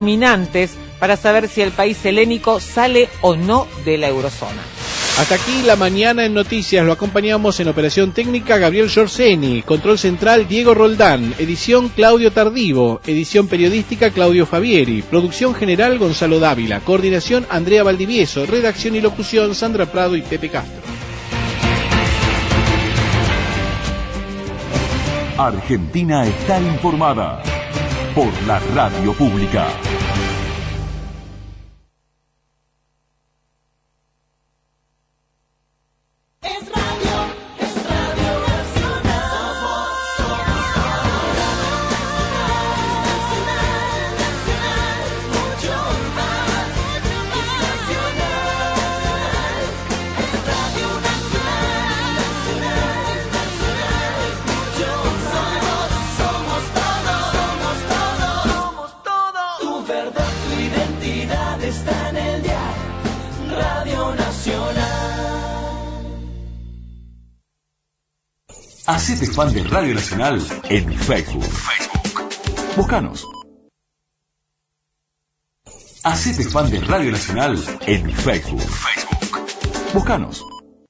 determinantes para saber si el país helénico sale o no de la eurozona. Hasta aquí la mañana en noticias. Lo acompañamos en operación técnica Gabriel Giorgeni, control central Diego Roldán, edición Claudio Tardivo, edición periodística Claudio Fabieri, producción general Gonzalo Dávila, coordinación Andrea Valdivieso, redacción y locución Sandra Prado y Pepe Castro. Argentina está informada por la radio pública. Hacete fan de Radio Nacional en Facebook. Búscanos. Hacete fan de Radio Nacional en Facebook. Búscanos.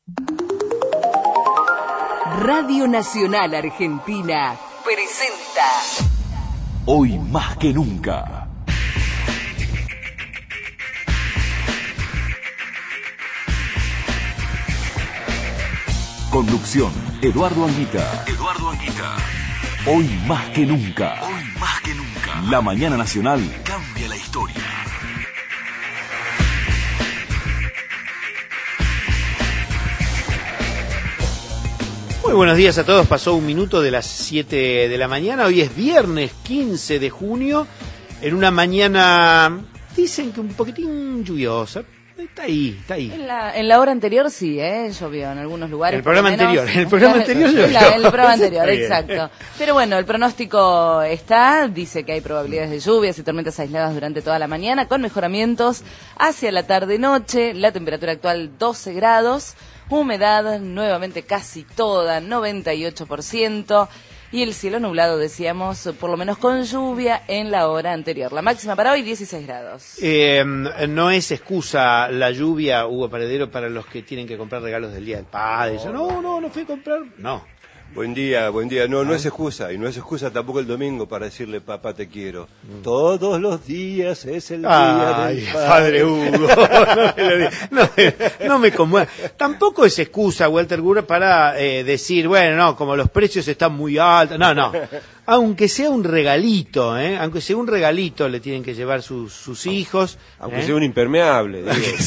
Radio Nacional Argentina presenta Hoy más que nunca. Conducción, Eduardo Anguita. Hoy más que nunca. La mañana nacional cambia la historia. Muy buenos días a todos. Pasó un minuto de las 7 de la mañana. Hoy es viernes 15 de junio. En una mañana, dicen que un poquitín lluviosa. Está ahí. En la hora anterior sí, llovió en algunos lugares. El programa anterior llovió. El programa anterior, exacto. Pero bueno, el pronóstico dice que hay probabilidades de lluvias y tormentas aisladas durante toda la mañana, con mejoramientos hacia la tarde-noche. La temperatura actual 12 grados, humedad nuevamente casi toda, 98%. Y el cielo nublado, decíamos, por lo menos con lluvia en la hora anterior. La máxima para hoy, 16 grados. No es excusa la lluvia, Hugo Paredero, para los que tienen que comprar regalos del Día del Padre. No fui a comprar. No. Buen día. No es excusa. Y no es excusa tampoco el domingo para decirle, papá, te quiero. Todos los días es el día del padre Hugo. No me conmueve. Tampoco es excusa, Walter Gura, para decir, bueno, no, como los precios están muy altos. No. Aunque sea un regalito, le tienen que llevar sus hijos. Aunque sea un impermeable.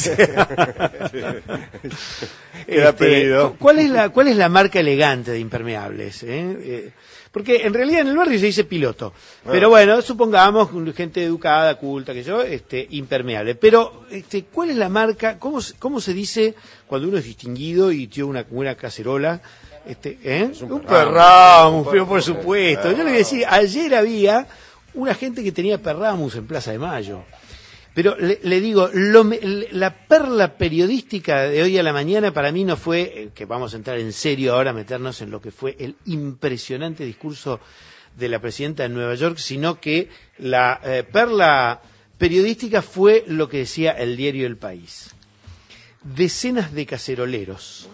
¿Cuál es la marca elegante de impermeables? Porque en realidad en el barrio se dice piloto. Pero bueno, supongamos gente educada, culta, impermeable. Pero, ¿cuál es la marca? ¿Cómo se dice cuando uno es distinguido y tiene una buena cacerola? Un Perramus, pero por supuesto. Yo le voy a decir, ayer había una gente que tenía Perramus en Plaza de Mayo. Pero le digo, la perla periodística de hoy a la mañana para mí no fue, que vamos a entrar en serio ahora a meternos en lo que fue el impresionante discurso de la presidenta de Nueva York, sino que la perla periodística fue lo que decía el diario El País. Decenas de caceroleros,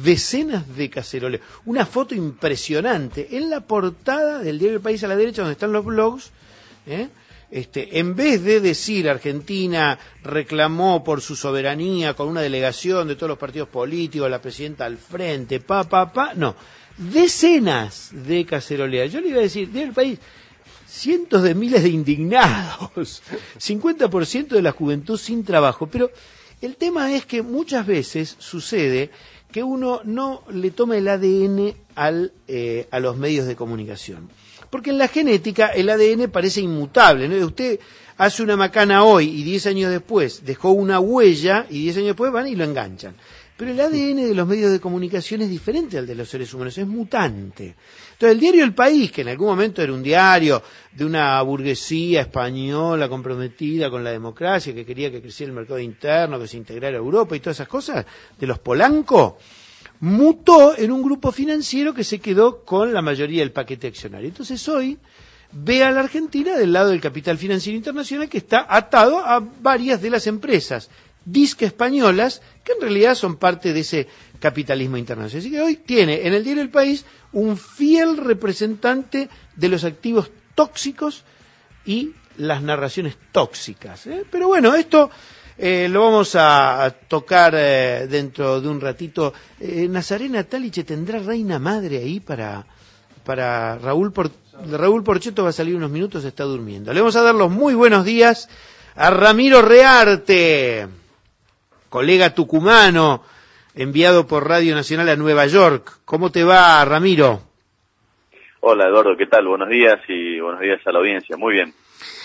una foto impresionante en la portada del diario El País a la derecha donde están los blogs, en vez de decir Argentina reclamó por su soberanía con una delegación de todos los partidos políticos, la presidenta al frente, no, decenas de caceroleros. Yo le iba a decir, diario El País, cientos de miles de indignados, 50% de la juventud sin trabajo, pero el tema es que muchas veces sucede que uno no le toma el ADN a los medios de comunicación. Porque en la genética el ADN parece inmutable, ¿no? Usted hace una macana hoy y 10 años después dejó una huella y 10 años después van y lo enganchan. Pero el ADN de los medios de comunicación es diferente al de los seres humanos, es mutante. Entonces el diario El País, que en algún momento era un diario de una burguesía española comprometida con la democracia, que quería que creciera el mercado interno, que se integrara a Europa y todas esas cosas, de los Polanco, mutó en un grupo financiero que se quedó con la mayoría del paquete accionario. Entonces hoy ve a la Argentina del lado del capital financiero internacional, que está atado a varias de las empresas disque españolas, que en realidad son parte de ese capitalismo internacional. Así que hoy tiene en el diario El País un fiel representante de los activos tóxicos y las narraciones tóxicas. Pero bueno, esto lo vamos a tocar dentro de un ratito. Nazarena Taliche tendrá reina madre ahí para Raúl Porcheto. Va a salir unos minutos, está durmiendo. Le vamos a dar los muy buenos días a Ramiro Rearte, colega tucumano, enviado por Radio Nacional a Nueva York. ¿Cómo te va, Ramiro? Hola, Eduardo, ¿qué tal? Buenos días y buenos días a la audiencia. Muy bien.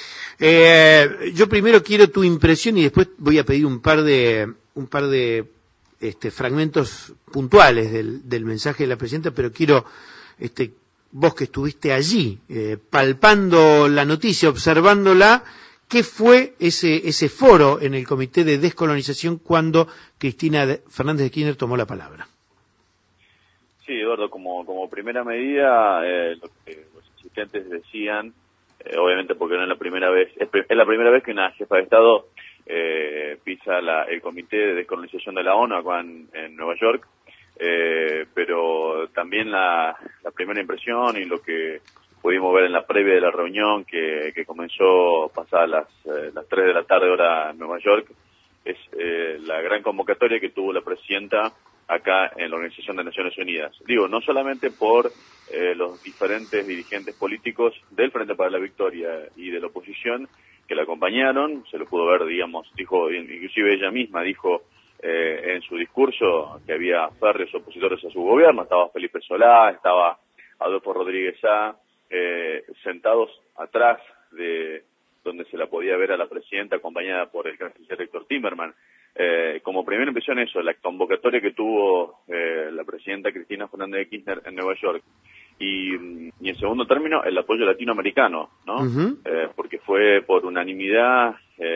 Yo primero quiero tu impresión y después voy a pedir un par de fragmentos puntuales del mensaje de la presidenta, pero quiero vos que estuviste allí palpando la noticia, observándola, ¿qué fue ese foro en el Comité de Descolonización cuando Cristina Fernández de Kirchner tomó la palabra? Sí, Eduardo, como primera medida, lo que los asistentes decían, obviamente porque no es la primera vez, es la primera vez que una jefa de Estado pisa el Comité de Descolonización de la ONU acá en Nueva York, pero también la primera impresión y lo que pudimos ver en la previa de la reunión que comenzó pasadas las 3 de la tarde hora en Nueva York, es la gran convocatoria que tuvo la presidenta acá en la Organización de Naciones Unidas. Digo, no solamente por los diferentes dirigentes políticos del Frente para la Victoria y de la oposición que la acompañaron, se lo pudo ver, digamos, dijo, inclusive ella misma dijo en su discurso que había férreos opositores a su gobierno, estaba Felipe Solá, estaba Adolfo Rodríguez Sá, sentados atrás de donde se la podía ver a la presidenta acompañada por el canciller Héctor Timerman. Como primera impresión eso, la convocatoria que tuvo la presidenta Cristina Fernández de Kirchner en Nueva York. Y en segundo término, el apoyo latinoamericano, ¿no? Uh-huh. Porque fue por unanimidad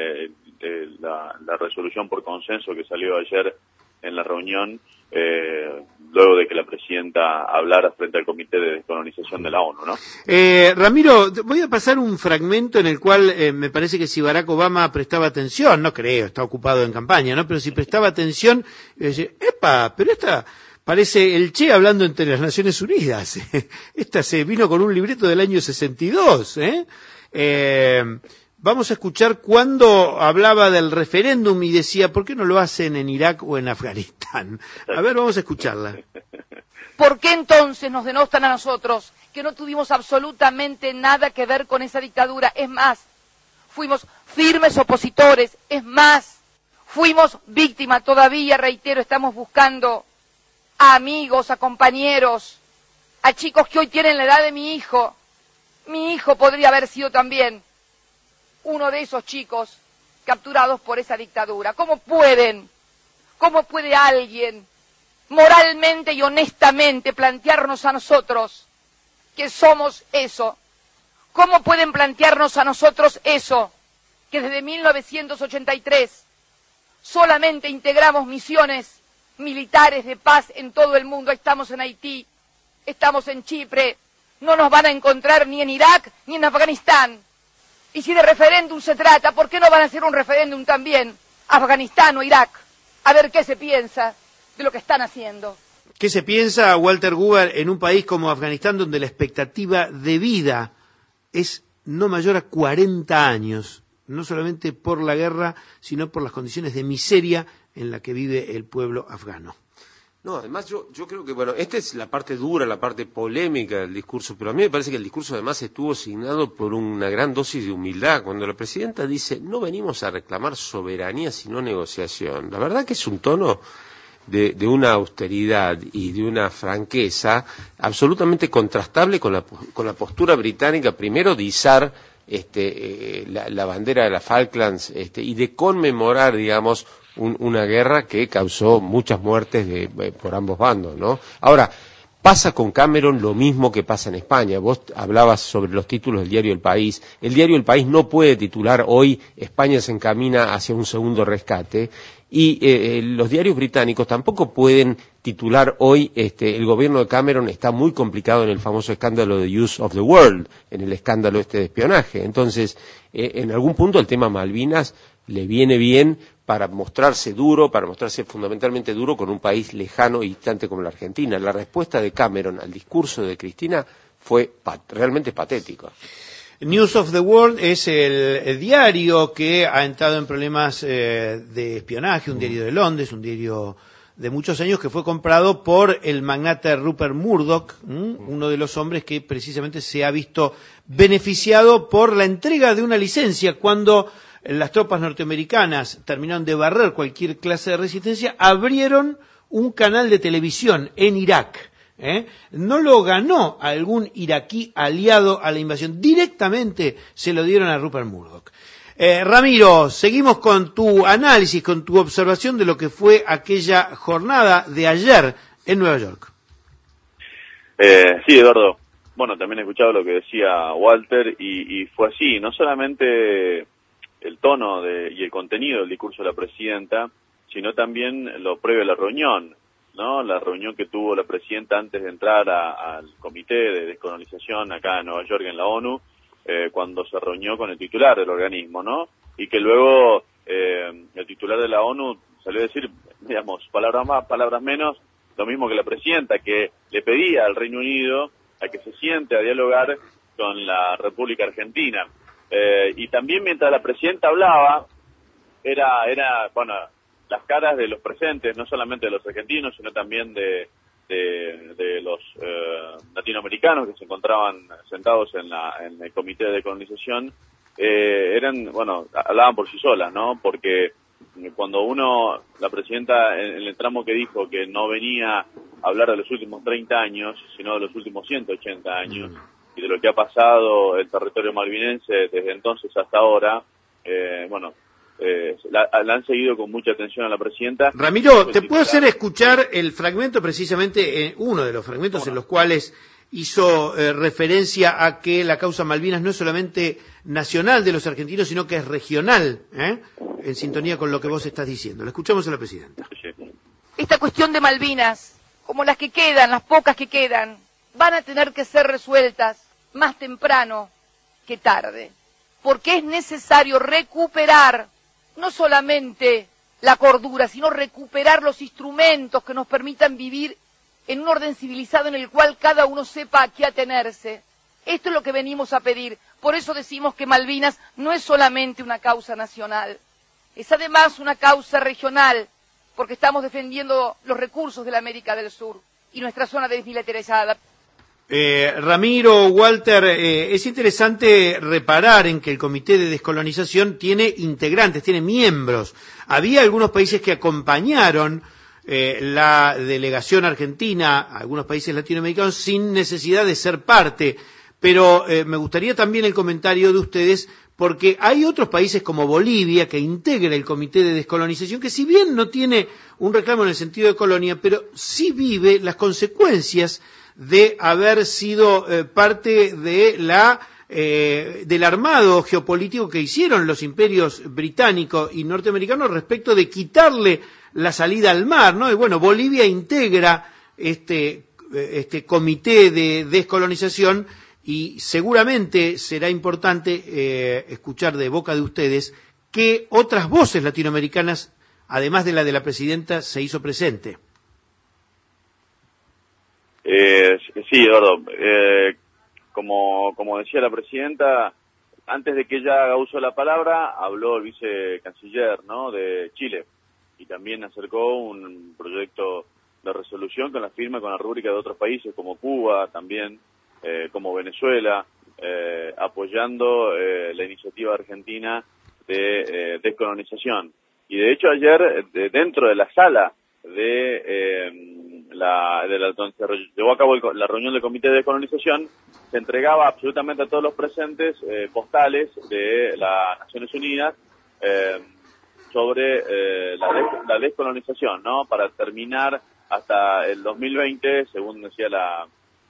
la resolución por consenso que salió ayer en la reunión, luego de que la presidenta hablara frente al Comité de Descolonización de la ONU, ¿no? Ramiro, voy a pasar un fragmento en el cual me parece que si Barack Obama prestaba atención, no creo, está ocupado en campaña, ¿no? Pero si prestaba atención, ¡epa! Pero esta parece el Che hablando entre las Naciones Unidas. Esta se vino con un libreto del año 62, Vamos a escuchar cuando hablaba del referéndum y decía, ¿por qué no lo hacen en Irak o en Afganistán? A ver, vamos a escucharla. ¿Por qué entonces nos denostan a nosotros, que no tuvimos absolutamente nada que ver con esa dictadura? Es más, fuimos firmes opositores, es más, fuimos víctimas, todavía, reitero, estamos buscando a amigos, a compañeros, a chicos que hoy tienen la edad de mi hijo. Mi hijo podría haber sido también uno de esos chicos capturados por esa dictadura. ¿Cómo puede alguien moralmente y honestamente plantearnos a nosotros que somos eso? ¿Cómo pueden plantearnos a nosotros eso? Que desde 1983 solamente integramos misiones militares de paz en todo el mundo. Estamos en Haití, estamos en Chipre, no nos van a encontrar ni en Irak ni en Afganistán. Y si de referéndum se trata, ¿por qué no van a hacer un referéndum también Afganistán o Irak? A ver qué se piensa de lo que están haciendo. ¿Qué se piensa, Walter Guber, en un país como Afganistán donde la expectativa de vida es no mayor a 40 años? No solamente por la guerra, sino por las condiciones de miseria en la que vive el pueblo afgano. No, además yo creo que, bueno, esta es la parte dura, la parte polémica del discurso, pero a mí me parece que el discurso además estuvo signado por una gran dosis de humildad. Cuando la presidenta dice, no venimos a reclamar soberanía sino negociación, la verdad que es un tono de una austeridad y de una franqueza absolutamente contrastable con la postura británica, primero de izar la bandera de las Falklands y de conmemorar, digamos, una guerra que causó muchas muertes por ambos bandos, ¿no? Ahora, pasa con Cameron lo mismo que pasa en España. Vos hablabas sobre los títulos del diario El País. El diario El País no puede titular hoy España se encamina hacia un segundo rescate y los diarios británicos tampoco pueden titular hoy, el gobierno de Cameron está muy complicado en el famoso escándalo de Use of the World, en el escándalo de espionaje. Entonces, en algún punto el tema Malvinas le viene bien para mostrarse duro, para mostrarse fundamentalmente duro con un país lejano y distante como la Argentina. La respuesta de Cameron al discurso de Cristina fue realmente patética. News of the World es el diario que ha entrado en problemas de espionaje, un diario de Londres, un diario de muchos años que fue comprado por el magnate Rupert Murdoch, uno de los hombres que precisamente se ha visto beneficiado por la entrega de una licencia cuando las tropas norteamericanas terminaron de barrer cualquier clase de resistencia, abrieron un canal de televisión en Irak. No lo ganó algún iraquí aliado a la invasión, directamente se lo dieron a Rupert Murdoch. Ramiro, seguimos con tu análisis, con tu observación de lo que fue aquella jornada de ayer en Nueva York. Sí, Eduardo. Bueno, también he escuchado lo que decía Walter y fue así, no solamente el tono y el contenido del discurso de la presidenta, sino también lo previo a la reunión, ¿no? La reunión que tuvo la presidenta antes de entrar al comité de descolonización acá en Nueva York en la ONU, cuando se reunió con el titular del organismo, ¿no? Y que luego el titular de la ONU salió a decir, digamos, palabras más, palabras menos, lo mismo que la presidenta, que le pedía al Reino Unido a que se siente a dialogar con la República Argentina. Y también mientras la presidenta hablaba, era bueno, las caras de los presentes, no solamente de los argentinos, sino también de los latinoamericanos que se encontraban sentados en el comité de decolonización, hablaban por sí solas, ¿no? Porque cuando la presidenta en el tramo que dijo que no venía a hablar de los últimos 30 años, sino de los últimos 180 años, y de lo que ha pasado el territorio malvinense desde entonces hasta ahora, la han seguido con mucha atención a la presidenta. Ramiro, ¿te puedo hacer escuchar el fragmento, precisamente uno de los fragmentos en los cuales hizo referencia a que la causa Malvinas no es solamente nacional de los argentinos, sino que es regional, en sintonía con lo que vos estás diciendo? Lo escuchamos a la presidenta. Esta cuestión de Malvinas, como las que quedan, las pocas que quedan, van a tener que ser resueltas más temprano que tarde, porque es necesario recuperar no solamente la cordura, sino recuperar los instrumentos que nos permitan vivir en un orden civilizado en el cual cada uno sepa a qué atenerse. Esto es lo que venimos a pedir. Por eso decimos que Malvinas no es solamente una causa nacional, es además una causa regional, porque estamos defendiendo los recursos de la América del Sur y nuestra zona desmilitarizada. Ramiro, Walter, es interesante reparar en que el Comité de Descolonización tiene integrantes, tiene miembros. Había algunos países que acompañaron la delegación argentina, algunos países latinoamericanos, sin necesidad de ser parte. Pero me gustaría también el comentario de ustedes, porque hay otros países como Bolivia, que integra el Comité de Descolonización, que si bien no tiene un reclamo en el sentido de colonia, pero sí vive las consecuencias de haber sido parte de del armado geopolítico que hicieron los imperios británico y norteamericano respecto de quitarle la salida al mar, ¿no? Y bueno, Bolivia integra este comité de descolonización y seguramente será importante escuchar de boca de ustedes que otras voces latinoamericanas, además de la presidenta, se hizo presente. Sí, Eduardo. Como decía la presidenta, antes de que ella haga uso de la palabra, habló el vicecanciller, ¿no?, de Chile, y también acercó un proyecto de resolución con la firma, con la rúbrica de otros países como Cuba, también como Venezuela, apoyando la iniciativa argentina de descolonización. Y de hecho ayer, dentro de la sala donde se llevó a cabo la reunión del Comité de Descolonización, se entregaba absolutamente a todos los presentes postales de las Naciones Unidas sobre la descolonización, ¿no?, para terminar hasta el 2020, según decía la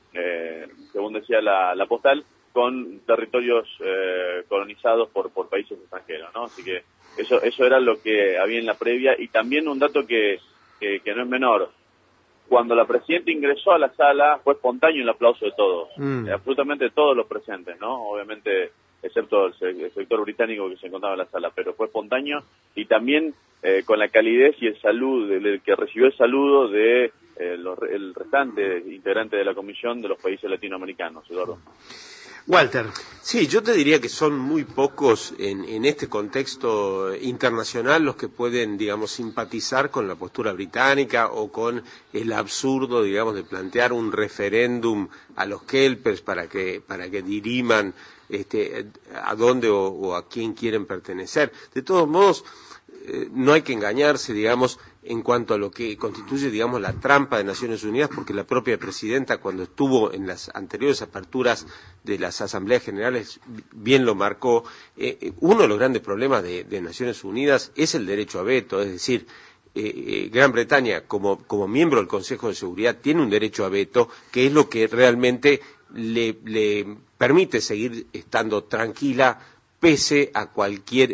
postal, con territorios colonizados por países extranjeros, ¿no? Así que eso era lo que había en la previa. Y también un dato que no es menor: cuando la presidenta ingresó a la sala fue espontáneo el aplauso de todos, absolutamente todos los presentes, ¿no? Obviamente, excepto el sector británico que se encontraba en la sala, pero fue espontáneo y también con la calidez y el saludo, el que recibió el saludo de el restante integrante de la comisión de los países latinoamericanos, Eduardo. Walter. Sí, yo te diría que son muy pocos en este contexto internacional los que pueden, digamos, simpatizar con la postura británica o con el absurdo, digamos, de plantear un referéndum a los kelpers para que diriman a dónde o a quién quieren pertenecer. De todos modos, no hay que engañarse, digamos, en cuanto a lo que constituye, digamos, la trampa de Naciones Unidas, porque la propia presidenta, cuando estuvo en las anteriores aperturas de las Asambleas Generales, bien lo marcó. Uno de los grandes problemas de Naciones Unidas es el derecho a veto, es decir, Gran Bretaña, como miembro del Consejo de Seguridad, tiene un derecho a veto, que es lo que realmente le permite seguir estando tranquila pese a cualquier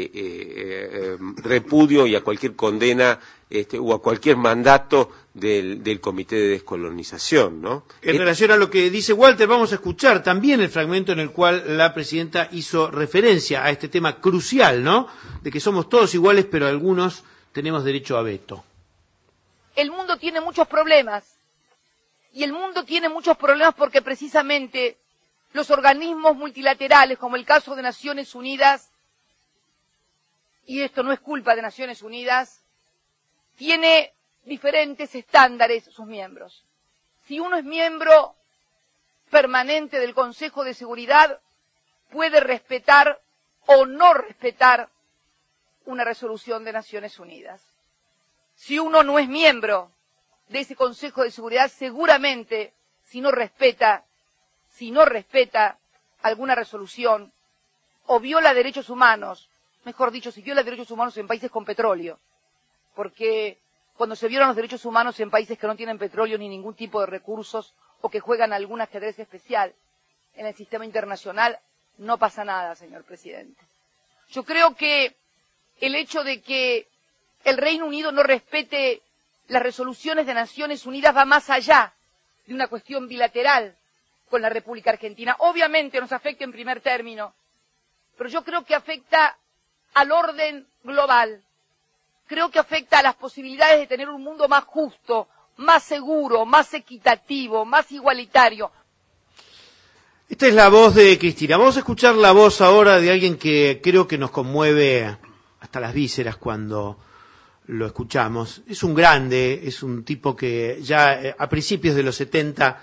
repudio y a cualquier condena o a cualquier mandato del Comité de Descolonización, ¿no? En relación a lo que dice Walter, vamos a escuchar también el fragmento en el cual la presidenta hizo referencia a este tema crucial, ¿no? De que somos todos iguales, pero algunos tenemos derecho a veto. El mundo tiene muchos problemas, y el mundo tiene muchos problemas porque precisamente los organismos multilaterales, como el caso de Naciones Unidas, y esto no es culpa de Naciones Unidas, tiene diferentes estándares sus miembros. Si uno es miembro permanente del Consejo de Seguridad, puede respetar o no respetar una resolución de Naciones Unidas. Si uno no es miembro de ese Consejo de Seguridad, seguramente, si no respeta alguna resolución o viola derechos humanos, mejor dicho, si viola derechos humanos en países con petróleo, porque cuando se violan los derechos humanos en países que no tienen petróleo ni ningún tipo de recursos o que juegan algún ajedrez especial en el sistema internacional, no pasa nada, señor presidente. Yo creo que el hecho de que el Reino Unido no respete las resoluciones de Naciones Unidas va más allá de una cuestión bilateral con la República Argentina. Obviamente nos afecta en primer término, pero yo creo que afecta al orden global. Creo que afecta a las posibilidades de tener un mundo más justo, más seguro, más equitativo, más igualitario. Esta es la voz de Cristina. Vamos a escuchar la voz ahora de alguien que creo que nos conmueve hasta las vísceras cuando lo escuchamos. Es un grande, es un tipo que ya a principios de los 70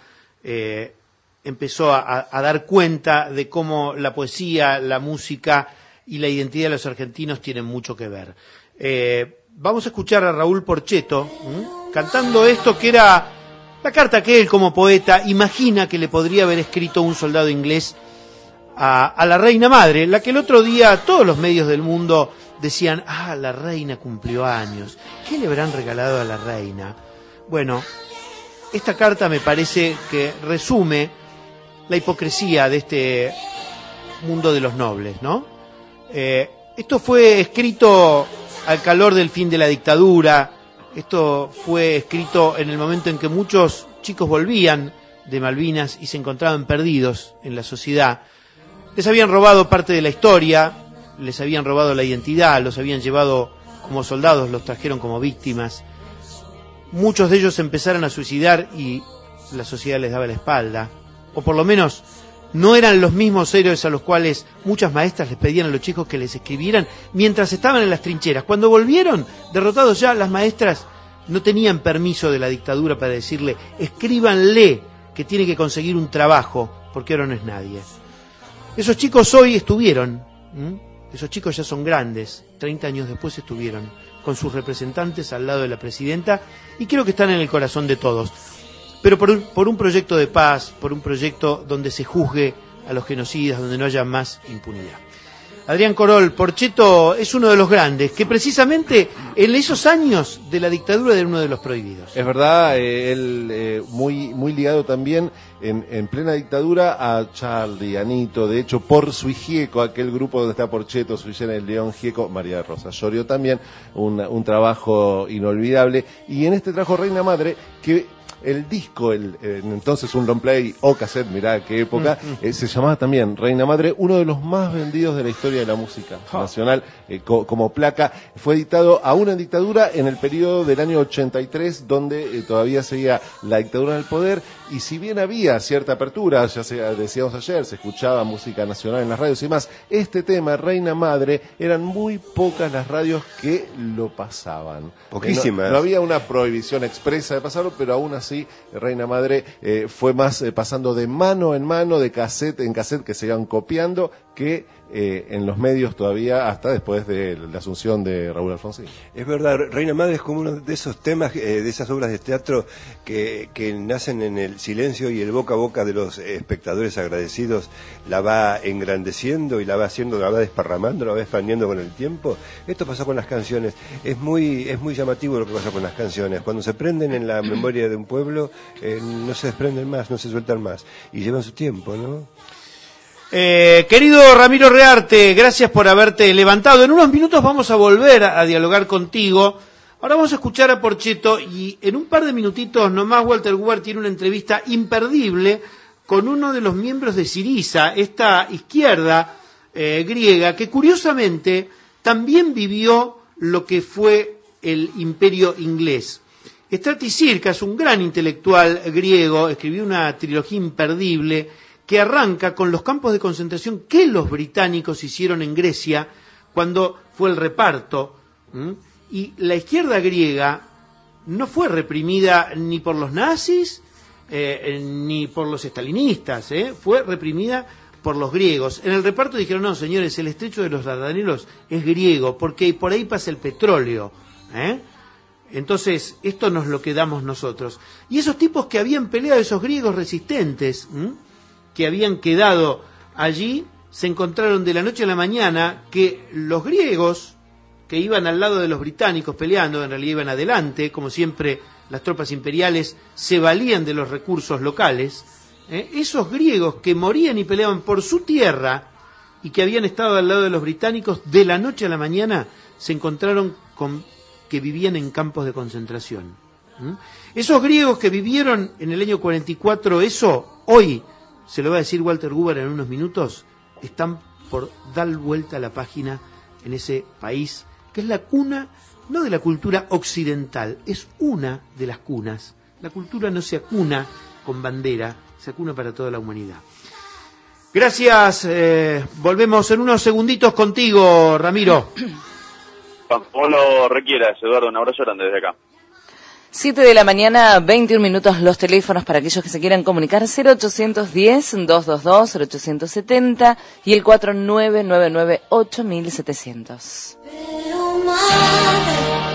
empezó a dar cuenta de cómo la poesía, la música y la identidad de los argentinos tienen mucho que ver. Vamos a escuchar a Raúl Porchetto cantando esto que era la carta que él como poeta imagina que le podría haber escrito un soldado inglés a la reina madre, la que el otro día todos los medios del mundo decían, la reina cumplió años, ¿qué le habrán regalado a la reina? Bueno, esta carta me parece que resume la hipocresía de este mundo de los nobles, ¿no? Esto fue escrito al calor del fin de la dictadura, esto fue escrito en el momento en que muchos chicos volvían de Malvinas y se encontraban perdidos en la sociedad. Les habían robado parte de la historia, les habían robado la identidad, los habían llevado como soldados, los trajeron como víctimas. Muchos de ellos empezaron a suicidar y la sociedad les daba la espalda, o por lo menos no eran los mismos héroes a los cuales muchas maestras les pedían a los chicos que les escribieran mientras estaban en las trincheras. Cuando volvieron, derrotados ya, las maestras no tenían permiso de la dictadura para decirle, escríbanle que tiene que conseguir un trabajo, porque ahora no es nadie. Esos chicos hoy estuvieron, esos chicos ya son grandes, 30 años después estuvieron con sus representantes al lado de la presidenta y creo que están en el corazón de todos. Pero por un proyecto de paz, por un proyecto donde se juzgue a los genocidas, donde no haya más impunidad. Adrián Corol, Porchetto es uno de los grandes, que precisamente en esos años de la dictadura era uno de los prohibidos. Es verdad, él muy ligado también en plena dictadura a Charlie, Anito, de hecho por Sui Gieco, aquel grupo donde está Porchetto, Sui Generis, León Gieco, María Rosa Llorio también, un trabajo inolvidable. Y en este trajo Reina Madre, que el disco, entonces un long play o cassette, mirá qué época, se llamaba también Reina Madre, uno de los más vendidos de la historia de la música nacional, como placa. Fue editado aún en dictadura en el periodo del año 83, donde todavía seguía la dictadura en el poder, y si bien había cierta apertura, decíamos ayer, se escuchaba música nacional en las radios y más, este tema, Reina Madre, eran muy pocas las radios que lo pasaban. Poquísimas. No había una prohibición expresa de pasarlo, pero aún así Reina Madre fue más pasando de mano en mano, de cassette en cassette, que se iban copiando, que en los medios todavía, hasta después de la asunción de Raúl Alfonsín. Es verdad, Reina Madre es como uno de esos temas, de esas obras de teatro que nacen en el silencio, y el boca a boca de los espectadores agradecidos la va engrandeciendo y la va desparramando, la va expandiendo con el tiempo. Esto pasó con las canciones. Es muy llamativo lo que pasa con las canciones. Cuando se prenden en la memoria de un pueblo, no se desprenden más, no se sueltan más, y llevan su tiempo, ¿no? Querido Ramiro Rearte, gracias por haberte levantado. En unos minutos vamos a volver a dialogar contigo. Ahora vamos a escuchar a Porchetto, y en un par de minutitos nomás Walter Huber tiene una entrevista imperdible con uno de los miembros de Syriza, esta izquierda griega, que curiosamente también vivió lo que fue el imperio inglés. Strathisirkas, un gran intelectual griego, escribió una trilogía imperdible que arranca con los campos de concentración que los británicos hicieron en Grecia cuando fue el reparto. Y la izquierda griega no fue reprimida ni por los nazis ni por los estalinistas, fue reprimida por los griegos. En el reparto dijeron: no, señores, el estrecho de los Dardanelos es griego, porque por ahí pasa el petróleo, entonces esto nos lo quedamos nosotros. Y esos tipos que habían peleado, esos griegos resistentes, que habían quedado allí, se encontraron de la noche a la mañana que los griegos, que iban al lado de los británicos peleando, en realidad iban adelante, como siempre las tropas imperiales se valían de los recursos locales, esos griegos que morían y peleaban por su tierra y que habían estado al lado de los británicos, de la noche a la mañana se encontraron con que vivían en campos de concentración. Esos griegos que vivieron en el año 44, eso hoy, se lo va a decir Walter Huber en unos minutos, están por dar vuelta a la página en ese país, que es la cuna, no de la cultura occidental, es una de las cunas. La cultura no se acuna con bandera, se acuna para toda la humanidad. Gracias, volvemos en unos segunditos contigo, Ramiro. Como lo requieras, Eduardo, un abrazo grande desde acá. 7 de la mañana, 21 minutos, los teléfonos para aquellos que se quieran comunicar, 0810-222-0870 y el 4999-8700. Pero madre,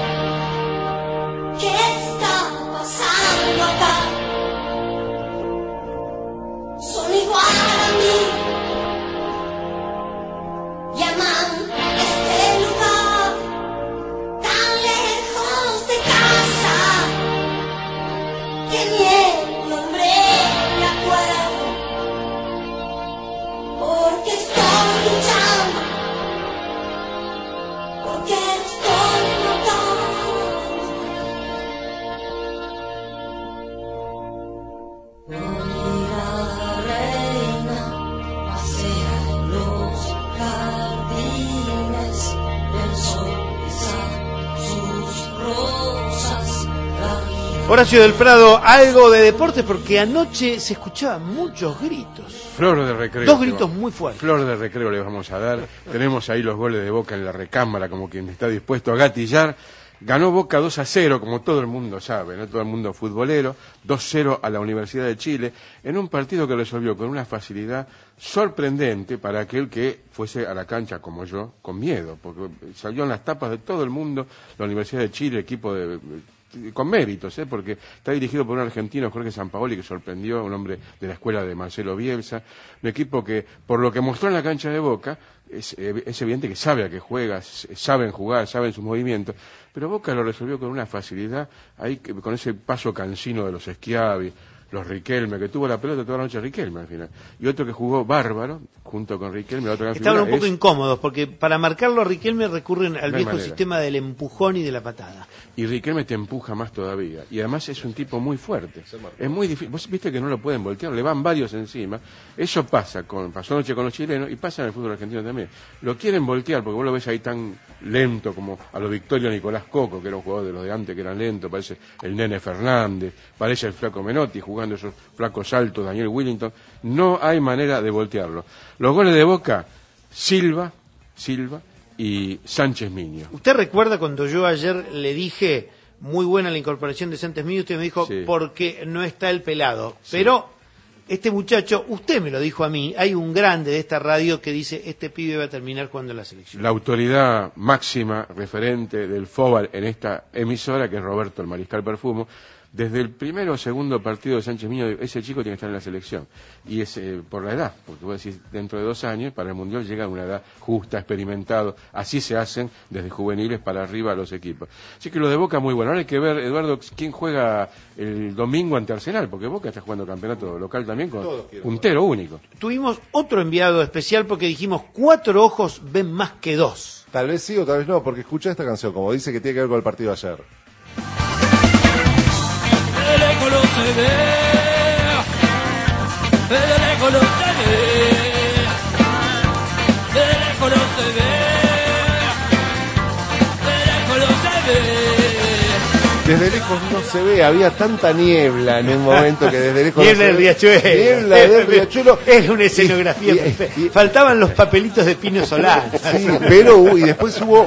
¿qué está pasando acá? Son igual a mí, llaman este lugar tan lejos de casa, que ni el nombre me acuerdo, porque estoy luchando, porque estoy matando. Mira, reina, pasea en los jardines, el sol besa sus rosas. Horacio del Prado, algo de deporte, porque anoche se escuchaban muchos gritos. Flor de recreo. Dos gritos muy fuertes. Flor de recreo le vamos a dar. Tenemos ahí los goles de Boca en la recámara, como quien está dispuesto a gatillar. Ganó Boca 2-0, como todo el mundo sabe, ¿no? Todo el mundo futbolero. 2-0 a la Universidad de Chile, en un partido que resolvió con una facilidad sorprendente para aquel que fuese a la cancha como yo, con miedo, porque salió en las tapas de todo el mundo la Universidad de Chile, equipo de con méritos, porque está dirigido por un argentino, Jorge Sampaoli, que sorprendió, un hombre de la escuela de Marcelo Bielsa, un equipo que, por lo que mostró en la cancha de Boca, es evidente que sabe a qué juega, saben jugar, saben sus movimientos, pero Boca lo resolvió con una facilidad, ahí con ese paso cansino de los Schiavi, los Riquelme, que tuvo la pelota toda la noche Riquelme al final, y otro que jugó bárbaro junto con Riquelme, la otra gran Estaban un figura poco incómodos porque para marcarlo a Riquelme recurren al No hay viejo manera. sistema del empujón y de la patada. Y Riquelme te empuja más todavía. Y además es un tipo muy fuerte. Es muy difícil. Vos viste que no lo pueden voltear, le van varios encima. Eso pasó anoche con los chilenos y pasa en el fútbol argentino también. Lo quieren voltear porque vos lo ves ahí tan lento como a lo Victorio Nicolás Coco, que era un jugador de los de antes que eran lentos, parece el Nene Fernández, parece el Flaco Menotti jugando esos flacos altos, Daniel Willington. No hay manera de voltearlo. Los goles de Boca, Silva y Sánchez Miño. ¿Usted recuerda cuando yo ayer le dije muy buena la incorporación de Sánchez Miño? Usted me dijo Sí. porque no está el pelado. Pero este muchacho, usted me lo dijo a mí, hay un grande de esta radio que dice este pibe va a terminar jugando en la selección. La autoridad máxima referente del fútbol en esta emisora, que es Roberto el Mariscal Perfumo, desde el primero o segundo partido de Sánchez Miño, ese chico tiene que estar en la selección. Y es por la edad, porque vos decís, dentro de 2 años, para el Mundial llega a una edad justa, experimentado. Así se hacen desde juveniles para arriba los equipos. Así que lo de Boca muy bueno. Ahora hay que ver, Eduardo, quién juega el domingo ante Arsenal, porque Boca está jugando campeonato local también con puntero único. Tuvimos otro enviado especial porque dijimos 4 ojos ven más que 2. Tal vez sí o tal vez no, porque escucha esta canción, como dice que tiene que ver con el partido de ayer. De lejos lo se ve, de lejos lo se ve, de lejos lo se ve, de lejos lo se ve. Desde lejos no se ve, había tanta niebla en un momento que desde lejos Niebla no del se ve. Riachuelo. Niebla del Riachuelo. Es una escenografía perfecta. Faltaban los papelitos de Pino Solán. Sí, pero y después hubo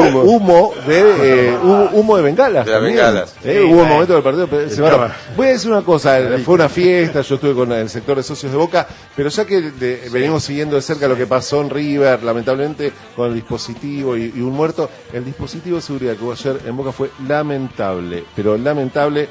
humo de bengalas. De las también. bengalas. Hubo un momento del partido. Voy a decir una cosa, fue una fiesta, yo estuve con el sector de socios de Boca, pero ya que venimos siguiendo de cerca lo que pasó en River, lamentablemente, con el dispositivo y un muerto, el dispositivo de seguridad que hubo ayer en Boca fue lamentable, pero lamentable.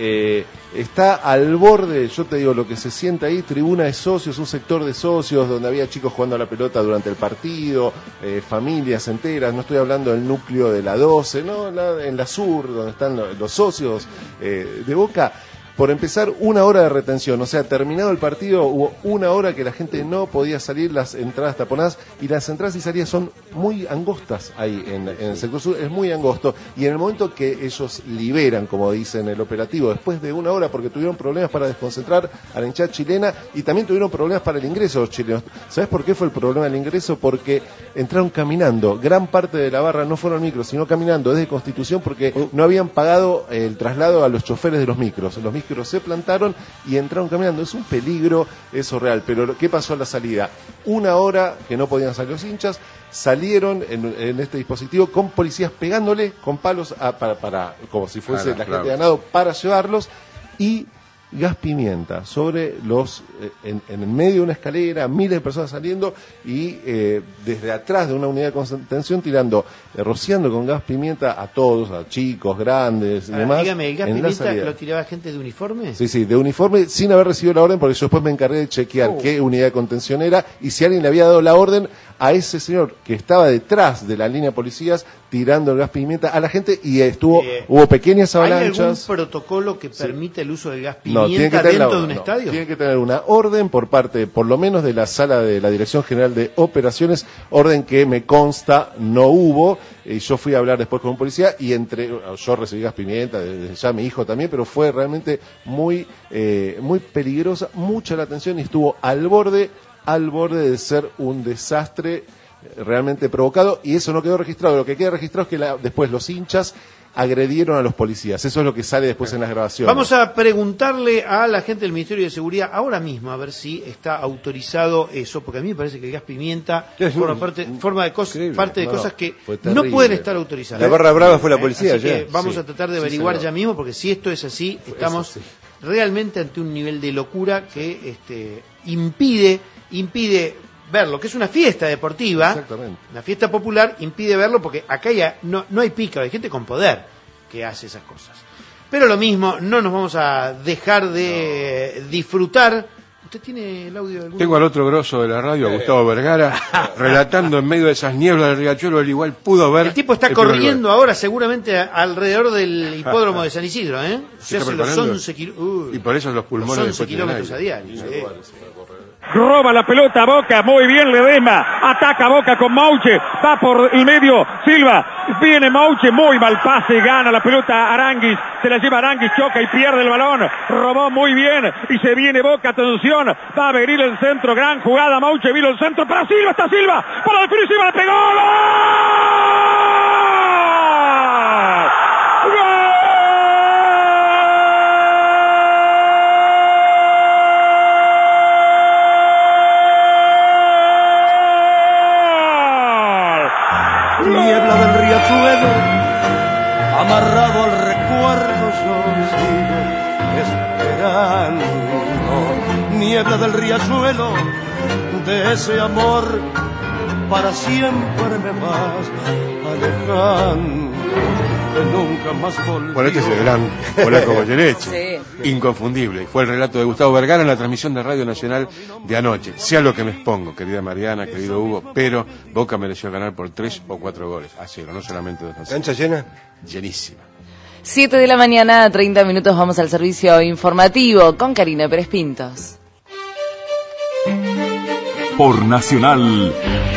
Está al borde, yo te digo, lo que se siente ahí, tribuna de socios, un sector de socios donde había chicos jugando a la pelota durante el partido, familias enteras, no estoy hablando del núcleo de la 12, no, en la sur, donde están los socios de Boca. Por empezar, 1 hora de retención, o sea, terminado el partido, hubo 1 hora que la gente no podía salir, las entradas taponadas, y las entradas y salidas son muy angostas ahí en el sector sur, es muy angosto, y en el momento que ellos liberan, como dicen el operativo, después de 1 hora, porque tuvieron problemas para desconcentrar a la hinchada chilena, y también tuvieron problemas para el ingreso de los chilenos. ¿Sabes por qué fue el problema del ingreso? Porque entraron caminando, gran parte de la barra no fueron micros, sino caminando desde Constitución, porque no habían pagado el traslado a los choferes de los micros se plantaron y entraron caminando. Es un peligro eso real, pero ¿qué pasó a la salida? 1 hora que no podían salir los hinchas, salieron en este dispositivo con policías pegándole con palos para como si fuese la gente de ganado para llevarlos, y gas pimienta sobre los en el medio de una escalera, miles de personas saliendo, y desde atrás de una unidad de contención tirando, rociando con gas pimienta a todos, a chicos, grandes y demás. Dígame, ¿el gas pimienta lo tiraba gente de uniforme? Sí, de uniforme, sin haber recibido la orden, porque yo después me encargué de chequear qué unidad de contención era, y si alguien le había dado la orden a ese señor que estaba detrás de la línea de policías tirando el gas pimienta a la gente, y hubo pequeñas avalanchas. ¿Hay algún protocolo que permite el uso del gas No, pimienta dentro de un estadio? Tiene que tener una orden por parte, por lo menos, de la sala de la Dirección General de Operaciones, orden que me consta no hubo, y yo fui a hablar después con un policía, y yo recibí gas pimienta, desde ya mi hijo también, pero fue realmente muy peligrosa, mucha la atención, y estuvo al borde de ser un desastre realmente provocado, y eso no quedó registrado. Lo que queda registrado es que después los hinchas agredieron a los policías. Eso es lo que sale después en las grabaciones. Vamos a preguntarle a la gente del Ministerio de Seguridad ahora mismo a ver si está autorizado eso, porque a mí me parece que el gas pimienta forma parte de cosas que no pueden estar autorizadas. La barra brava fue la policía. Así que vamos a tratar de averiguar ya mismo, porque si esto es así, estamos realmente ante un nivel de locura que impide verlo, que es una fiesta deportiva, una fiesta popular, impide verlo, porque acá ya no hay pica, hay gente con poder que hace esas cosas. Pero lo mismo, no nos vamos a dejar de disfrutar. ¿Usted tiene el audio de algún... Tengo al otro grosso de la radio, a Gustavo Vergara, relatando en medio de esas nieblas del Riachuelo, al igual pudo ver... El tipo está corriendo ahora seguramente alrededor del hipódromo de San Isidro, ¿eh? Se hace los 11 kilómetros. Y por eso los pulmones... 11 kilómetros a diario. Roba la pelota Boca, muy bien Ledesma, ataca Boca con Mauche, va por el medio Silva, viene Mauche, muy mal pase, gana la pelota Aranguis, se la lleva Aranguis, choca y pierde el balón, robó muy bien y se viene Boca, atención, va a venir el centro, gran jugada, Mauche vino el centro para Silva, está Silva, para la definitiva, le pegó, ¡gol! Niebla del riachuelo, amarrado al recuerdo, yo sigo esperando. Niebla del riachuelo, de ese amor, para siempre me vas alejando. Nunca más volvió. Bueno, este es el gran polaco Goyeneche. Sí. Inconfundible. Fue el relato de Gustavo Vergara en la transmisión de Radio Nacional de anoche. Sea lo que me expongo, querida Mariana, querido Hugo, pero Boca mereció ganar por 3 o 4 goles a 0, no solamente 2-0. ¿Cancha llena? Llenísima. 7 de la mañana, 30 minutos, vamos al servicio informativo con Karina Pérez Pintos. Por Nacional,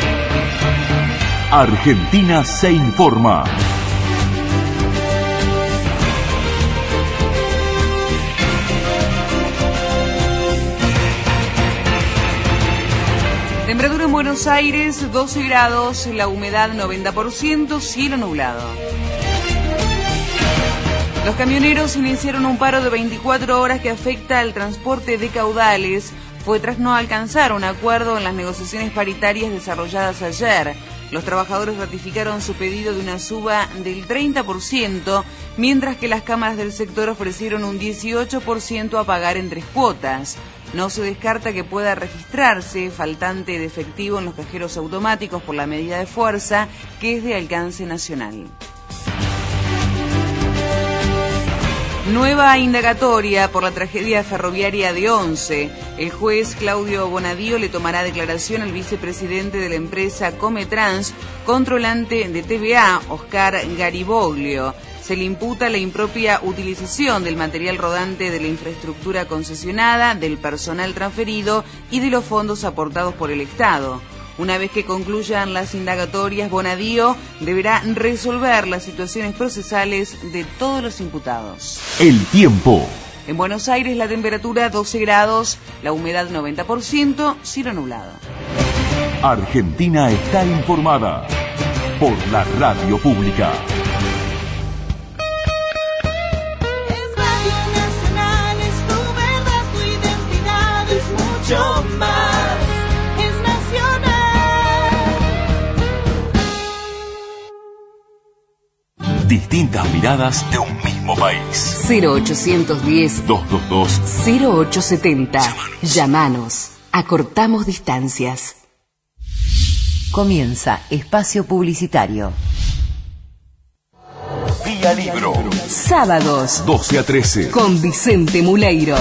Argentina se informa. Temperatura en Buenos Aires, 12 grados, la humedad 90%, cielo nublado. Los camioneros iniciaron un paro de 24 horas que afecta al transporte de caudales. Fue tras no alcanzar un acuerdo en las negociaciones paritarias desarrolladas ayer. Los trabajadores ratificaron su pedido de una suba del 30%, mientras que las cámaras del sector ofrecieron un 18% a pagar en 3 cuotas. No se descarta que pueda registrarse faltante de efectivo en los cajeros automáticos por la medida de fuerza, que es de alcance nacional. Nueva indagatoria por la tragedia ferroviaria de Once. El juez Claudio Bonadío le tomará declaración al vicepresidente de la empresa Cometrans, controlante de TVA, Oscar Gariboglio. Se le imputa la impropia utilización del material rodante de la infraestructura concesionada, del personal transferido y de los fondos aportados por el Estado. Una vez que concluyan las indagatorias, Bonadío deberá resolver las situaciones procesales de todos los imputados. El tiempo. En Buenos Aires la temperatura 12 grados, la humedad 90%, cielo nublado. Argentina está informada por la radio pública. Mucho más, es nacional. Distintas miradas de un mismo país. 0810-222-0870. Llámanos. Acortamos distancias. Comienza espacio publicitario. Vía Libro. Sábados. 12 a 13. Con Vicente Muleiro.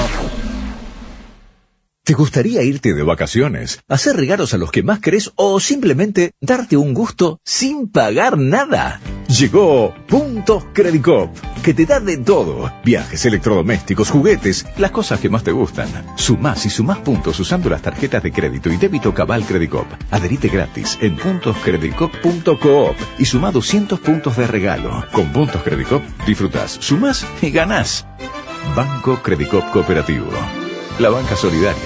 ¿Te gustaría irte de vacaciones, hacer regalos a los que más querés o simplemente darte un gusto sin pagar nada? Llegó Puntos Credicop, que te da de todo. Viajes, electrodomésticos, juguetes, las cosas que más te gustan. Sumás y sumás puntos usando las tarjetas de crédito y débito Cabal Credicop. Adherite gratis en puntoscredicop.coop y sumá 200 puntos de regalo. Con Puntos Credicop disfrutás, sumás y ganás. Banco Credicop Cooperativo. La banca solidaria.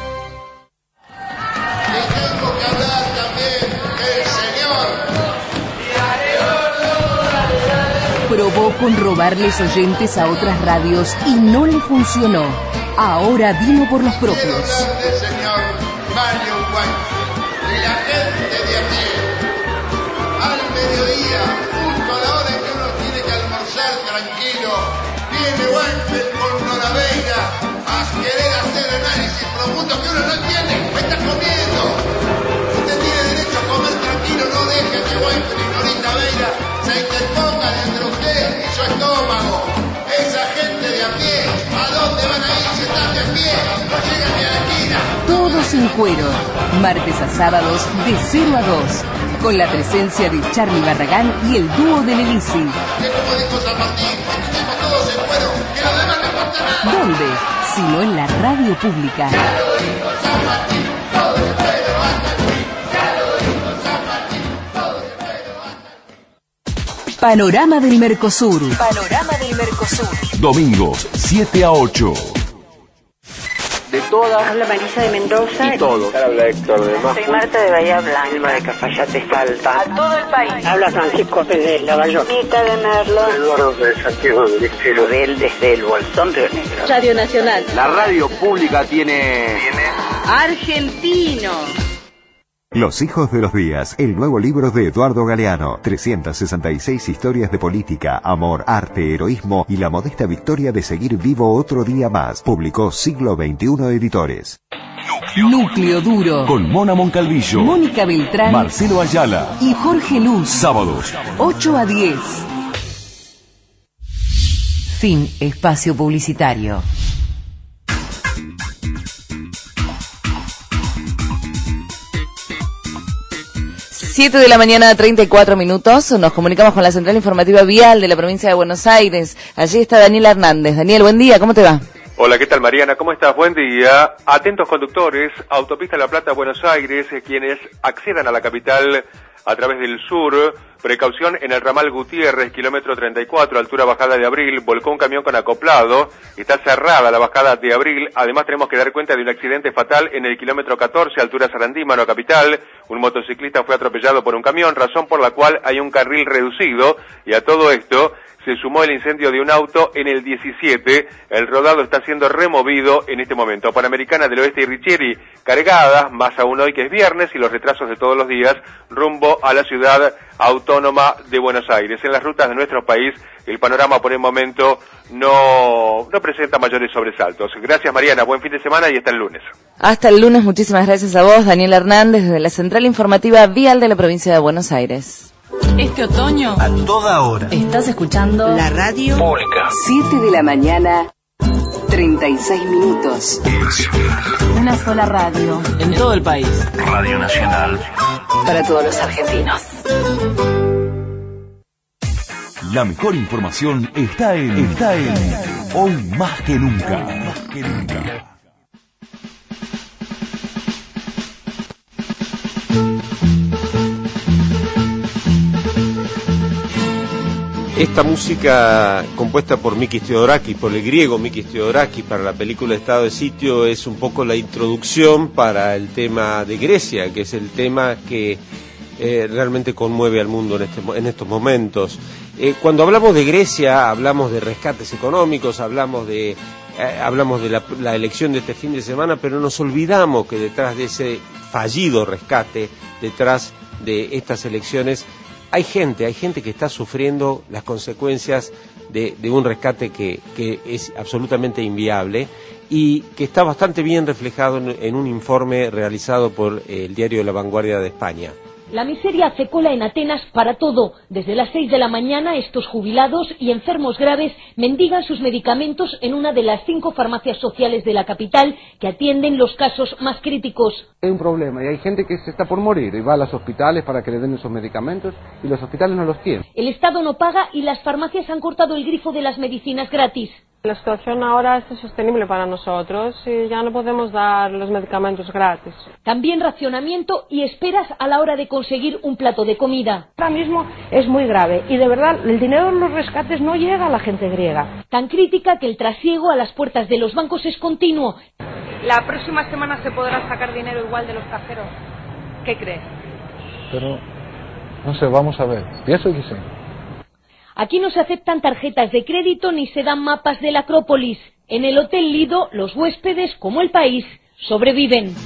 Probó con robarles oyentes a otras radios y no le funcionó. Ahora vino por los propios. Del señor Mario Weinstein, de la gente de a pie, al mediodía, justo a la hora en que uno tiene que almorzar tranquilo, viene Weinstein con Noraveira a querer hacer análisis profundo que uno no entiende. ¿Me está comiendo? Usted tiene derecho a comer tranquilo, no deje que Weinstein y Norita Veira se interpongan entre usted y su estómago. Esa gente a pie. ¿A dónde van a ir si están de a pie? No llegan ni a la esquina. Todos en cuero. Martes a sábados de 0 a 2. Con la presencia de Charly Barragán y el dúo de Nelisi. Que como dijo San Martín, estemos todos en cuero, que lo demás no importa nada. ¿Dónde? Sino en la radio pública. Panorama del Mercosur. Panorama del Mercosur. Domingos, 7 a 8. De todas. Habla Marisa de Mendoza. Y todos. Habla Héctor de Majo. Soy Marta de Bahía Blanca. Vilma de Cafayate, Salta. A todo el país. Habla Francisco Pérez de Lavallón. Nita de Merlo. Eduardo de Santiago del Estero. Del desde el Bolsón Río Negro. Radio Nacional. La radio pública tiene... Argentino. Los hijos de los días, el nuevo libro de Eduardo Galeano. 366 historias de política, amor, arte, heroísmo y la modesta victoria de seguir vivo otro día más. Publicó Siglo XXI Editores. Núcleo Duro. Con Mona Moncalvillo, Mónica Beltrán, Marcelo Ayala y Jorge Luz. Sábados, 8 a 10. Fin espacio publicitario. 7 de la mañana, 34 minutos. Nos comunicamos con la Central Informativa Vial de la provincia de Buenos Aires. Allí está Daniel Hernández. Daniel, buen día, ¿cómo te va? Hola, ¿qué tal, Mariana? ¿Cómo estás? Buen día. Atentos conductores, Autopista La Plata, Buenos Aires, quienes accedan a la capital a través del sur. Precaución en el ramal Gutiérrez, kilómetro 34, altura bajada de Abril, volcó un camión con acoplado, está cerrada la bajada de Abril. Además tenemos que dar cuenta de un accidente fatal en el kilómetro 14, altura Sarandímano, capital. Un motociclista fue atropellado por un camión, razón por la cual hay un carril reducido, y a todo esto se sumó el incendio de un auto en el 17. El rodado está siendo removido en este momento. Panamericana del Oeste y Richieri cargadas, más aún hoy que es viernes, y los retrasos de todos los días rumbo a la ciudad autónoma de Buenos Aires. En las rutas de nuestro país, el panorama por el momento no presenta mayores sobresaltos. Gracias, Mariana, buen fin de semana y hasta el lunes. Hasta el lunes, muchísimas gracias a vos, Daniel Hernández, desde la Central Informativa Vial de la provincia de Buenos Aires. Este otoño, a toda hora. estás escuchando la radio Pública. 7 de la mañana, 36 minutos. Una sola radio. En todo el país. Radio Nacional. Para todos los argentinos. La mejor información está en Hoy Más que Nunca. Más que nunca. Esta música compuesta por Mikis Theodorakis, por el griego Mikis Theodorakis, para la película Estado de Sitio, es un poco la introducción para el tema de Grecia, que es el tema que realmente conmueve al mundo en estos momentos. Cuando hablamos de Grecia, hablamos de rescates económicos, hablamos de la elección de este fin de semana, pero nos olvidamos que detrás de ese fallido rescate, detrás de estas elecciones, hay gente que está sufriendo las consecuencias de un rescate que es absolutamente inviable y que está bastante bien reflejado en un informe realizado por el diario La Vanguardia de España. La miseria hace cola en Atenas para todo. Desde las 6 de la mañana, estos jubilados y enfermos graves mendigan sus medicamentos en una de las 5 farmacias sociales de la capital que atienden los casos más críticos. Hay un problema y hay gente que se está por morir y va a los hospitales para que le den esos medicamentos y los hospitales no los tienen. El Estado no paga y las farmacias han cortado el grifo de las medicinas gratis. La situación ahora es insostenible para nosotros y ya no podemos dar los medicamentos gratis. También racionamiento y esperas a la hora de conseguir un plato de comida. Ahora mismo es muy grave y de verdad el dinero de los rescates no llega a la gente griega. Tan crítica que el trasiego a las puertas de los bancos es continuo. La próxima semana se podrá sacar dinero igual de los cajeros. ¿Qué crees? Pero, no sé, vamos a ver. Pienso que sí. Aquí no se aceptan tarjetas de crédito ni se dan mapas de la Acrópolis. En el Hotel Lido, los huéspedes, como el país, sobreviven.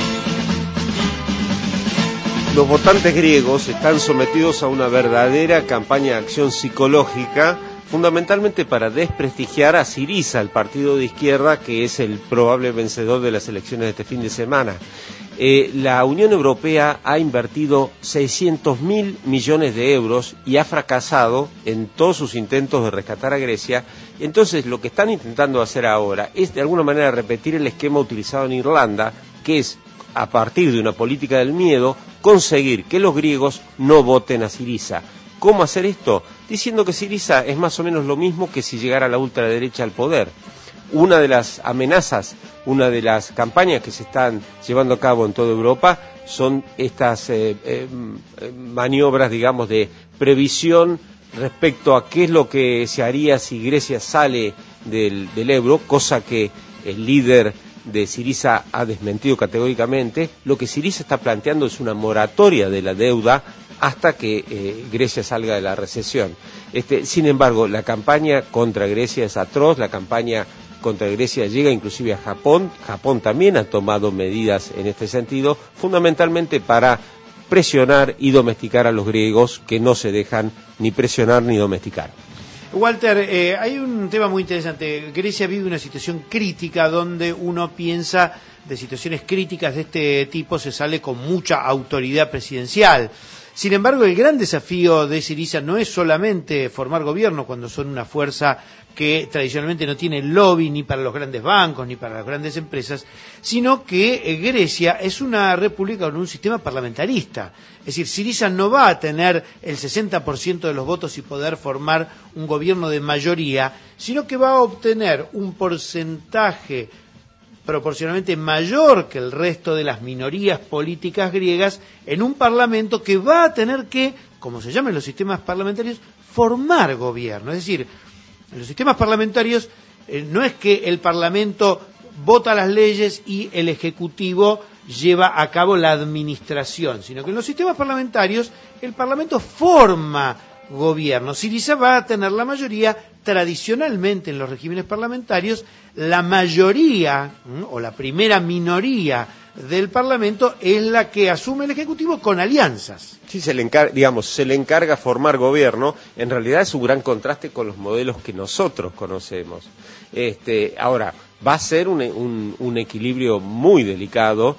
Los votantes griegos están sometidos a una verdadera campaña de acción psicológica, fundamentalmente para desprestigiar a Syriza, el partido de izquierda que es el probable vencedor de las elecciones de este fin de semana. La Unión Europea ha invertido 600.000 millones de euros y ha fracasado en todos sus intentos de rescatar a Grecia. Entonces, lo que están intentando hacer ahora es, de alguna manera, repetir el esquema utilizado en Irlanda, que es, a partir de una política del miedo, conseguir que los griegos no voten a Syriza. ¿Cómo hacer esto? Diciendo que Syriza es más o menos lo mismo que si llegara la ultraderecha al poder. Una de las amenazas, una de las campañas que se están llevando a cabo en toda Europa son estas maniobras, digamos, de previsión respecto a qué es lo que se haría si Grecia sale del euro, cosa que el líder de Syriza ha desmentido categóricamente. Lo que Syriza está planteando es una moratoria de la deuda hasta que Grecia salga de la recesión. Sin embargo, la campaña contra Grecia es atroz, la campaña contra Grecia llega inclusive a Japón. Japón también ha tomado medidas en este sentido, fundamentalmente para presionar y domesticar a los griegos, que no se dejan ni presionar ni domesticar. Walter, hay un tema muy interesante. Grecia vive una situación crítica donde uno piensa de situaciones críticas de este tipo se sale con mucha autoridad presidencial. Sin embargo, el gran desafío de Syriza no es solamente formar gobierno cuando son una fuerza que tradicionalmente no tiene lobby ni para los grandes bancos ni para las grandes empresas, sino que Grecia es una república con un sistema parlamentarista. Es decir, Syriza no va a tener el 60% de los votos y poder formar un gobierno de mayoría, sino que va a obtener un porcentaje proporcionalmente mayor que el resto de las minorías políticas griegas en un parlamento que va a tener que, como se llaman los sistemas parlamentarios, formar gobierno. Es decir, en los sistemas parlamentarios no es que el Parlamento vota las leyes y el Ejecutivo lleva a cabo la administración, sino que en los sistemas parlamentarios el Parlamento forma gobierno. Syriza va a tener la mayoría. Tradicionalmente en los regímenes parlamentarios, la mayoría o la primera minoría del Parlamento es la que asume el Ejecutivo con alianzas. Sí, se le encarga formar gobierno. En realidad es un gran contraste con los modelos que nosotros conocemos. Ahora, va a ser un equilibrio muy delicado.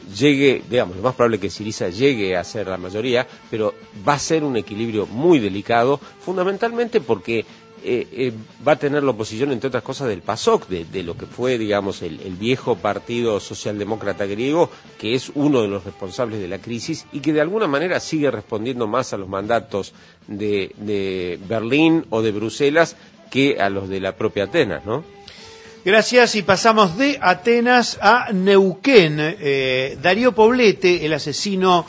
Lo más probable es que Syriza llegue a ser la mayoría, pero va a ser un equilibrio muy delicado, fundamentalmente porque va a tener la oposición, entre otras cosas, del PASOK, de lo que fue, digamos, el viejo partido socialdemócrata griego, que es uno de los responsables de la crisis y que de alguna manera sigue respondiendo más a los mandatos de Berlín o de Bruselas que a los de la propia Atenas, ¿no? Gracias, y pasamos de Atenas a Neuquén. Darío Poblete, el asesino,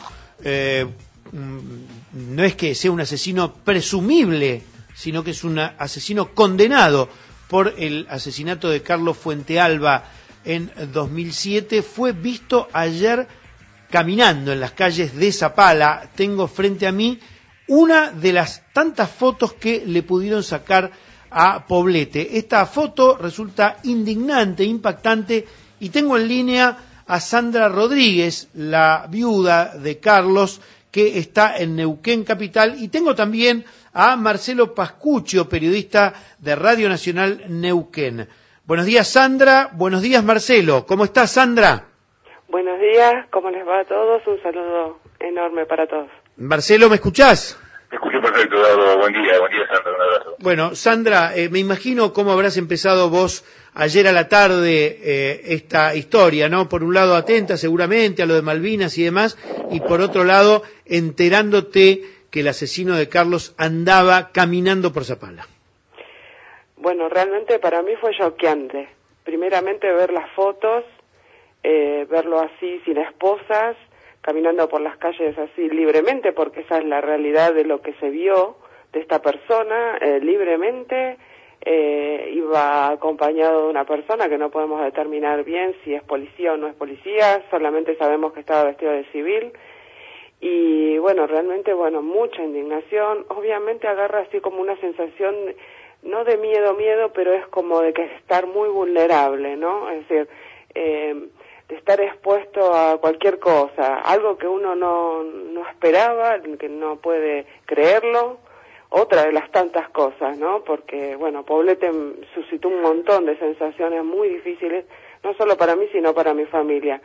no es que sea un asesino presumible, sino que es un asesino condenado por el asesinato de Carlos Fuentealba en 2007, fue visto ayer caminando en las calles de Zapala. Tengo frente a mí una de las tantas fotos que le pudieron sacar a Poblete. Esta foto resulta indignante, impactante, y tengo en línea a Sandra Rodríguez, la viuda de Carlos, que está en Neuquén capital, y tengo también a Marcelo Pascuccio, periodista de Radio Nacional Neuquén. Buenos días, Sandra. Buenos días, Marcelo. ¿Cómo estás, Sandra? Buenos días. ¿Cómo les va a todos? Un saludo enorme para todos. Marcelo, ¿me escuchás? Te escucho perfecto, Eduardo. Buen día, Sandra. Un abrazo. Bueno, Sandra, me imagino cómo habrás empezado vos ayer a la tarde esta historia, ¿no? Por un lado atenta seguramente a lo de Malvinas y demás, y por otro lado enterándote que el asesino de Carlos andaba caminando por Zapala. Bueno, realmente para mí fue choqueante. Primeramente ver las fotos, verlo así sin esposas, caminando por las calles así libremente, porque esa es la realidad de lo que se vio de esta persona, libremente. Iba acompañado de una persona que no podemos determinar bien si es policía o no es policía, solamente sabemos que estaba vestido de civil. Y bueno, realmente, mucha indignación. Obviamente agarra así como una sensación, no de miedo, pero es como de que estar muy vulnerable, ¿no? Es decir, de estar expuesto a cualquier cosa, algo que uno no esperaba, que no puede creerlo. Otra de las tantas cosas, ¿no? Porque, Poblete suscitó un montón de sensaciones muy difíciles, no solo para mí, sino para mi familia.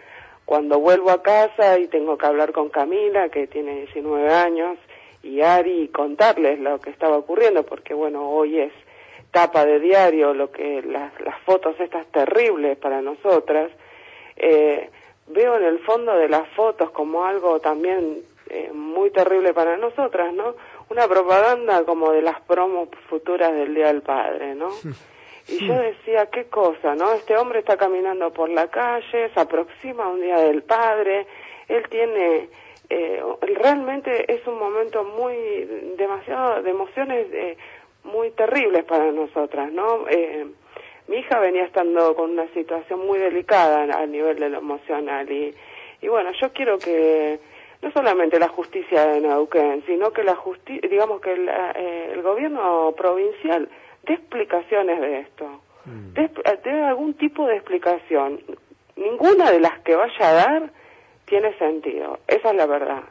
cuando vuelvo a casa y tengo que hablar con Camila, que tiene 19 años, y Ari, y contarles lo que estaba ocurriendo, porque bueno, hoy es tapa de diario, las fotos estas terribles para nosotras, veo en el fondo de las fotos como algo también muy terrible para nosotras, ¿no? Una propaganda como de las promos futuras del Día del Padre, ¿no? Y yo decía, qué cosa, ¿no? Este hombre está caminando por la calle, se aproxima un Día del Padre, él tiene, realmente es un momento demasiado de emociones muy terribles para nosotras, ¿no? Mi hija venía estando con una situación muy delicada a nivel de lo emocional y bueno, yo quiero que no solamente la justicia de Neuquén, sino que digamos que el gobierno provincial dé explicaciones de esto, dé algún tipo de explicación. Ninguna de las que vaya a dar tiene sentido, esa es la verdad.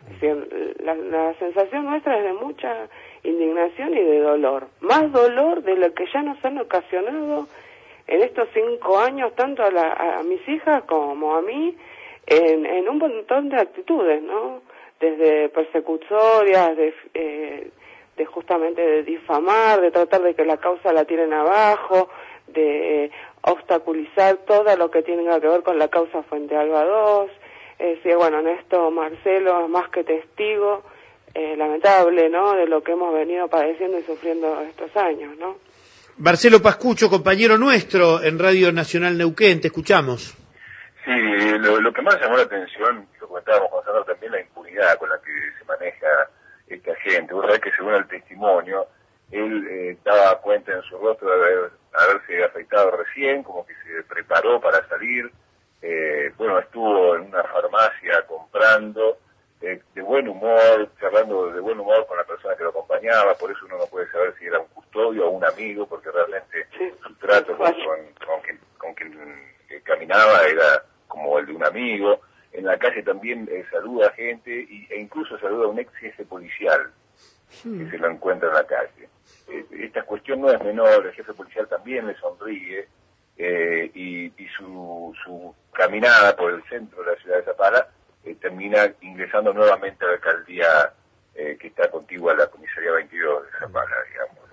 La sensación nuestra es de mucha indignación y de dolor, más dolor de lo que ya nos han ocasionado en estos 5 años, tanto a mis hijas como a mí, en un montón de actitudes, ¿no? Desde persecutorias, de justamente de difamar, de tratar de que la causa la tiren abajo, de obstaculizar todo lo que tenga que ver con la causa Fuente Alba 2. Bueno, en esto Marcelo es más que testigo, lamentable, ¿no?, de lo que hemos venido padeciendo y sufriendo estos años, ¿no? Marcelo Pascucho, compañero nuestro en Radio Nacional Neuquén, te escuchamos. Sí, lo que más llamó la atención, lo comentábamos con Sandra también, la impunidad con la que se maneja esta gente. Vos sabés que según el testimonio, él daba cuenta en su rostro de haberse afeitado recién, como que se preparó para salir. Bueno, estuvo en una farmacia comprando, de buen humor, charlando de buen humor con la persona que lo acompañaba, por eso uno no puede saber si era un custodio o un amigo, porque realmente su trato con quien caminaba era como el de un amigo. En la calle también saluda a gente e incluso saluda a un ex jefe policial que se lo encuentra en la calle. Esta cuestión no es menor, el jefe policial también le sonríe y su caminada por el centro de la ciudad de Zapala termina ingresando nuevamente a la alcaldía que está contigua a la comisaría 22 de Zapala, digamos,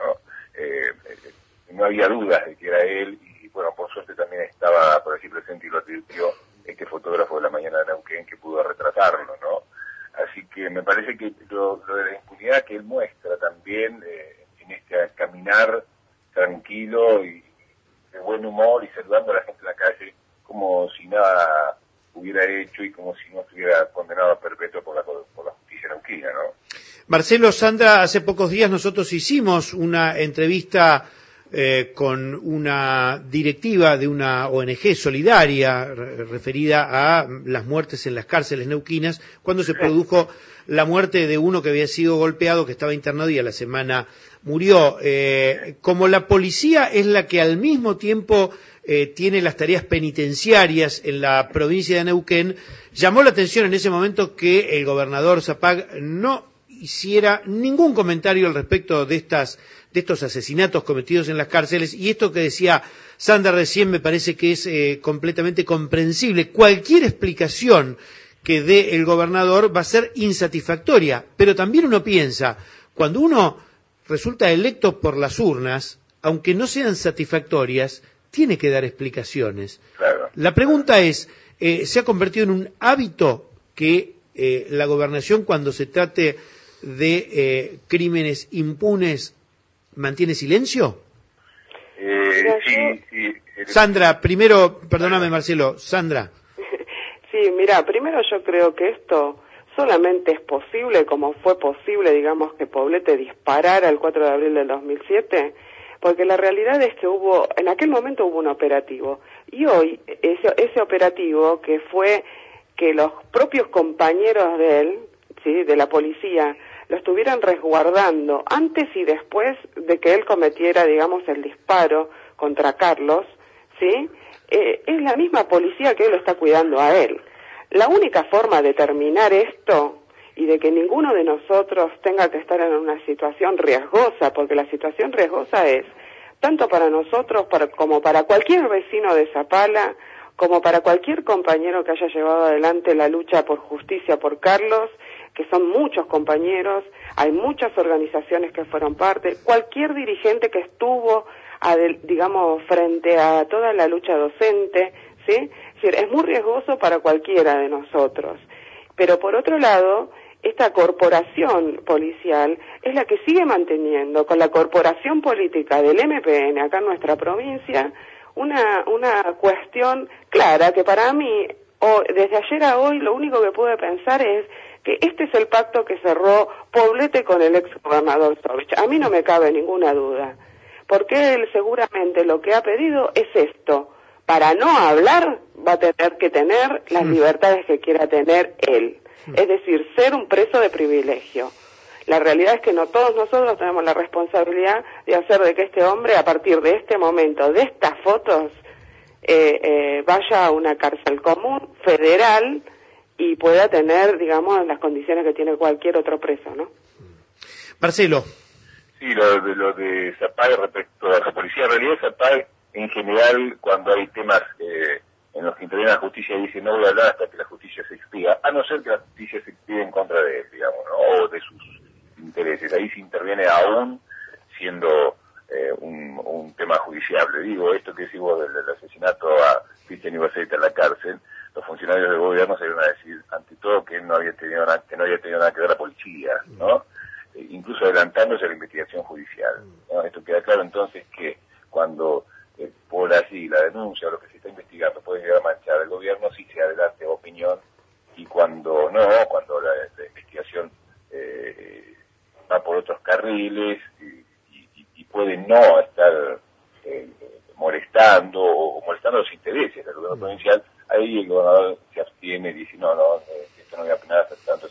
¿no? No había dudas de que era él y bueno, por suerte también estaba por allí presente y lo advirtió este fotógrafo de la mañana de Neuquén que pudo retratarlo, ¿no? Así que me parece que lo de la impunidad que él muestra también en este caminar tranquilo y de buen humor y saludando a la gente en la calle como si nada hubiera hecho y como si no estuviera condenado a perpetuo por la justicia neuquina, ¿no? Marcelo, Sandra, hace pocos días nosotros hicimos una entrevista con una directiva de una ONG solidaria referida a las muertes en las cárceles neuquinas, cuando se produjo la muerte de uno que había sido golpeado, que estaba internado y a la semana murió. Como la policía es la que al mismo tiempo tiene las tareas penitenciarias en la provincia de Neuquén, llamó la atención en ese momento que el gobernador Zapag no hiciera ningún comentario al respecto de estos asesinatos cometidos en las cárceles, y esto que decía Sandra recién me parece que es completamente comprensible. Cualquier explicación que dé el gobernador va a ser insatisfactoria, pero también uno piensa, cuando uno resulta electo por las urnas, aunque no sean satisfactorias, tiene que dar explicaciones. Claro. La pregunta es, ¿se ha convertido en un hábito que la gobernación, cuando se trate de crímenes impunes, mantiene silencio? Sí. Sandra, primero, perdóname Marcelo, Sandra. Sí, mira, primero yo creo que esto solamente es posible, como fue posible, digamos, que Poblete disparara el 4 de abril del 2007, porque la realidad es que en aquel momento hubo un operativo, y hoy ese operativo que fue que los propios compañeros de él, ¿sí?, de la policía, lo estuvieran resguardando antes y después de que él cometiera, digamos, el disparo contra Carlos, ¿sí? Es la misma policía que él lo está cuidando a él. La única forma de terminar esto y de que ninguno de nosotros tenga que estar en una situación riesgosa, porque la situación riesgosa es tanto para nosotros como para cualquier vecino de Zapala, como para cualquier compañero que haya llevado adelante la lucha por justicia por Carlos, que son muchos compañeros, hay muchas organizaciones que fueron parte, cualquier dirigente que estuvo, digamos, frente a toda la lucha docente, ¿sí? Es decir, es muy riesgoso para cualquiera de nosotros. Pero por otro lado, esta corporación policial es la que sigue manteniendo con la corporación política del MPN acá en nuestra provincia una cuestión clara que para mí, desde ayer a hoy, lo único que pude pensar es que este es el pacto que cerró Poblete con el ex gobernador Sovich. A mí no me cabe ninguna duda, porque él seguramente lo que ha pedido es esto: para no hablar va a tener que tener las libertades que quiera tener él, es decir, ser un preso de privilegio. La realidad es que no todos nosotros tenemos la responsabilidad de hacer de que este hombre, a partir de este momento, de estas fotos, vaya a una cárcel común, federal, y pueda tener, digamos, las condiciones que tiene cualquier otro preso, ¿no? Marcelo. Sí, lo de Zapag respecto a la policía. En realidad, Zapag, en general, cuando hay temas en los que interviene la justicia, dice no voy a hablar hasta que la justicia se expiga, a no ser que la justicia se expigue en contra de él, digamos, ¿no? O de sus intereses. Ahí se interviene aún siendo un tema judiciable. Digo, esto que decís vos del asesinato a Cristian Ibarzeta en la cárcel, los funcionarios del gobierno salieron a decir, ante todo, que no había tenido nada que ver la policía, ¿no? Incluso adelantándose a la investigación judicial, ¿no? Esto queda claro entonces que cuando por así la denuncia o lo que se está investigando puede llegar a manchar al gobierno, sí se adelante opinión, y cuando no, cuando la investigación va por otros carriles y puede no estar molestando los intereses del gobierno provincial, ahí el gobernador se abstiene y dice no, esto no voy a opinar hasta tanto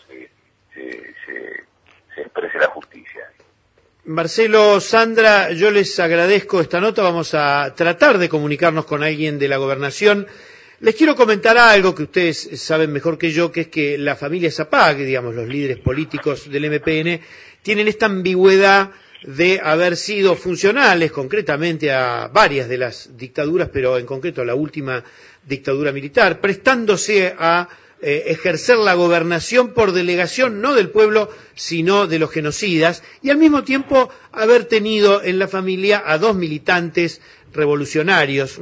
se exprese la justicia. Marcelo, Sandra, yo les agradezco esta nota. Vamos a tratar de comunicarnos con alguien de la gobernación. Les quiero comentar algo que ustedes saben mejor que yo, que es que la familia Zapag, digamos, los líderes políticos del MPN, tienen esta ambigüedad de haber sido funcionales concretamente a varias de las dictaduras, pero en concreto a la última dictadura militar, prestándose a ejercer la gobernación por delegación no del pueblo, sino de los genocidas, y al mismo tiempo haber tenido en la familia a dos militantes revolucionarios.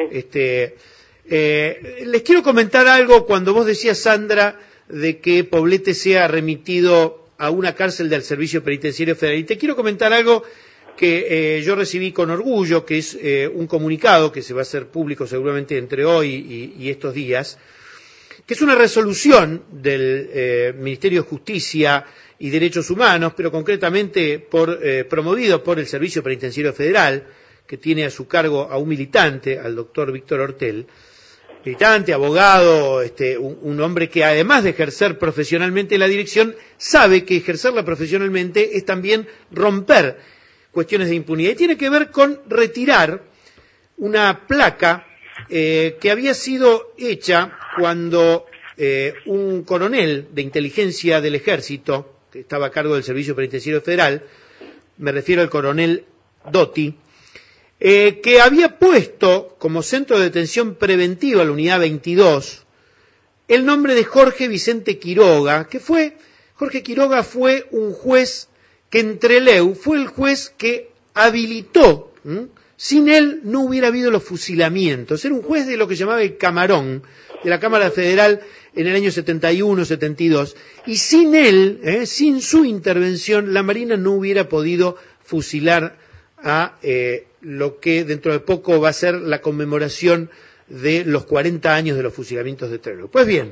Les quiero comentar algo cuando vos decías, Sandra, de que Poblete sea remitido a una cárcel del Servicio Penitenciario Federal. Y te quiero comentar algo que yo recibí con orgullo, que es un comunicado que se va a hacer público seguramente entre hoy y estos días, que es una resolución del Ministerio de Justicia y Derechos Humanos, pero concretamente promovido por el Servicio Penitenciario Federal, que tiene a su cargo a un militante, al doctor Víctor Ortel, militante, abogado, un hombre que además de ejercer profesionalmente la dirección, sabe que ejercerla profesionalmente es también romper cuestiones de impunidad. Y tiene que ver con retirar una placa que había sido hecha cuando un coronel de inteligencia del ejército, que estaba a cargo del Servicio Penitenciario Federal, me refiero al coronel Dotti, que había puesto como centro de detención preventiva la unidad 22 el nombre de Jorge Vicente Quiroga, Jorge Quiroga fue un juez que en Trelew fue el juez que habilitó, sin él no hubiera habido los fusilamientos, era un juez de lo que llamaba el Camarón, de la Cámara Federal en el año 71, 72, y sin él, sin su intervención, la Marina no hubiera podido fusilar a lo que dentro de poco va a ser la conmemoración de los 40 años de los fusilamientos de Trelew. Pues bien,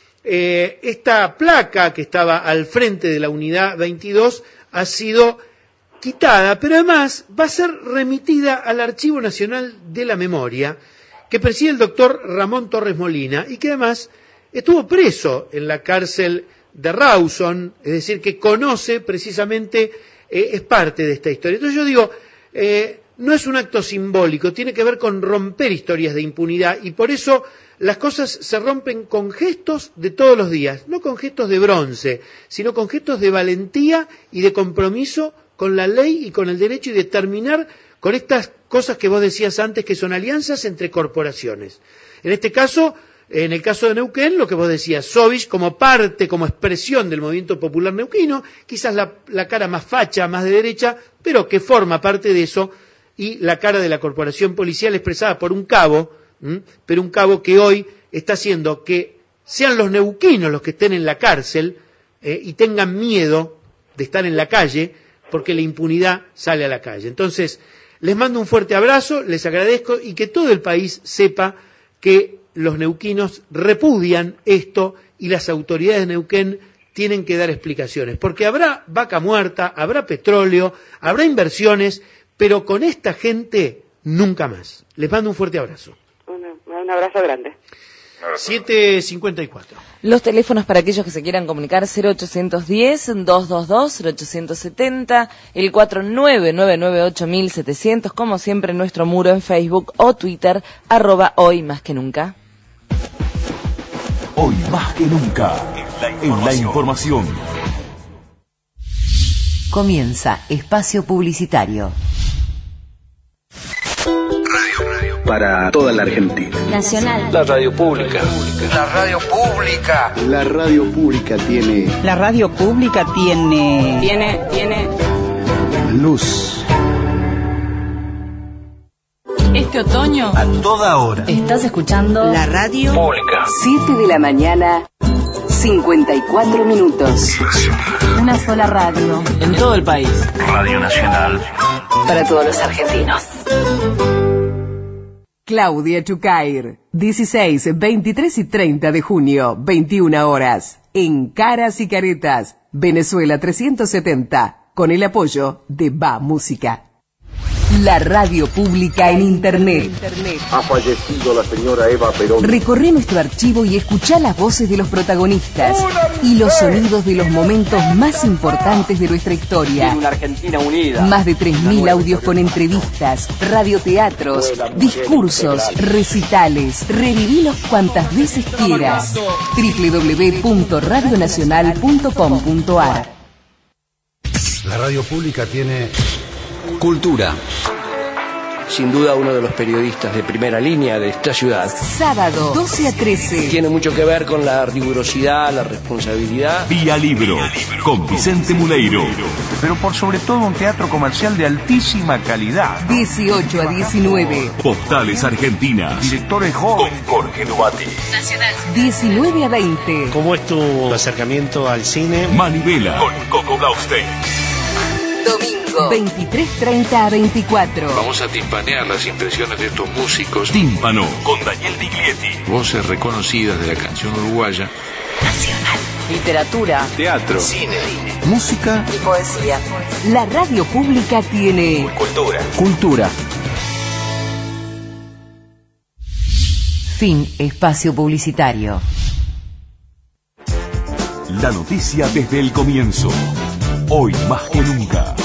esta placa que estaba al frente de la unidad 22 ha sido quitada, pero además va a ser remitida al Archivo Nacional de la Memoria, que preside el doctor Ramón Torres Molina, y que además estuvo preso en la cárcel de Rawson, es decir, que conoce precisamente, es parte de esta historia. Entonces yo digo, no es un acto simbólico, tiene que ver con romper historias de impunidad, y por eso las cosas se rompen con gestos de todos los días, no con gestos de bronce, sino con gestos de valentía y de compromiso con la ley y con el derecho, y de terminar con estas cosas que vos decías antes, que son alianzas entre corporaciones. En este caso, en el caso de Neuquén, lo que vos decías, Sovich como parte, como expresión del movimiento popular neuquino, quizás la cara más facha, más de derecha, pero que forma parte de eso, y la cara de la corporación policial expresada por un cabo, pero un cabo que hoy está haciendo que sean los neuquinos los que estén en la cárcel y tengan miedo de estar en la calle, porque la impunidad sale a la calle. Entonces, les mando un fuerte abrazo, les agradezco, y que todo el país sepa que los neuquinos repudian esto y las autoridades de Neuquén tienen que dar explicaciones, porque habrá vaca muerta, habrá petróleo, habrá inversiones, pero con esta gente nunca más. Les mando un fuerte abrazo. Un abrazo grande. 7:54. Los teléfonos para aquellos que se quieran comunicar: 0810-222-0870, el 49998700, como siempre en nuestro muro en Facebook o Twitter, @hoymasquenunca. Hoy más que nunca, en la información. Comienza Espacio Publicitario. Para toda la Argentina. Nacional. La radio pública. La radio pública. La radio pública tiene... La radio pública tiene... Tiene... luz. Este otoño, A toda hora. estás escuchando La radio pública. 7 de la mañana, 54 minutos. Una sola radio. En todo el país. Radio Nacional. Para todos los argentinos. Claudia Chucair, 16, 23 y 30 de junio, 21 horas, en Caras y Caretas, Venezuela 370, con el apoyo de Va Música. La radio pública en Internet. Ha fallecido la señora Eva Perón. Recorre nuestro archivo y escuchá las voces de los protagonistas y los sonidos de los momentos más importantes de nuestra historia. Una Argentina unida. Más de 3.000 audios con entrevistas, radioteatros, discursos, recitales. Revivilos cuantas veces quieras. www.radionacional.com.ar. La radio pública tiene... Cultura. Sin duda uno de los periodistas de primera línea de esta ciudad. Sábado, 12 a 13. Tiene mucho que ver con la rigurosidad, la responsabilidad. Vía Libro, con Vicente Muleiro. Pero por sobre todo un teatro comercial de altísima calidad. 18 a 19. Postales Argentinas. Directores jóvenes. Con Jorge Novati. Nacional. 19 a 20. ¿Cómo es tu acercamiento al cine? Manivela. Con Coco Blaustein. Domingo, 23:30 a 24. Vamos a timpanear las impresiones de estos músicos. Tímpano, con Daniel Diglietti. Voces reconocidas de la canción uruguaya. Nacional. Literatura. Teatro. Cine. Música. Y poesía. La radio pública tiene... Cultura. Fin espacio publicitario. La noticia desde el comienzo. Hoy más que nunca.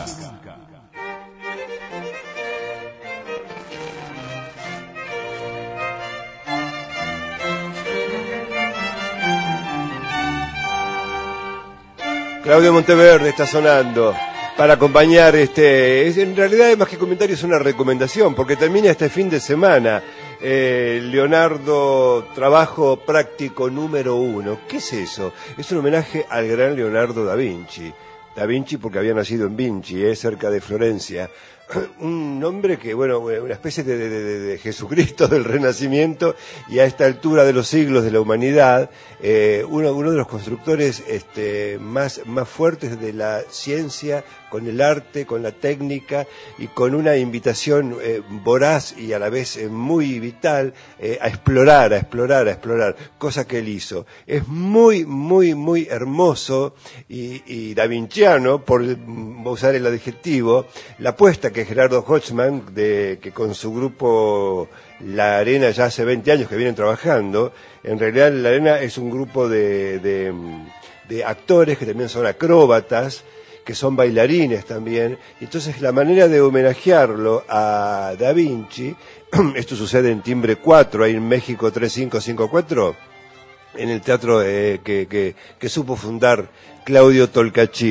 Claudio Monteverde está sonando para acompañar en realidad más que comentario es una recomendación porque termina este fin de semana Leonardo Trabajo Práctico número 1. ¿Qué es eso? Es un homenaje al gran Leonardo da Vinci. Da Vinci porque había nacido en Vinci, cerca de Florencia. Un hombre que, bueno, una especie de Jesucristo del Renacimiento y a esta altura de los siglos de la humanidad, uno de los constructores más fuertes de la ciencia, con el arte, con la técnica y con una invitación voraz y a la vez muy vital a explorar, cosa que él hizo. Es muy, muy, muy hermoso y davinciano, por usar el adjetivo, la apuesta que Gerardo Hochman, que con su grupo La Arena ya hace 20 años que vienen trabajando. En realidad La Arena es un grupo de actores que también son acróbatas, que son bailarines también. Entonces la manera de homenajearlo a Da Vinci, esto sucede en Timbre 4, ahí en México 3554, en el teatro que supo fundar Claudio Tolcachir.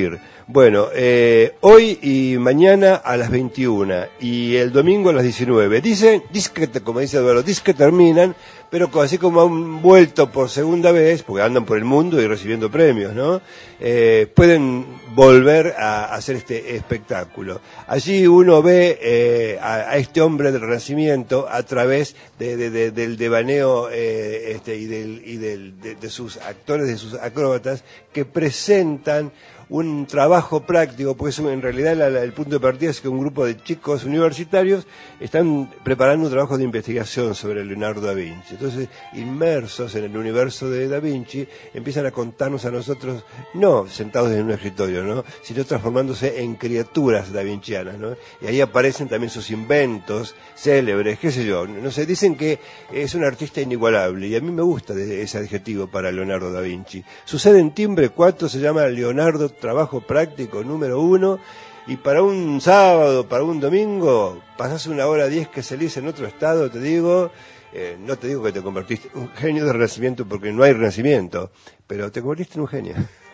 Bueno, hoy y mañana a las 21 y el domingo a las 19. Dice que, como dice Eduardo, dice que terminan, pero así como han vuelto por segunda vez, porque andan por el mundo y recibiendo premios, ¿no? Pueden volver a hacer este espectáculo. Allí uno ve a este hombre del Renacimiento a través del devaneo y de sus actores, de sus acróbatas, que presentan un trabajo práctico, porque eso en realidad el punto de partida es que un grupo de chicos universitarios están preparando un trabajo de investigación sobre Leonardo da Vinci. Entonces, inmersos en el universo de da Vinci, empiezan a contarnos a nosotros, no sentados en un escritorio, ¿no?, sino transformándose en criaturas da vincianas, ¿no? Y ahí aparecen también sus inventos célebres, qué sé yo, no sé, dicen que es un artista inigualable, y a mí me gusta ese adjetivo para Leonardo da Vinci. Su sede en Timbre 4 se llama Leonardo Trabajo Práctico número 1, y para un sábado, para un domingo, pasás 1:10 que salís en otro estado, te digo, no te digo que te convertiste en un genio de Renacimiento, porque no hay Renacimiento, pero te convertiste en un genio.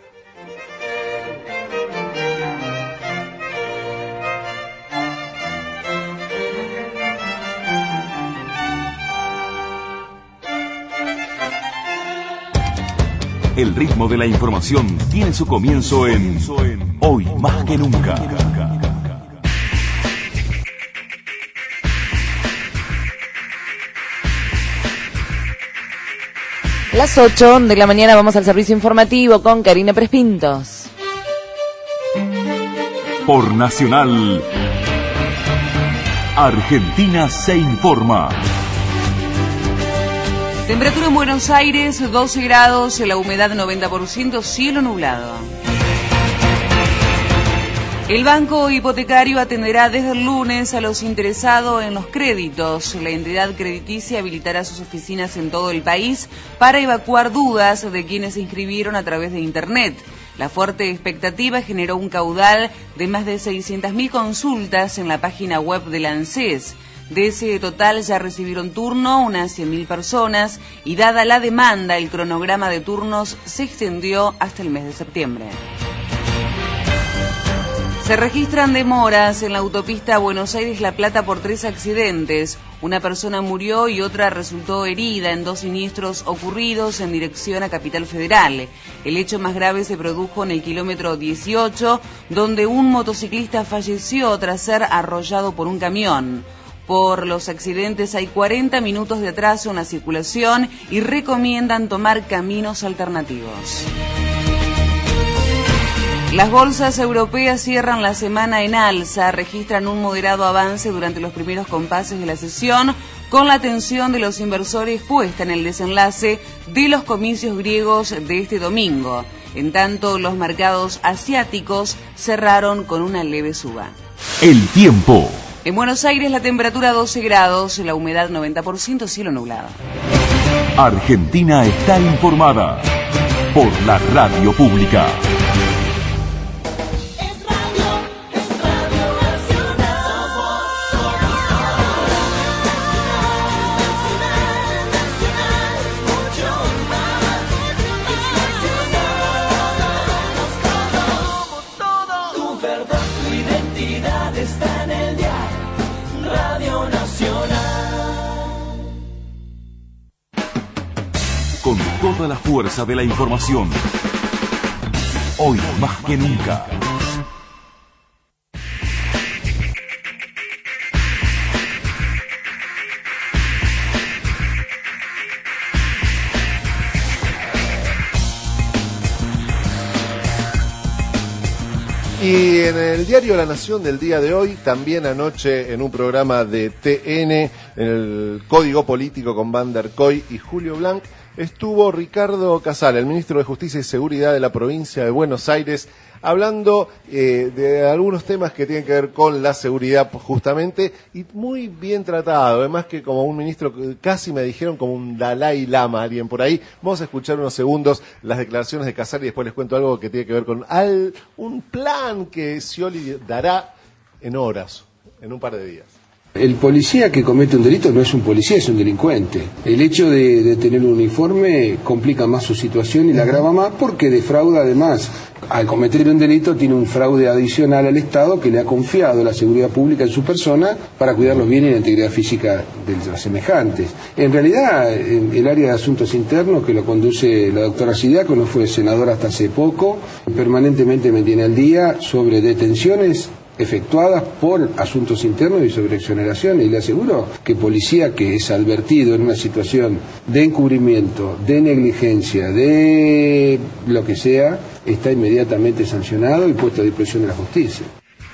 El ritmo de la información tiene su comienzo en Hoy Más que Nunca. A las 8 de la mañana vamos al servicio informativo con Karina Prespintos. Por Nacional, Argentina se informa. Temperatura en Buenos Aires, 12 grados, la humedad 90%, cielo nublado. El Banco Hipotecario atenderá desde el lunes a los interesados en los créditos. La entidad crediticia habilitará sus oficinas en todo el país para evacuar dudas de quienes se inscribieron a través de Internet. La fuerte expectativa generó un caudal de más de 600.000 consultas en la página web del ANSES. De ese total ya recibieron turno unas 100.000 personas y dada la demanda, el cronograma de turnos se extendió hasta el mes de septiembre. Se registran demoras en la autopista Buenos Aires-La Plata por 3 accidentes. Una persona murió y otra resultó herida en 2 siniestros ocurridos en dirección a Capital Federal. El hecho más grave se produjo en el kilómetro 18, donde un motociclista falleció tras ser arrollado por un camión. Por los accidentes hay 40 minutos de atraso en la circulación y recomiendan tomar caminos alternativos. Las bolsas europeas cierran la semana en alza, registran un moderado avance durante los primeros compases de la sesión, con la atención de los inversores puesta en el desenlace de los comicios griegos de este domingo. En tanto, los mercados asiáticos cerraron con una leve suba. El tiempo. En Buenos Aires la temperatura 12 grados, la humedad 90%, cielo nublado. Argentina está informada por la radio pública. Con toda la fuerza de la información. Hoy más que nunca. Y en el diario La Nación del día de hoy, también anoche en un programa de TN, en el Código Político con Van der Koy y Julio Blanc, estuvo Ricardo Casal, el ministro de Justicia y Seguridad de la provincia de Buenos Aires, hablando de algunos temas que tienen que ver con la seguridad justamente, y muy bien tratado, además que como un ministro, casi me dijeron como un Dalai Lama, alguien por ahí. Vamos a escuchar unos segundos las declaraciones de Casal y después les cuento algo que tiene que ver con un plan que Scioli dará en horas, en un par de días. El policía que comete un delito no es un policía, es un delincuente. El hecho de tener un uniforme complica más su situación y la agrava más porque defrauda además. Al cometer un delito tiene un fraude adicional al Estado que le ha confiado la seguridad pública en su persona para cuidar los bienes y la integridad física de los semejantes. En realidad, el área de asuntos internos que lo conduce la doctora Sidiaco, no fue senadora hasta hace poco, permanentemente me tiene al día sobre detenciones efectuadas por asuntos internos y sobre exoneraciones, y le aseguro que policía que es advertido en una situación de encubrimiento, de negligencia, de lo que sea, está inmediatamente sancionado y puesto a disposición de la justicia.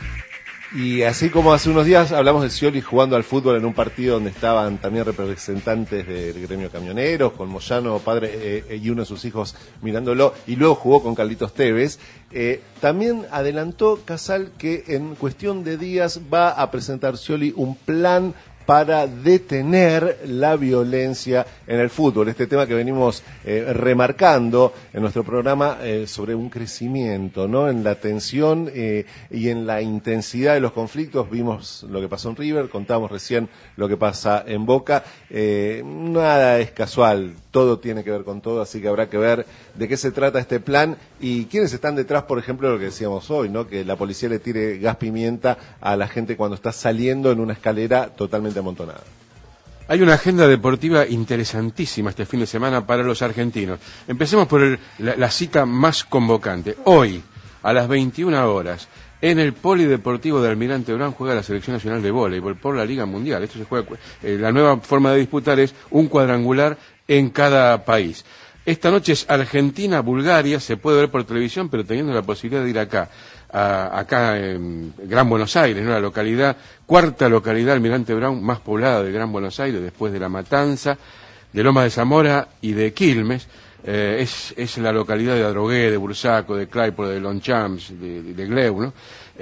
Y así como hace unos días hablamos de Scioli jugando al fútbol en un partido donde estaban también representantes del gremio camioneros, con Moyano, padre y uno de sus hijos mirándolo, y luego jugó con Carlitos Tevez, también adelantó Casal que en cuestión de días va a presentar Scioli un plan para detener la violencia en el fútbol. Este tema que venimos remarcando en nuestro programa sobre un crecimiento, ¿no? En la tensión y en la intensidad de los conflictos. Vimos lo que pasó en River, contamos recién lo que pasa en Boca. Nada es casual, todo tiene que ver con todo, así que habrá que ver de qué se trata este plan y quiénes están detrás, por ejemplo, de lo que decíamos hoy, ¿no? Que la policía le tire gas pimienta a la gente cuando está saliendo en una escalera totalmente amontonada. Hay una agenda deportiva interesantísima este fin de semana para los argentinos. Empecemos por la cita más convocante. Hoy, a las 21 horas, en el Polideportivo de Almirante Brown juega la Selección Nacional de Voleibol por la Liga Mundial. Esto se juega, la nueva forma de disputar es un cuadrangular en cada país. Esta noche es Argentina-Bulgaria, se puede ver por televisión, pero teniendo la posibilidad de ir acá en Gran Buenos Aires, ¿no? La localidad, cuarta localidad Almirante Brown más poblada de Gran Buenos Aires, después de La Matanza, de Lomas de Zamora y de Quilmes. Es la localidad de Adrogué, de Bursaco, de Claypole, de Longchamps, de Gleu, ¿no?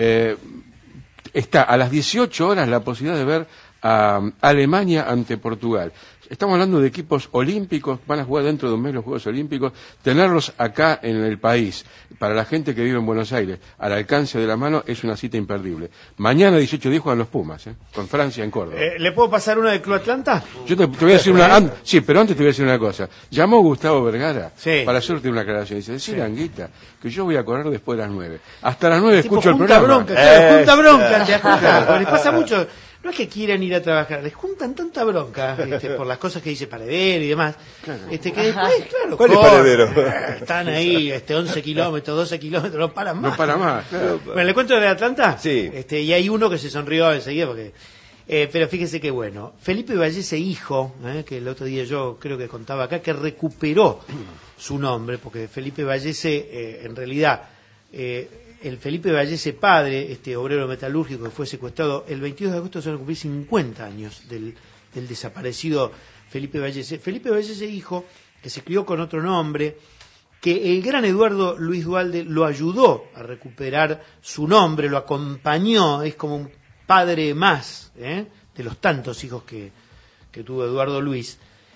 Está a las 18 horas la posibilidad de ver a Alemania ante Portugal. Estamos hablando de equipos olímpicos, van a jugar dentro de un mes los Juegos Olímpicos, tenerlos acá en el país, para la gente que vive en Buenos Aires, al alcance de la mano, es una cita imperdible. Mañana 18:10 juegan los Pumas, con Francia en Córdoba. ¿Le puedo pasar una del Club Atlanta? Yo te voy a decir una, sí, pero antes te voy a decir una cosa. Llamó Gustavo Vergara para hacerte una aclaración. Dice, decile a Anguita que yo voy a correr después de las 9. Hasta las 9 escucho el programa. Bronca, claro, junta bronca, te junta. Les pasa mucho. No es que quieran ir a trabajar, les juntan tanta bronca por las cosas que dice Paredero y demás, que después, claro, ¿cuál es Paredero? Están ahí 11 kilómetros, 12 kilómetros, no paran más. No para más, claro. Bueno, ¿le cuento de Atlanta? Sí. Y hay uno que se sonrió enseguida porque... pero fíjese que bueno, Felipe Vallese hijo, que el otro día yo creo que contaba acá, que recuperó su nombre, porque Felipe Vallese, en realidad... el Felipe Vallese padre, este obrero metalúrgico que fue secuestrado el 22 de agosto, se van a cumplir 50 años del desaparecido Felipe Vallese. Felipe Vallese hijo, que se crió con otro nombre, que el gran Eduardo Luis Duhalde lo ayudó a recuperar su nombre, lo acompañó, es como un padre más de los tantos hijos que tuvo Eduardo Luis.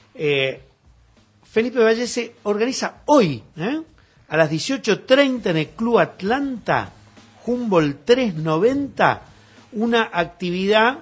Felipe Vallese organiza hoy, a las 18:30 en el Club Atlanta, Humboldt 390, una actividad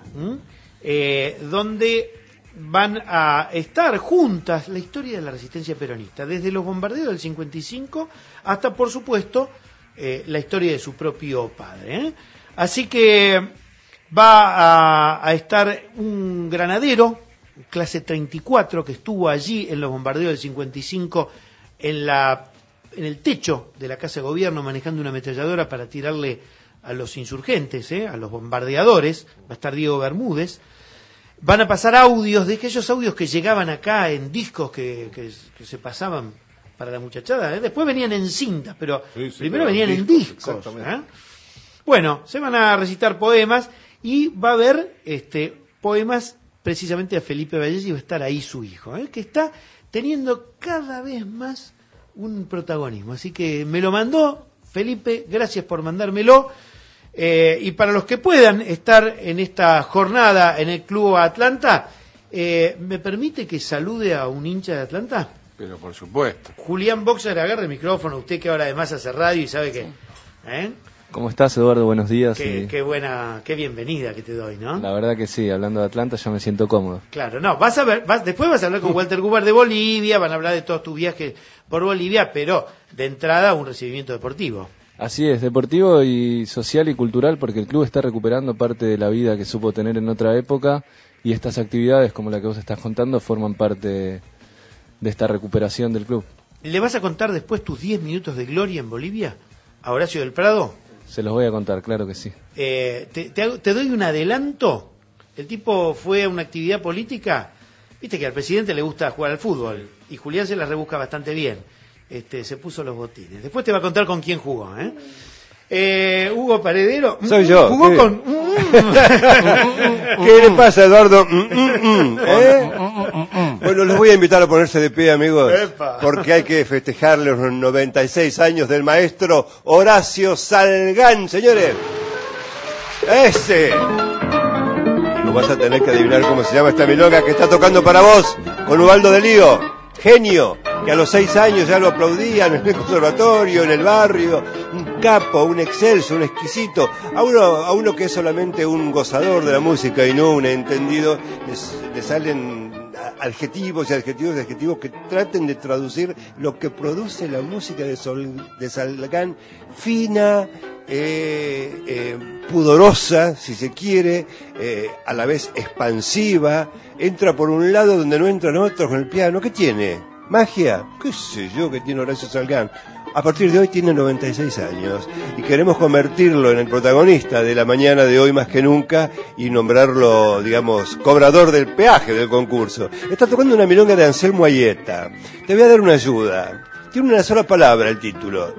donde van a estar juntas la historia de la resistencia peronista, desde los bombardeos del 55 hasta, por supuesto, la historia de su propio padre. Así que va a estar un granadero, clase 34, que estuvo allí en los bombardeos del 55 en el techo de la Casa de Gobierno manejando una ametralladora para tirarle a los insurgentes, a los bombardeadores. Va a estar Diego Bermúdez. Van a pasar audios, de aquellos audios que llegaban acá en discos que se pasaban para la muchachada. Después venían en cinta, pero primero venían en discos. Bueno, se van a recitar poemas y va a haber poemas precisamente a Felipe Vallese, y va a estar ahí su hijo, que está teniendo cada vez más un protagonismo. Así que me lo mandó Felipe, gracias por mandármelo. Y para los que puedan estar en esta jornada en el Club Atlanta, ¿me permite que salude a un hincha de Atlanta? Pero por supuesto. Julián Boxer, agarre el micrófono, usted que ahora además hace radio y sabe que... ¿Cómo estás, Eduardo? Buenos días. Qué buena, qué bienvenida que te doy, ¿no? La verdad que sí, hablando de Atlanta ya me siento cómodo. Claro, no, después vas a hablar con Walter Gubar de Bolivia, van a hablar de todos tus viajes por Bolivia, pero de entrada un recibimiento deportivo. Así es, deportivo y social y cultural, porque el club está recuperando parte de la vida que supo tener en otra época, y estas actividades, como la que vos estás contando, forman parte de esta recuperación del club. ¿Le vas a contar después tus 10 minutos de gloria en Bolivia a Horacio del Prado? Se los voy a contar, claro que sí. Te doy un adelanto. El tipo fue a una actividad política. Viste que al presidente le gusta jugar al fútbol y Julián se la rebusca bastante bien. Se puso los botines. Después te va a contar con quién jugó, Hugo Paredero. Soy yo. Jugó ¿Qué? con... ¿Qué le pasa, Eduardo? Bueno, los voy a invitar a ponerse de pie, amigos, porque hay que festejar los 96 años del maestro Horacio Salgán, señores. ¡Ese! Y no vas a tener que adivinar cómo se llama esta milonga que está tocando para vos, con Ubaldo de Lío, genio, que a los 6 años ya lo aplaudían en el conservatorio, en el barrio, un capo, un excelso, un exquisito, a uno que es solamente un gozador de la música y no un entendido, le salen adjetivos y adjetivos que traten de traducir lo que produce la música de Salgán, fina, pudorosa, si se quiere, a la vez expansiva, entra por un lado donde no entran otros con el piano. ¿Qué tiene? ¿Magia? ¿Qué sé yo que tiene Horacio Salgán? A partir de hoy tiene 96 años y queremos convertirlo en el protagonista de la mañana de hoy más que nunca y nombrarlo, digamos, cobrador del peaje del concurso. Está tocando una milonga de Anselmo Ayeta. Te voy a dar una ayuda. Tiene una sola palabra el título.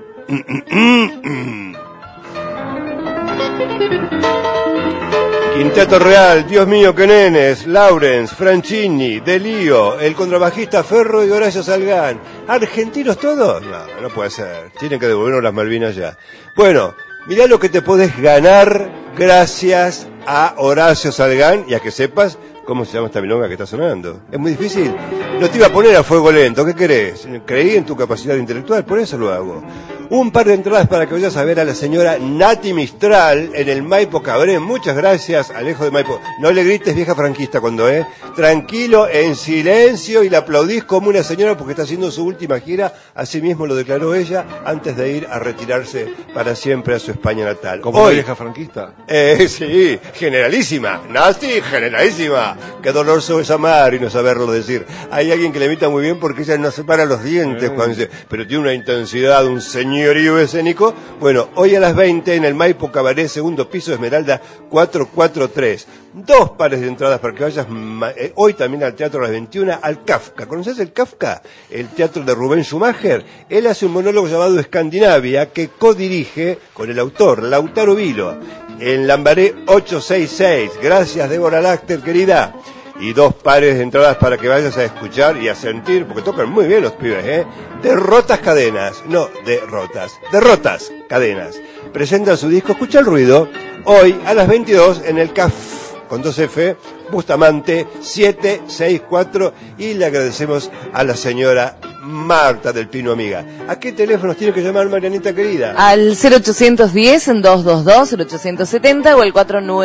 Quinteto Real, Dios mío, qué nenes, Lawrence, Franchini, De Lío, el contrabajista Ferro y Horacio Salgán. ¿Argentinos todos? No puede ser. Tienen que devolvernos las Malvinas ya. Bueno, mirá lo que te podés ganar gracias a Horacio Salgán y a que sepas cómo se llama esta milonga que está sonando. Es muy difícil. No te iba a poner a fuego lento, ¿qué querés? Creí en tu capacidad intelectual, por eso lo hago. Un par de entradas para que vayas a ver a la señora Nati Mistral en el Maipo Cabré. Muchas gracias, Alejo de Maipo. No le grites vieja franquista cuando, tranquilo, en silencio, y la aplaudís como una señora porque está haciendo su última gira. Así mismo lo declaró ella antes de ir a retirarse para siempre a su España natal. ¿Como una vieja franquista? Sí, generalísima. Nati, generalísima. Qué dolor es amar y no saberlo decir. Hay alguien que le imita muy bien porque ella no separa los dientes cuando dice, pero tiene una intensidad, un señorío escénico. Bueno, hoy a las 20 en el Maipo Cabaret, segundo piso, Esmeralda 443. 2 pares de entradas para que vayas hoy también al teatro a las 21, al Kafka. ¿Conoces el Kafka? El teatro de Rubén Schumacher. Él hace un monólogo llamado Escandinavia que codirige con el autor, Lautaro Vilo, en Lambaré 866. Gracias, Débora Lachter, querida. Y 2 pares de entradas para que vayas a escuchar y a sentir, porque tocan muy bien los pibes, Derrotas Cadenas, no derrotas, Derrotas Cadenas. Presentan su disco Escucha el Ruido, hoy a las 22 en el CAF, con 2F, Bustamante 764, y le agradecemos a la señora Marta del Pino, amiga. ¿A qué teléfonos tiene que llamar, Marianita querida? Al 0810-222, 0870 o el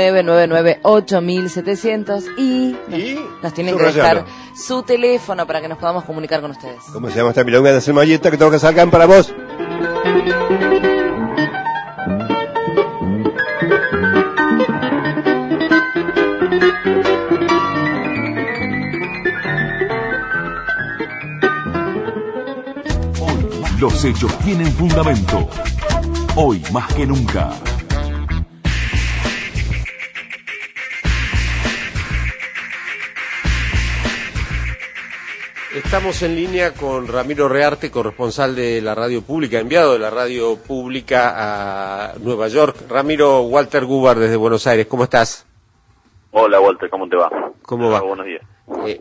4999-8700 y nos tienen que dejar su teléfono para que nos podamos comunicar con ustedes. ¿Cómo se llama esta milonga de Anselmo Ayeta que tengo que Salgán para vos? Los hechos tienen fundamento. Hoy más que nunca. Estamos en línea con Ramiro Rearte, corresponsal de la radio pública, enviado de la radio pública a Nueva York. Ramiro, Walter Gubar desde Buenos Aires, ¿cómo estás? Hola Walter, ¿cómo te va? ¿Cómo va? Buenos días.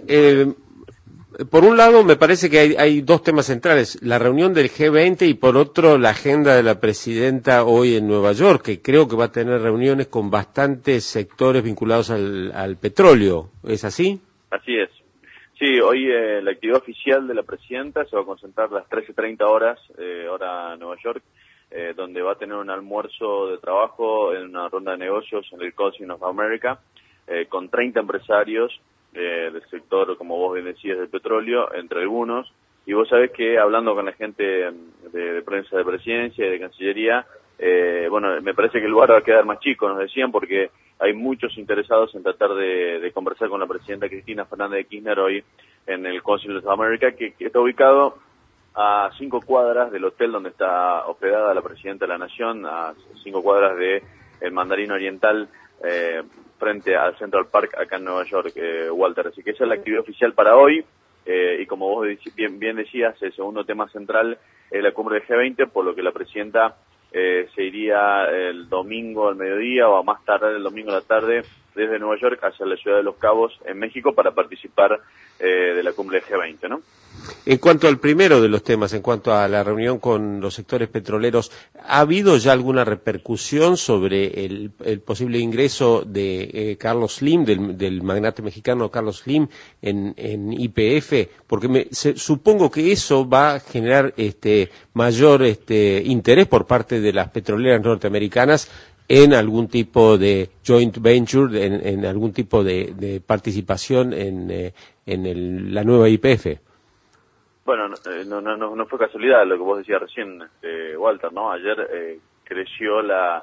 Por un lado, me parece que hay 2 temas centrales, la reunión del G20 y por otro, la agenda de la presidenta hoy en Nueva York, que creo que va a tener reuniones con bastantes sectores vinculados al petróleo. ¿Es así? Así es. Sí, hoy la actividad oficial de la presidenta se va a concentrar a las 13:30 horas, hora Nueva York, donde va a tener un almuerzo de trabajo en una ronda de negocios en el Council of America, con 30 empresarios del sector, como vos bien decías, del petróleo, entre algunos. Y vos sabés que hablando con la gente de prensa de presidencia y de Cancillería, bueno, me parece que el lugar va a quedar más chico, nos decían, porque hay muchos interesados en tratar de conversar con la presidenta Cristina Fernández de Kirchner hoy en el Council of America, que está ubicado a 5 cuadras del hotel donde está hospedada la presidenta de la Nación, a 5 cuadras de el Mandarín Oriental, frente al Central Park acá en Nueva York, Walter. Así que esa es la actividad oficial para hoy, y como vos bien decías, el segundo tema central es la cumbre del G20, por lo que la presidenta se iría el domingo al mediodía o a más tardar el domingo a la tarde desde Nueva York hacia la ciudad de Los Cabos en México para participar de la cumbre del G20, ¿no? En cuanto al primero de los temas, en cuanto a la reunión con los sectores petroleros, ¿ha habido ya alguna repercusión sobre el posible ingreso de Carlos Slim, del magnate mexicano Carlos Slim, en YPF? Porque supongo que eso va a generar mayor interés por parte de las petroleras norteamericanas en algún tipo de joint venture, en algún tipo de participación en la nueva YPF. Bueno, no fue casualidad lo que vos decías recién, Walter, ¿no? Ayer creció la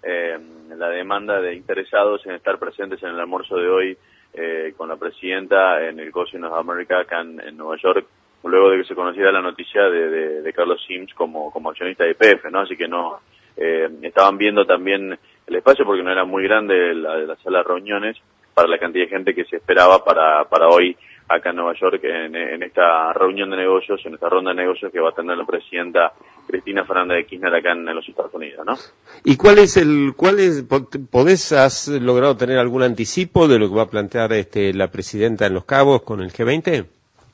demanda de interesados en estar presentes en el almuerzo de hoy con la presidenta en el Council of America acá en Nueva York, luego de que se conociera la noticia de Carlos Sims como accionista de YPF, ¿no? Así que estaban viendo también el espacio porque no era muy grande la sala de reuniones para la cantidad de gente que se esperaba para hoy acá en Nueva York en esta reunión de negocios, en esta ronda de negocios que va a tener la presidenta Cristina Fernández de Kirchner acá en los Estados Unidos, ¿no? ¿Y has logrado tener algún anticipo de lo que va a plantear la presidenta en Los Cabos con el G20?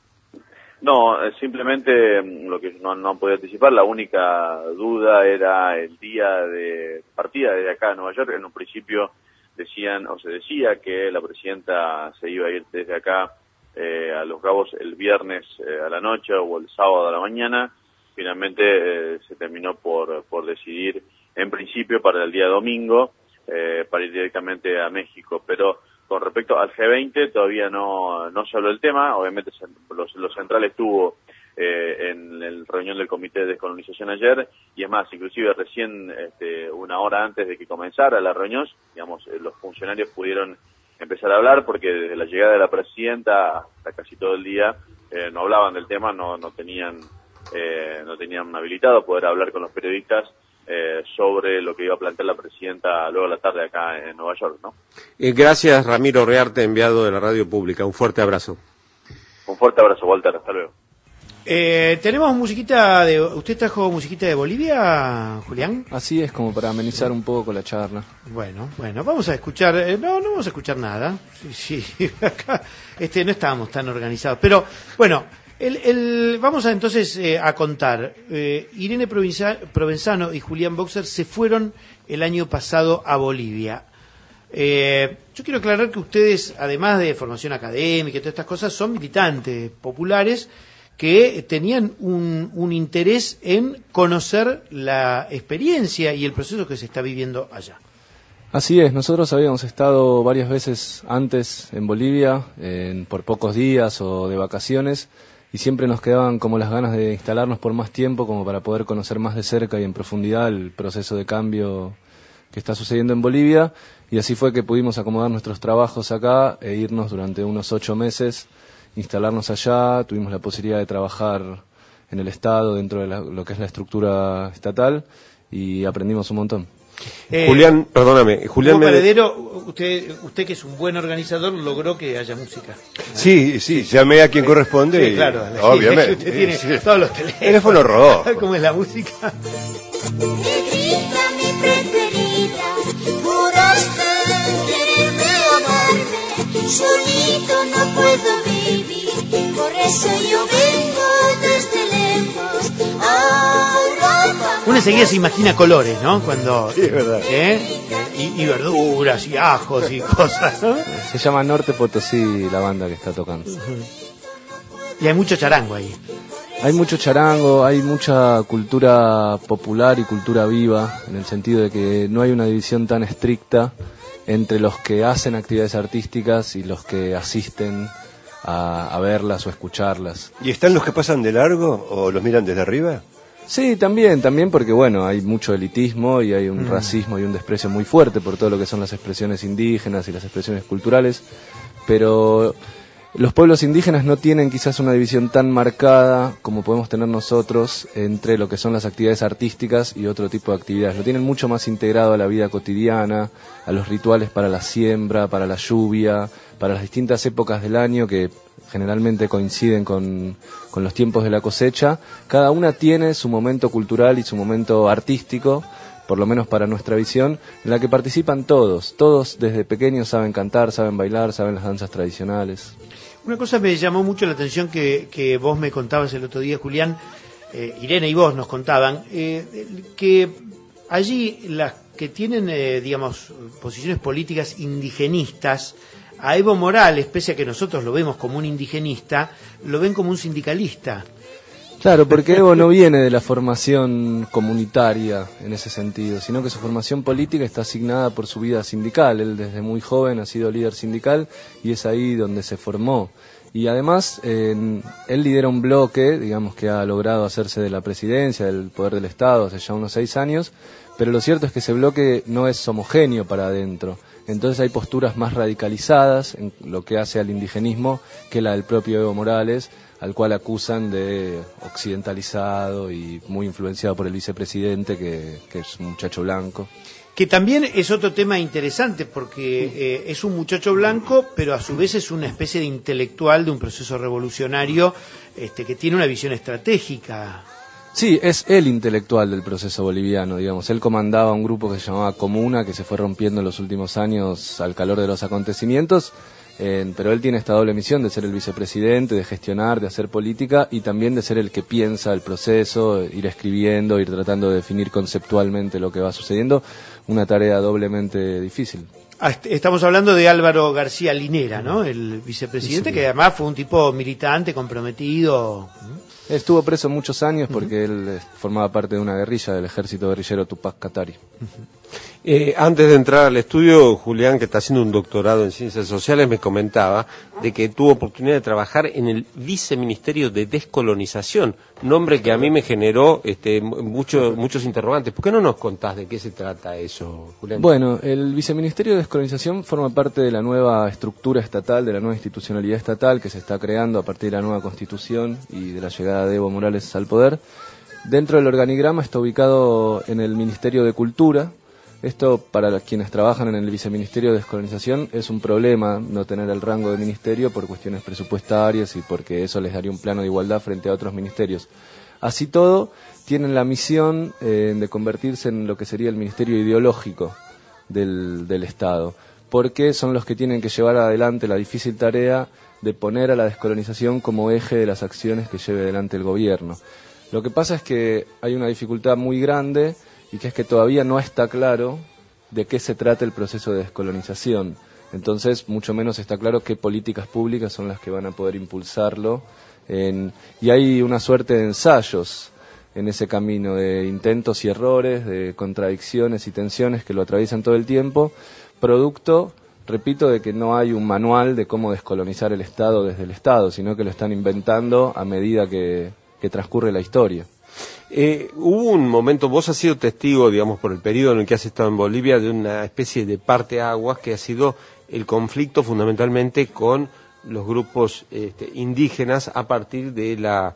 No, simplemente lo que no podía anticipar, la única duda era el día de partida desde acá a Nueva York. En un principio se decía que la presidenta se iba a ir desde acá a Los Cabos el viernes a la noche o el sábado a la mañana. Finalmente se terminó por decidir en principio para el día domingo para ir directamente a México, pero con respecto al G20 todavía no se habló del tema. Obviamente lo central estuvo en la reunión del Comité de Descolonización ayer, y es más, inclusive recién una hora antes de que comenzara la reunión, digamos, los funcionarios pudieron empezar a hablar, porque desde la llegada de la presidenta hasta casi todo el día no hablaban del tema, no tenían habilitado poder hablar con los periodistas sobre lo que iba a plantear la presidenta luego de la tarde acá en Nueva York, ¿no? Gracias, Ramiro Rearte, enviado de la Radio Pública. Un fuerte abrazo. Un fuerte abrazo, Walter. Hasta luego. Tenemos musiquita ¿Usted trajo musiquita de Bolivia, Julián? Así es, como para amenizar un poco la charla. Bueno, vamos a escuchar... no vamos a escuchar nada. Sí, acá no estábamos tan organizados. Pero, bueno... vamos entonces a contar. Irene Provenzano y Julián Boxer se fueron el año pasado a Bolivia. Yo quiero aclarar que ustedes, además de formación académica y todas estas cosas, son militantes populares que tenían un interés en conocer la experiencia y el proceso que se está viviendo allá. Así es, nosotros habíamos estado varias veces antes en Bolivia, por pocos días o de vacaciones, y siempre nos quedaban como las ganas de instalarnos por más tiempo, como para poder conocer más de cerca y en profundidad el proceso de cambio que está sucediendo en Bolivia, y así fue que pudimos acomodar nuestros trabajos acá e irnos durante unos 8 meses, instalarnos allá. Tuvimos la posibilidad de trabajar en el Estado, dentro de lo que es la estructura estatal, y aprendimos un montón. Julián, perdóname, Julián Paredero, usted que es un buen organizador, logró que haya música. Sí, llamé a quien corresponde. Sí, claro, obviamente. Usted tiene todos los teléfonos. Teléfono rojo. ¿Cómo es la música? Negrita, mi preferida, juraste quererme o amarme, solito no puedo vivir, por eso yo vengo desde lejos a Europa. Uno enseguida se imagina colores, ¿no? Cuando sí, es verdad. Y verduras y ajos y cosas, ¿no? Se llama Norte Potosí la banda que está tocando. Y hay mucho charango ahí. Hay mucho charango, hay mucha cultura popular y cultura viva, en el sentido de que no hay una división tan estricta entre los que hacen actividades artísticas y los que asisten a verlas o escucharlas. ¿Y están los que pasan de largo o los miran desde arriba? Sí, también porque bueno, hay mucho elitismo y hay un racismo y un desprecio muy fuerte por todo lo que son las expresiones indígenas y las expresiones culturales, pero los pueblos indígenas no tienen quizás una división tan marcada como podemos tener nosotros entre lo que son las actividades artísticas y otro tipo de actividades. Lo tienen mucho más integrado a la vida cotidiana, a los rituales para la siembra, para la lluvia, para las distintas épocas del año que generalmente coinciden con los tiempos de la cosecha. Cada una tiene su momento cultural y su momento artístico, por lo menos para nuestra visión, en la que participan todos. Todos desde pequeños saben cantar, saben bailar, saben las danzas tradicionales. Una cosa me llamó mucho la atención que vos me contabas el otro día, Julián, Irene y vos nos contaban, que allí las que tienen, digamos, posiciones políticas indigenistas, a Evo Morales, pese a que nosotros lo vemos como un indigenista, lo ven como un sindicalista. Claro, porque Evo no viene de la formación comunitaria en ese sentido, sino que su formación política está asignada por su vida sindical. Él desde muy joven ha sido líder sindical y es ahí donde se formó. Y además, él lidera un bloque, digamos, que ha logrado hacerse de la presidencia, del poder del Estado hace ya unos 6 años, pero lo cierto es que ese bloque no es homogéneo para adentro. Entonces hay posturas más radicalizadas en lo que hace al indigenismo que la del propio Evo Morales, al cual acusan de occidentalizado y muy influenciado por el vicepresidente, que es un muchacho blanco. Que también es otro tema interesante, porque es un muchacho blanco, pero a su vez es una especie de intelectual de un proceso revolucionario que tiene una visión estratégica. Sí, es el intelectual del proceso boliviano, digamos. Él comandaba un grupo que se llamaba Comuna, que se fue rompiendo en los últimos años al calor de los acontecimientos, pero él tiene esta doble misión de ser el vicepresidente, de gestionar, de hacer política y también de ser el que piensa el proceso, ir escribiendo, ir tratando de definir conceptualmente lo que va sucediendo, una tarea doblemente difícil. Estamos hablando de Álvaro García Linera, ¿no? El vicepresidente, sí, que además fue un tipo militante, comprometido. Estuvo preso muchos años porque él formaba parte de una guerrilla del ejército guerrillero Tupac Katari. Antes de entrar al estudio, Julián, que está haciendo un doctorado en Ciencias Sociales, me comentaba de que tuvo oportunidad de trabajar en el Viceministerio de Descolonización, nombre que a mí me generó muchos interrogantes. ¿Por qué no nos contás de qué se trata eso, Julián? Bueno, el Viceministerio de Descolonización forma parte de la nueva estructura estatal, de la nueva institucionalidad estatal que se está creando a partir de la nueva Constitución y de la llegada de Evo Morales al poder. Dentro del organigrama está ubicado en el Ministerio de Cultura. Esto, para quienes trabajan en el Viceministerio de Descolonización, es un problema no tener el rango de ministerio por cuestiones presupuestarias y porque eso les daría un plano de igualdad frente a otros ministerios. Así todo, tienen la misión de convertirse en lo que sería el ministerio ideológico del Estado, porque son los que tienen que llevar adelante la difícil tarea de poner a la descolonización como eje de las acciones que lleve adelante el gobierno. Lo que pasa es que hay una dificultad muy grande, y que es que todavía no está claro de qué se trata el proceso de descolonización. Entonces, mucho menos está claro qué políticas públicas son las que van a poder impulsarlo. Y hay una suerte de ensayos en ese camino, de intentos y errores, de contradicciones y tensiones que lo atraviesan todo el tiempo, producto, repito, de que no hay un manual de cómo descolonizar el Estado desde el Estado, sino que lo están inventando a medida que transcurre la historia. Hubo un momento, vos has sido testigo, digamos, por el periodo en el que has estado en Bolivia, de una especie de parteaguas que ha sido el conflicto fundamentalmente con los grupos indígenas a partir de la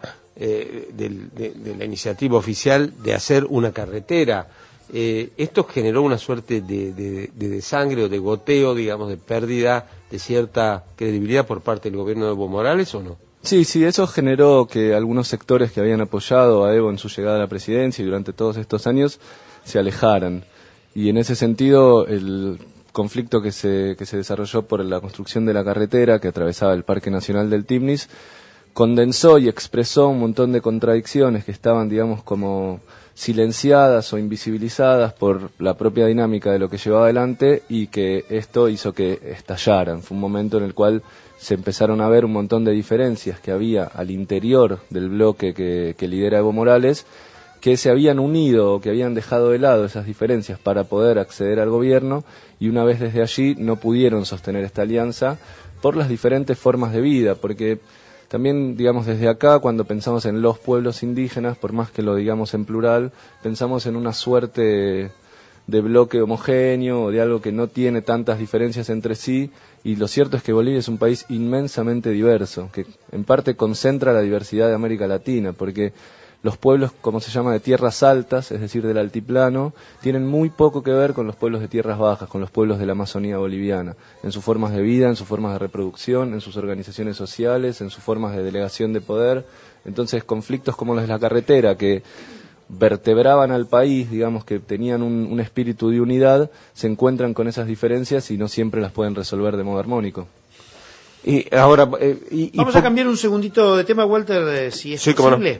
iniciativa oficial de hacer una carretera. Esto generó una suerte de desangre o de goteo, digamos, de pérdida de cierta credibilidad por parte del gobierno de Evo Morales, ¿o no? Sí, eso generó que algunos sectores que habían apoyado a Evo en su llegada a la presidencia y durante todos estos años se alejaran. Y en ese sentido, el conflicto que se desarrolló por la construcción de la carretera que atravesaba el Parque Nacional del Timnis condensó y expresó un montón de contradicciones que estaban, digamos, como silenciadas o invisibilizadas por la propia dinámica de lo que llevaba adelante, y que esto hizo que estallaran. Fue un momento en el cual se empezaron a ver un montón de diferencias que había al interior del bloque que lidera Evo Morales, que se habían unido o que habían dejado de lado esas diferencias para poder acceder al gobierno, y una vez desde allí no pudieron sostener esta alianza por las diferentes formas de vida, porque también, digamos, desde acá, cuando pensamos en los pueblos indígenas, por más que lo digamos en plural, pensamos en una suerte de bloque homogéneo o de algo que no tiene tantas diferencias entre sí, y lo cierto es que Bolivia es un país inmensamente diverso, que en parte concentra la diversidad de América Latina, porque los pueblos, como se llama, de tierras altas, es decir, del altiplano, tienen muy poco que ver con los pueblos de tierras bajas, con los pueblos de la Amazonía boliviana, en sus formas de vida, en sus formas de reproducción, en sus organizaciones sociales, en sus formas de delegación de poder. Entonces, conflictos como los de la carretera, que vertebraban al país, digamos, que tenían un espíritu de unidad, se encuentran con esas diferencias y no siempre las pueden resolver de modo armónico. Y ahora vamos a cambiar un segundito de tema, Walter, si es posible.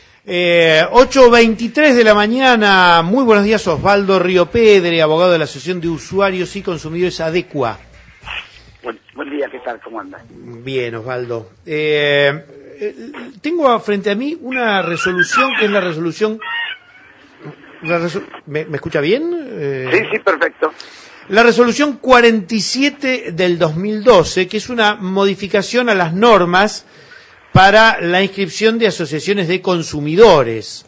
8:23 de la mañana. Muy buenos días, Osvaldo Riopedre, abogado de la Asociación de Usuarios y Consumidores Adecua. Buen día, ¿qué tal? ¿Cómo andas? Bien, Osvaldo. Tengo frente a mí una resolución que es la resolución... ¿Me escucha bien? Sí, perfecto. La resolución 47 del 2012, que es una modificación a las normas para la inscripción de asociaciones de consumidores.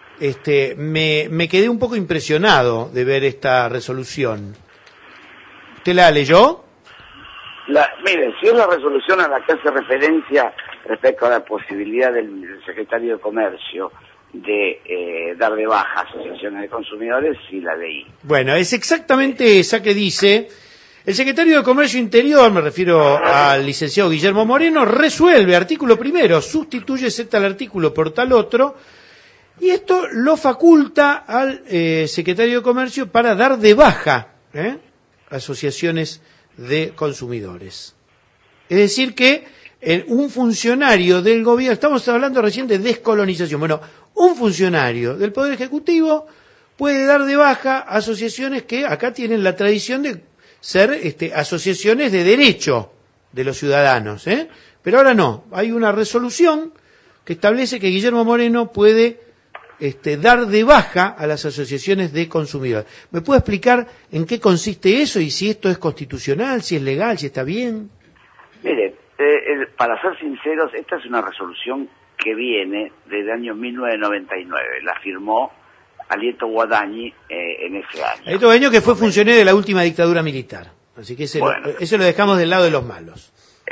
Me quedé un poco impresionado de ver esta resolución. ¿Usted la leyó? Mire, si es la resolución a la que hace referencia respecto a la posibilidad del secretario de Comercio de dar de baja asociaciones de consumidores, sí la leí. Bueno, es exactamente esa que dice: el secretario de Comercio Interior, me refiero al licenciado Guillermo Moreno, resuelve, artículo primero, sustituye tal artículo por tal otro, y esto lo faculta al secretario de Comercio para dar de baja asociaciones de consumidores. Es decir que un funcionario del gobierno, estamos hablando recién de descolonización, bueno, un funcionario del Poder Ejecutivo puede dar de baja asociaciones que acá tienen la tradición de ser asociaciones de derecho de los ciudadanos, pero ahora no, hay una resolución que establece que Guillermo Moreno puede dar de baja a las asociaciones de consumidores. ¿Me puede explicar en qué consiste eso y si esto es constitucional, si es legal, si está bien? Mire, para ser sinceros, esta es una resolución que viene desde el año 1999, la firmó Alieto Guadañi en ese año. Alieto Guadañi, que fue funcionario de la última dictadura militar, así que eso lo dejamos del lado de los malos.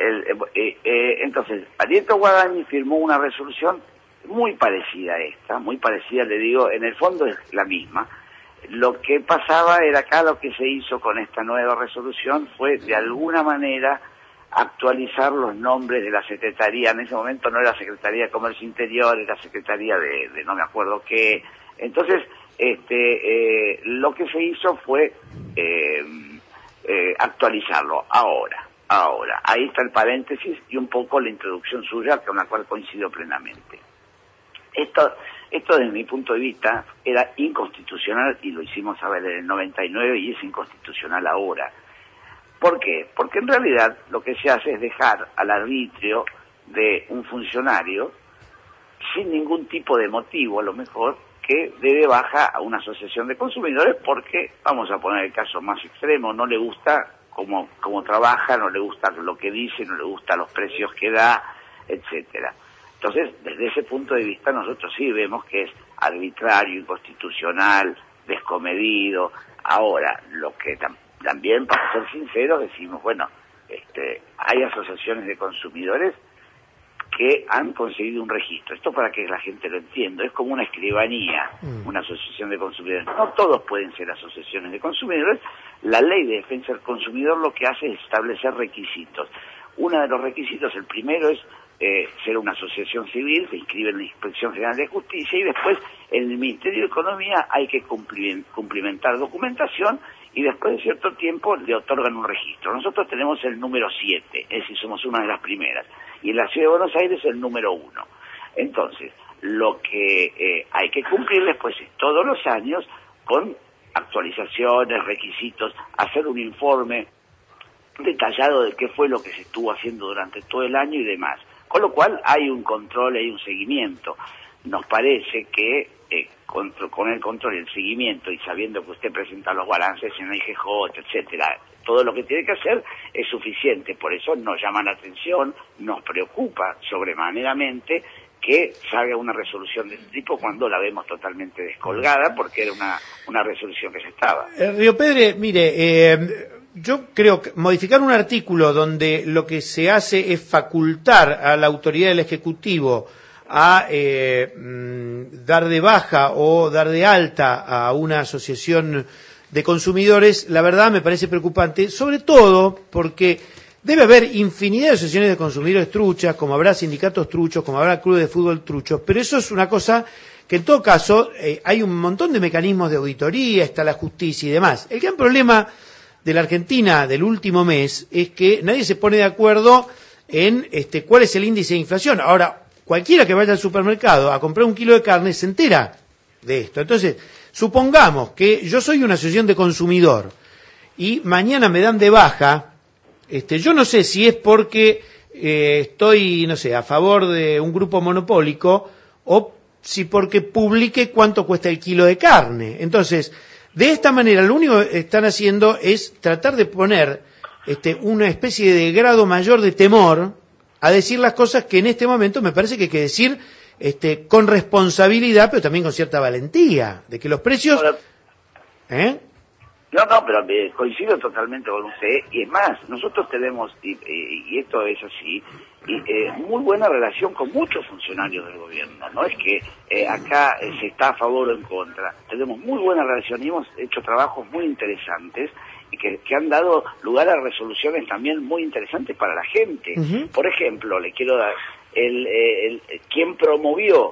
Entonces, Alieto Guadañi firmó una resolución muy parecida a esta, muy parecida, le digo, en el fondo es la misma. Lo que pasaba era acá, lo que se hizo con esta nueva resolución fue de alguna manera actualizar los nombres de la Secretaría. En ese momento no era Secretaría de Comercio Interior, era Secretaría de no me acuerdo qué. Entonces, lo que se hizo fue actualizarlo ahora. Ahí está el paréntesis y un poco la introducción suya, con la cual coincido plenamente. Esto desde mi punto de vista era inconstitucional y lo hicimos saber en el 99 y es inconstitucional ahora. ¿Por qué? Porque en realidad lo que se hace es dejar al arbitrio de un funcionario sin ningún tipo de motivo, a lo mejor, que dé de baja a una asociación de consumidores porque, vamos a poner el caso más extremo, no le gusta cómo trabaja, no le gusta lo que dice, no le gusta los precios que da, etcétera. Entonces, desde ese punto de vista, nosotros sí vemos que es arbitrario, inconstitucional, descomedido. Ahora, lo que también, para ser sinceros, decimos, bueno, hay asociaciones de consumidores que han conseguido un registro. Esto para que la gente lo entienda, es como una escribanía, una asociación de consumidores. No todos pueden ser asociaciones de consumidores. La ley de defensa del consumidor lo que hace es establecer requisitos. Uno de los requisitos, el primero es ser una asociación civil, se inscribe en la Inspección General de Justicia y después en el Ministerio de Economía hay que cumplimentar documentación y después de cierto tiempo le otorgan un registro. Nosotros tenemos el número 7, es decir, somos una de las primeras, y en la Ciudad de Buenos Aires el número 1. Entonces, lo que hay que cumplir después es todos los años con actualizaciones, requisitos, hacer un informe detallado de qué fue lo que se estuvo haciendo durante todo el año y demás. Con lo cual hay un control, hay un seguimiento. Nos parece que con el control y el seguimiento y sabiendo que usted presenta los balances en el IGJ, etcétera, todo lo que tiene que hacer es suficiente. Por eso nos llama la atención, nos preocupa sobremaneramente que salga una resolución de este tipo cuando la vemos totalmente descolgada, porque era una resolución que ya estaba. Río Pedre, mire, yo creo que modificar un artículo donde lo que se hace es facultar a la autoridad del Ejecutivo a dar de baja o dar de alta a una asociación de consumidores, la verdad me parece preocupante, sobre todo porque debe haber infinidad de asociaciones de consumidores truchas, como habrá sindicatos truchos, como habrá clubes de fútbol truchos, pero eso es una cosa que en todo caso hay un montón de mecanismos de auditoría, está la justicia y demás. El gran problema de la Argentina del último mes es que nadie se pone de acuerdo en cuál es el índice de inflación. Ahora, cualquiera que vaya al supermercado a comprar un kilo de carne se entera de esto. Entonces, supongamos que yo soy una asociación de consumidor y mañana me dan de baja, yo no sé si es porque estoy, no sé, a favor de un grupo monopólico o si porque publique cuánto cuesta el kilo de carne. Entonces, de esta manera, lo único que están haciendo es tratar de poner una especie de grado mayor de temor a decir las cosas que en este momento me parece que hay que decir con responsabilidad, pero también con cierta valentía, de que los precios... No, pero coincido totalmente con usted, y es más, nosotros tenemos, y esto es así, muy buena relación con muchos funcionarios del gobierno, no es que acá se está a favor o en contra, tenemos muy buena relación y hemos hecho trabajos muy interesantes y que han dado lugar a resoluciones también muy interesantes para la gente. Uh-huh. Por ejemplo, le quiero dar, quien promovió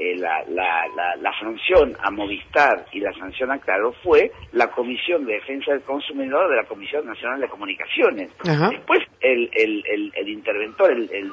la sanción a Movistar y la sanción a Claro fue la Comisión de Defensa del Consumidor de la Comisión Nacional de Comunicaciones. Uh-huh. Después el interventor,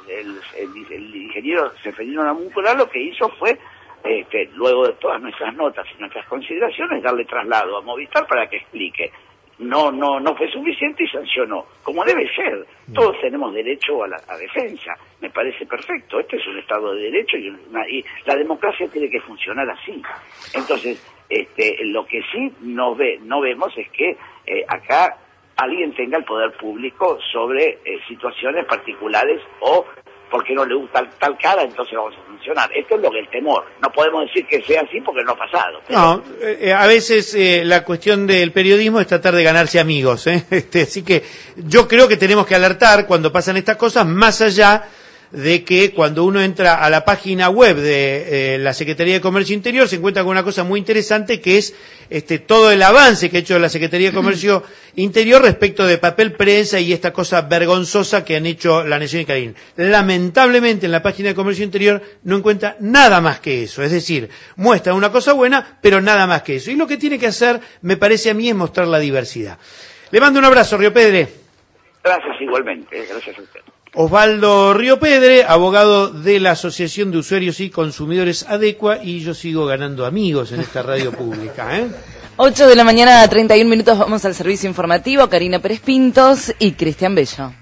el ingeniero Seferino Namuncurá, lo que hizo fue luego de todas nuestras notas y nuestras consideraciones darle traslado a Movistar para que explique. No fue suficiente y sancionó, como debe ser. Todos tenemos derecho a defensa, me parece perfecto. Este es un Estado de Derecho y la democracia tiene que funcionar así. Entonces, lo que sí no vemos es que acá alguien tenga el poder público sobre situaciones particulares o porque no le gusta tal cara, entonces vamos a funcionar. Esto es lo que el temor. No podemos decir que sea así porque no ha pasado. Pero... No, a veces la cuestión del periodismo es tratar de ganarse amigos. Así que yo creo que tenemos que alertar cuando pasan estas cosas, más allá de que cuando uno entra a la página web de la Secretaría de Comercio Interior se encuentra con una cosa muy interesante que es todo el avance que ha hecho la Secretaría de Comercio Interior respecto de papel prensa y esta cosa vergonzosa que han hecho La Nación y Clarín. Lamentablemente en la página de Comercio Interior no encuentra nada más que eso, es decir, muestra una cosa buena, pero nada más que eso. Y lo que tiene que hacer, me parece a mí, es mostrar la diversidad. Le mando un abrazo, Río Pedre. Gracias igualmente, gracias a usted. Osvaldo Río Pedre, abogado de la Asociación de Usuarios y Consumidores Adecua, y yo sigo ganando amigos en esta radio pública. 8 de la mañana, 31 minutos, vamos al servicio informativo. Karina Pérez Pintos y Cristian Bello.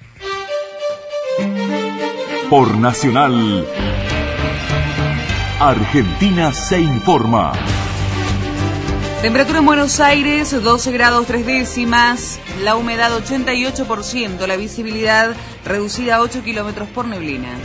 Por Nacional, Argentina se informa. Temperatura en Buenos Aires, 12 grados 3 décimas, la humedad 88%, la visibilidad reducida a 8 kilómetros por neblinas.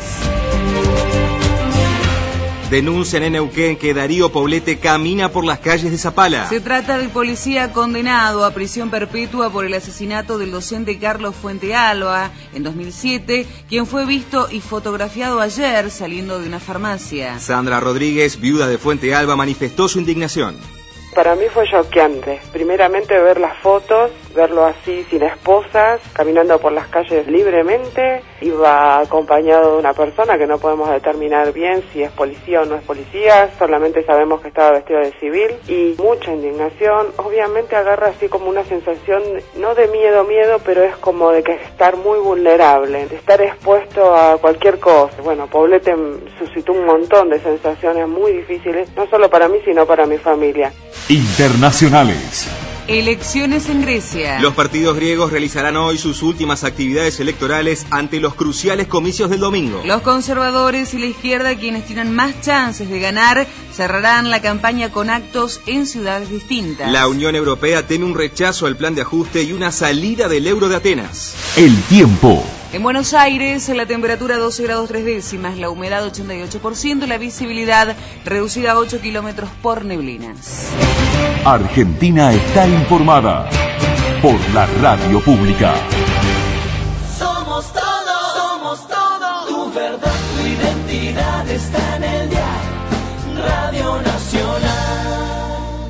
Denuncian en Neuquén que Darío Poblete camina por las calles de Zapala. Se trata del policía condenado a prisión perpetua por el asesinato del docente Carlos Fuentealba en 2007, quien fue visto y fotografiado ayer saliendo de una farmacia. Sandra Rodríguez, viuda de Fuentealba, manifestó su indignación. Para mí fue choqueante. Primeramente ver las fotos verlo así, sin esposas, caminando por las calles libremente. Iba acompañado de una persona que no podemos determinar bien si es policía o no es policía, solamente sabemos que estaba vestido de civil, y mucha indignación. Obviamente agarra así como una sensación, no de miedo, pero es como de que estar muy vulnerable, de estar expuesto a cualquier cosa. Bueno, Poblete suscitó un montón de sensaciones muy difíciles, no solo para mí, sino para mi familia. Internacionales. Elecciones en Grecia. Los partidos griegos realizarán hoy sus últimas actividades electorales ante los cruciales comicios del domingo. Los conservadores y la izquierda, quienes tienen más chances de ganar, cerrarán la campaña con actos en ciudades distintas. La Unión Europea teme un rechazo al plan de ajuste y una salida del euro de Atenas. El tiempo. En Buenos Aires, la temperatura 12 grados 3 décimas, la humedad 88%, la visibilidad reducida a 8 kilómetros por neblinas. Argentina está informada por la radio pública. Somos todo, tu verdad, tu identidad está en el dial, Radio Nacional.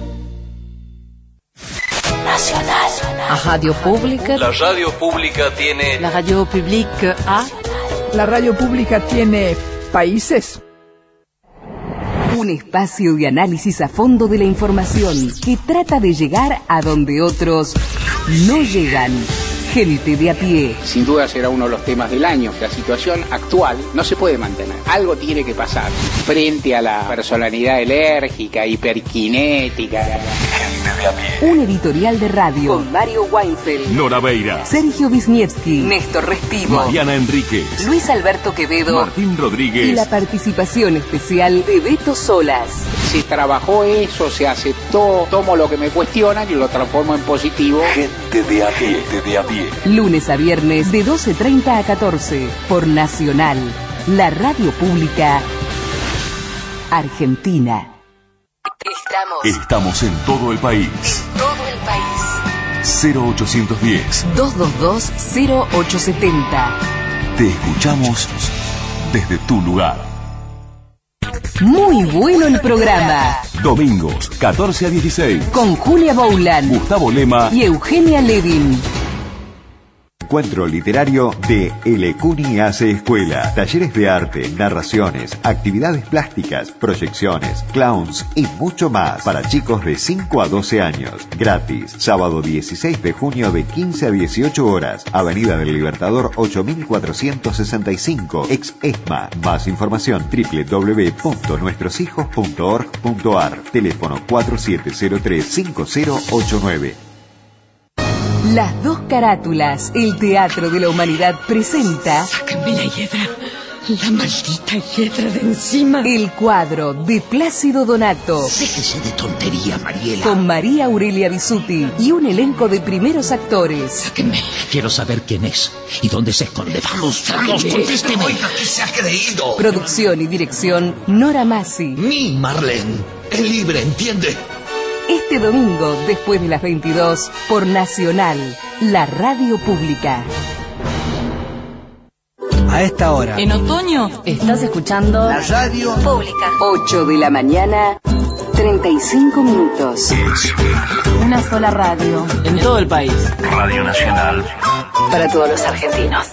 Nacional. A Radio Pública. La radio pública tiene... La Radio Pública a... La radio pública tiene países. Un espacio de análisis a fondo de la información que trata de llegar a donde otros no llegan. Gente de a pie. Sin duda será uno de los temas del año. La situación actual no se puede mantener. Algo tiene que pasar. Frente a la personalidad enérgica, hiperkinética. Gente de a pie. Un editorial de radio. Con Mario Weinfeld. Nora Beira. Sergio Wisniewski. Néstor Respivo. Mariana Enríquez. Luis Alberto Quevedo. Martín Rodríguez. Y la participación especial de Beto Solas. Se trabajó eso, se aceptó. Tomo lo que me cuestionan y lo transformo en positivo. Gente de a pie. Gente de a pie. Lunes a viernes de 12:30 a 14 por Nacional, la radio pública argentina. Estamos en todo el país. En todo el país. 0810-222-0870. Te escuchamos desde tu lugar. Muy bueno el programa. Domingos, 14 a 16. Con Julia Boulan, Gustavo Lema y Eugenia Levin. Encuentro literario de El Cuni hace escuela. Talleres de arte, narraciones, actividades plásticas, proyecciones, clowns y mucho más para chicos de 5 a 12 años. Gratis. Sábado 16 de junio de 15 a 18 horas. Avenida del Libertador 8465. Ex ESMA. Más información www.nuestroshijos.org.ar. Teléfono 4703-5089. Las dos carátulas, el Teatro de la Humanidad presenta... Sáquenme la hiedra, la maldita hiedra de encima. El cuadro de Plácido Donato. Déjese de tontería, Mariela. Con María Aurelia Bisuti y un elenco de primeros actores. Sáquenme. Quiero saber quién es y dónde se esconde. Vamos, contésteme. Oiga, que se ha creído. Producción y dirección, Nora Massi. Mi Marlene, es libre, ¿entiende? Este domingo, después de las 22, por Nacional, la radio pública. A esta hora. En otoño, estás escuchando la radio pública. 8 de la mañana, 35 minutos. Una sola radio. En todo el país. Radio Nacional. Para todos los argentinos.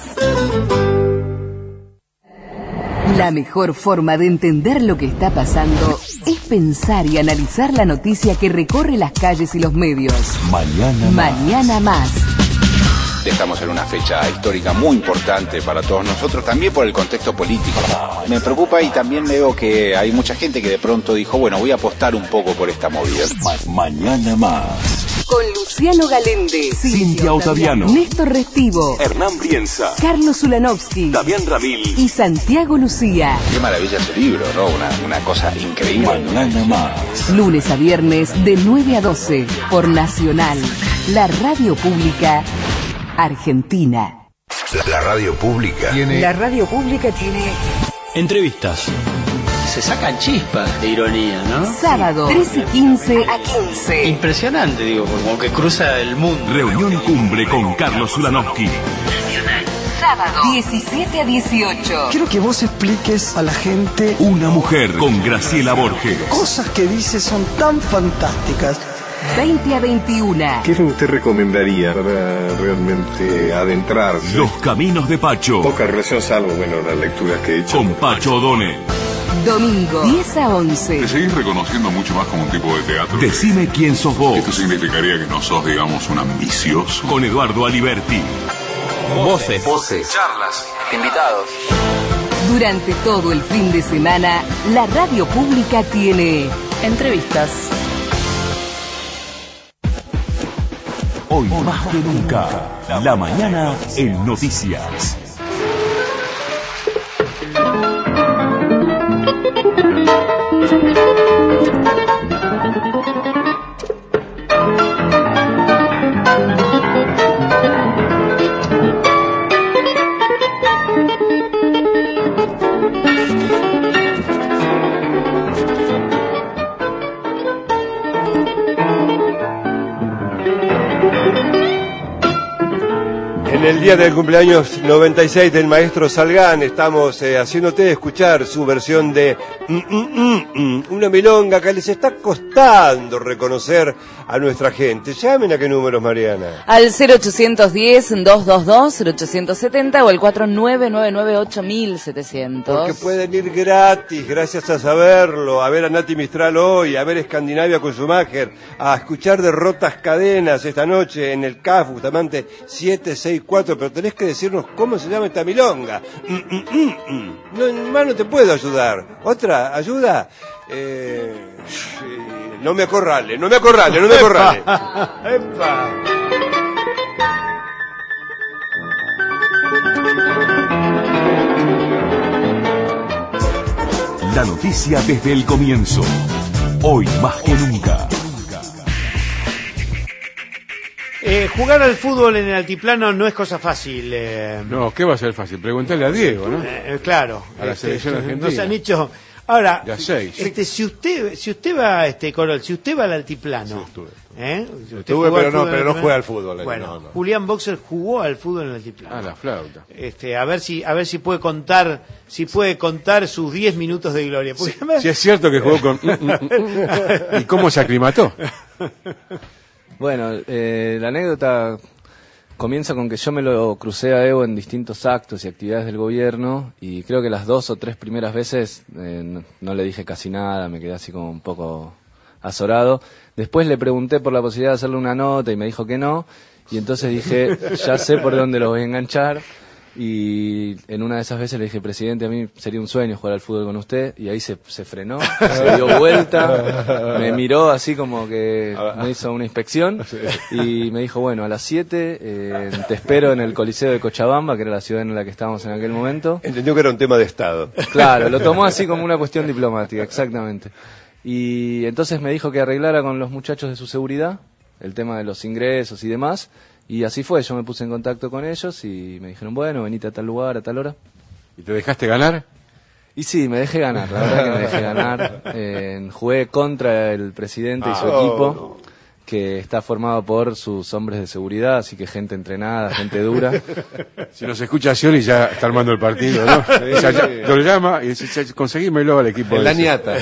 La mejor forma de entender lo que está pasando es pensar y analizar la noticia que recorre las calles y los medios. Mañana más. Estamos en una fecha histórica muy importante para todos nosotros, también por el contexto político. Me preocupa y también veo que hay mucha gente que de pronto dijo, bueno, voy a apostar un poco por esta movida. Mañana más. Con Luciano Galende, Cintia Ottaviano, Néstor Restivo, Hernán Brienza, Carlos Ulanovsky, Damián Ramil y Santiago Lucía. Qué maravilla ese libro, ¿no? Una cosa increíble. Mañana más. Lunes a viernes de 9 a 12 por Nacional, la radio pública argentina. La radio pública tiene... La radio pública tiene... Entrevistas. Se sacan chispas de ironía, ¿no? Sábado, 13:15 a 15. Impresionante, digo, como que cruza el mundo. Reunión cumbre con Carlos Ulanovsky. Sábado, 17 a 18. Quiero que vos expliques a la gente... Una mujer con Graciela Borges. Cosas que dice son tan fantásticas. 20 a 21. ¿Qué es lo que usted recomendaría para realmente adentrarse? Los caminos de Pacho. Poca relación, salvo, las lecturas que he hecho. Con Pacho O'Donnell. Domingo, 10 a 11. Te seguís reconociendo mucho más como un tipo de teatro. Decime quién sos vos. Esto significaría que no sos, digamos, un ambicioso. Con Eduardo Aliberti. Voces. Charlas. Invitados. Durante todo el fin de semana, la radio pública tiene entrevistas. Hoy más que nunca, la mañana en Noticias. En el día del cumpleaños 96 del maestro Salgán estamos haciéndote escuchar su versión de una milonga que les está costando reconocer a nuestra gente. Llamen a qué números, Mariana. Al 0810-222-0870 o al 4999-8700. Porque pueden ir gratis, gracias a saberlo, a ver a Nati Mistral hoy, a ver Escandinavia con Schumacher, a escuchar Derrotas Cadenas esta noche en el CAF, justamente 764, pero tenés que decirnos cómo se llama esta milonga. No, más no te puedo ayudar. ¿Otra ayuda? No me acorrale. ¡Epa! La noticia desde el comienzo. Hoy más que nunca. Jugar al fútbol en el altiplano no es cosa fácil. No, ¿qué va a ser fácil? Preguntarle a Diego, ¿no? Claro. A la selección argentina. Nos han hecho... Ahora, ya 6. si usted va, Corol, si usted va al altiplano... Sí, estuve, pero no juega al fútbol. Bueno, no. Julián Boxer jugó al fútbol en el altiplano. Ah, la flauta. A ver si puede contar sus 10 minutos de gloria. Sí, es cierto que jugó con... ¿Y cómo se aclimató? Bueno, la anécdota comienza con que yo me lo crucé a Evo en distintos actos y actividades del gobierno y creo que las 2 o 3 primeras veces no le dije casi nada, me quedé así como un poco azorado. Después le pregunté por la posibilidad de hacerle una nota y me dijo que no, y entonces dije, ya sé por dónde lo voy a enganchar. Y en una de esas veces le dije, presidente, a mí sería un sueño jugar al fútbol con usted, y ahí se frenó, se dio vuelta, me miró así como que me hizo una inspección y me dijo, bueno, a las 7 te espero en el Coliseo de Cochabamba, que era la ciudad en la que estábamos en aquel momento. Entendió que era un tema de Estado. Claro, lo tomó así como una cuestión diplomática, exactamente. Y entonces me dijo que arreglara con los muchachos de su seguridad el tema de los ingresos y demás. Y así fue, yo me puse en contacto con ellos y me dijeron, bueno, venite a tal lugar, a tal hora. ¿Y te dejaste ganar? Y sí, me dejé ganar, la verdad que me dejé ganar. Jugué contra el presidente y su equipo, que está formado por sus hombres de seguridad, así que gente entrenada, gente dura. Si nos escucha Scioli ya está armando el partido, ¿no? Lo llama y dice, conseguímelo al equipo. En la ñata.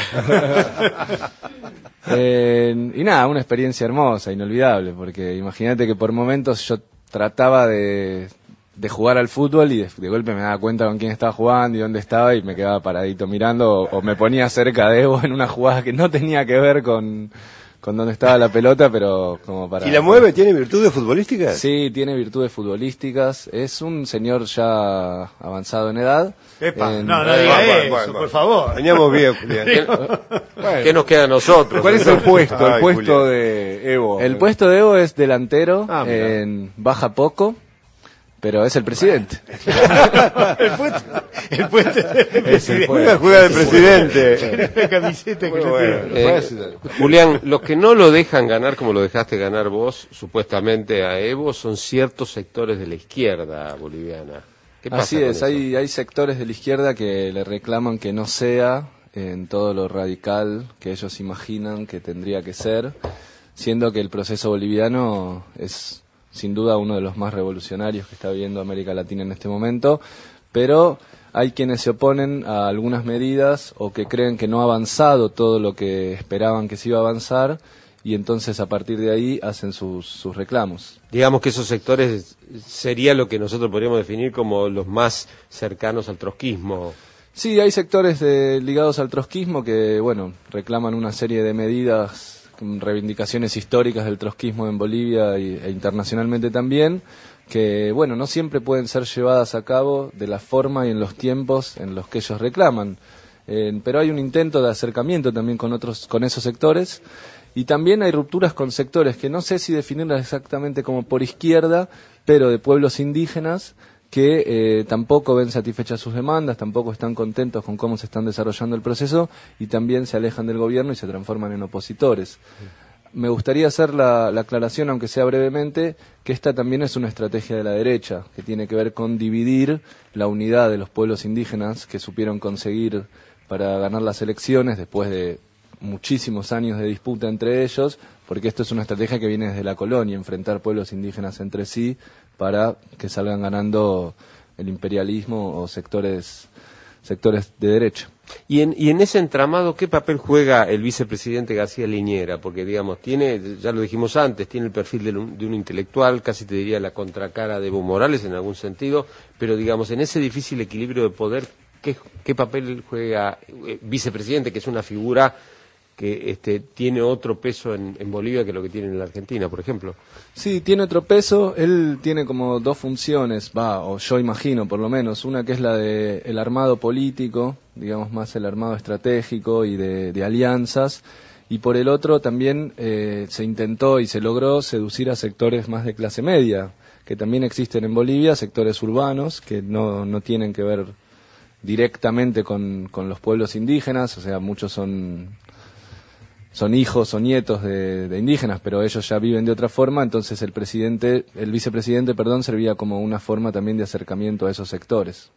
Y nada, una experiencia hermosa, inolvidable, porque imagínate que por momentos yo trataba de jugar al fútbol y de golpe me daba cuenta con quién estaba jugando y dónde estaba y me quedaba paradito mirando o me ponía cerca de Evo en una jugada que no tenía que ver con dónde estaba la pelota, pero como para... ¿Y la mueve? ¿Tiene virtudes futbolísticas? Sí, tiene virtudes futbolísticas. Es un señor ya avanzado en edad. Epa, no diga eso, por favor. Veníamos bien, Julián. ¿Qué nos queda a nosotros? ¿Cuál es el puesto? El puesto de Evo. El puesto de Evo es delantero, baja poco, pero es el presidente. el puesto del presidente. Juega de presidente. La camiseta que tiene. Julián, los que no lo dejan ganar como lo dejaste ganar vos, supuestamente a Evo, son ciertos sectores de la izquierda boliviana. ¿Qué pasa? Así es, hay sectores de la izquierda que le reclaman que no sea en todo lo radical que ellos imaginan que tendría que ser, siendo que el proceso boliviano es sin duda uno de los más revolucionarios que está viviendo América Latina en este momento, pero hay quienes se oponen a algunas medidas o que creen que no ha avanzado todo lo que esperaban que se iba a avanzar, y entonces a partir de ahí hacen sus reclamos. Digamos que esos sectores sería lo que nosotros podríamos definir como los más cercanos al trotskismo. Sí, hay sectores ligados al trotskismo que, bueno, reclaman una serie de medidas, reivindicaciones históricas del trotskismo en Bolivia e internacionalmente también, que, bueno, no siempre pueden ser llevadas a cabo de la forma y en los tiempos en los que ellos reclaman. Pero hay un intento de acercamiento también con esos sectores, y también hay rupturas con sectores que no sé si definirlas exactamente como por izquierda, pero de pueblos indígenas que tampoco ven satisfechas sus demandas, tampoco están contentos con cómo se están desarrollando el proceso, y también se alejan del gobierno y se transforman en opositores. Me gustaría hacer la aclaración, aunque sea brevemente, que esta también es una estrategia de la derecha, que tiene que ver con dividir la unidad de los pueblos indígenas que supieron conseguir para ganar las elecciones después de muchísimos años de disputa entre ellos, porque esto es una estrategia que viene desde la colonia, enfrentar pueblos indígenas entre sí para que salgan ganando el imperialismo o sectores de derecha. Y en ese entramado, ¿qué papel juega el vicepresidente García Linera? Porque, digamos, ya lo dijimos antes, tiene el perfil de un intelectual, casi te diría la contracara de Evo Morales en algún sentido, pero, digamos, en ese difícil equilibrio de poder, ¿qué papel juega vicepresidente, que es una figura que tiene otro peso en Bolivia que lo que tiene en la Argentina, por ejemplo? Sí, tiene otro peso. Él tiene como dos funciones, o yo imagino por lo menos, una que es la de el armado político, digamos más el armado estratégico y de alianzas, y por el otro también se intentó y se logró seducir a sectores más de clase media, que también existen en Bolivia, sectores urbanos que no tienen que ver directamente con los pueblos indígenas, o sea, muchos son hijos o nietos de indígenas, pero ellos ya viven de otra forma, entonces el vicepresidente, servía como una forma también de acercamiento a esos sectores.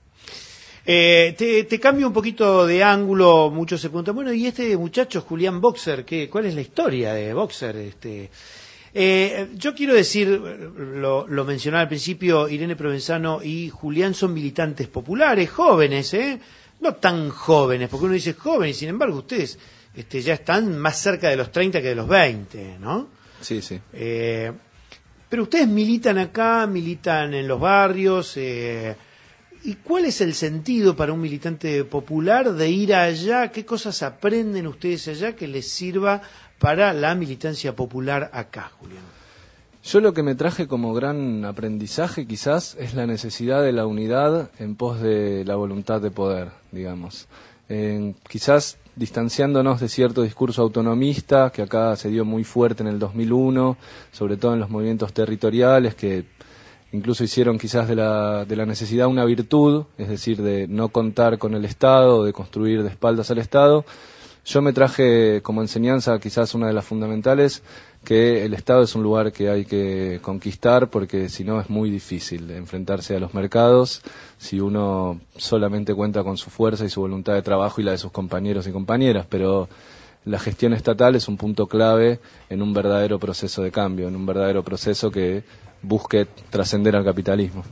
Te cambio un poquito de ángulo. Muchos se preguntan, bueno, ¿y este muchacho Julián Boxer, cuál es la historia de Boxer? Yo quiero decir, lo mencionaba al principio, Irene Provenzano y Julián son militantes populares, jóvenes, no tan jóvenes, porque uno dice jóvenes, sin embargo ustedes ya están más cerca de los 30 que de los 20, ¿no? Sí, sí. Pero ustedes militan acá, militan en los barrios, ¿y cuál es el sentido para un militante popular de ir allá? ¿Qué cosas aprenden ustedes allá que les sirva para la militancia popular acá, Julián? Yo lo que me traje como gran aprendizaje quizás es la necesidad de la unidad en pos de la voluntad de poder, digamos. Quizás distanciándonos de cierto discurso autonomista que acá se dio muy fuerte en el 2001, sobre todo en los movimientos territoriales que incluso hicieron quizás de la necesidad una virtud, es decir, de no contar con el Estado, de construir de espaldas al Estado. Yo me traje como enseñanza, quizás una de las fundamentales, que el Estado es un lugar que hay que conquistar porque si no es muy difícil enfrentarse a los mercados si uno solamente cuenta con su fuerza y su voluntad de trabajo y la de sus compañeros y compañeras, pero la gestión estatal es un punto clave en un verdadero proceso de cambio, en un verdadero proceso que busque trascender al capitalismo.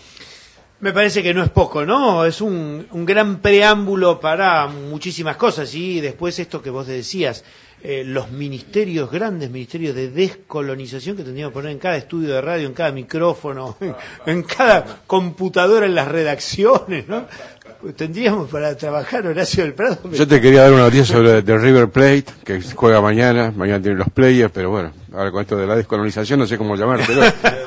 Me parece que no es poco, ¿no? Es un gran preámbulo para muchísimas cosas. Y después esto que vos decías, los ministerios, grandes ministerios de descolonización que tendríamos que poner en cada estudio de radio, en cada micrófono, en cada computadora en las redacciones, ¿no? Tendríamos para trabajar Horacio del Prado. Yo te quería dar una noticia sobre The River Plate, que juega mañana tienen los players, pero bueno, ahora con esto de la descolonización no sé cómo llamar, pero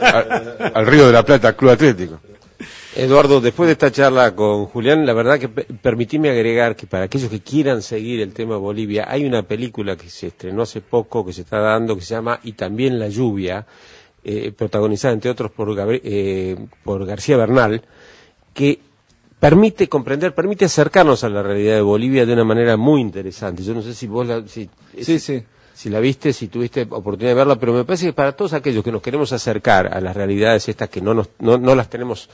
al Río de la Plata, Club Atlético. Eduardo, después de esta charla con Julián, la verdad que permitime agregar que para aquellos que quieran seguir el tema Bolivia, hay una película que se estrenó hace poco, que se está dando, que se llama Y también la lluvia, protagonizada entre otros por García Bernal, que permite comprender, permite acercarnos a la realidad de Bolivia de una manera muy interesante. Yo no sé si vos si la viste, si tuviste oportunidad de verla, pero me parece que para todos aquellos que nos queremos acercar a las realidades estas que no las tenemos,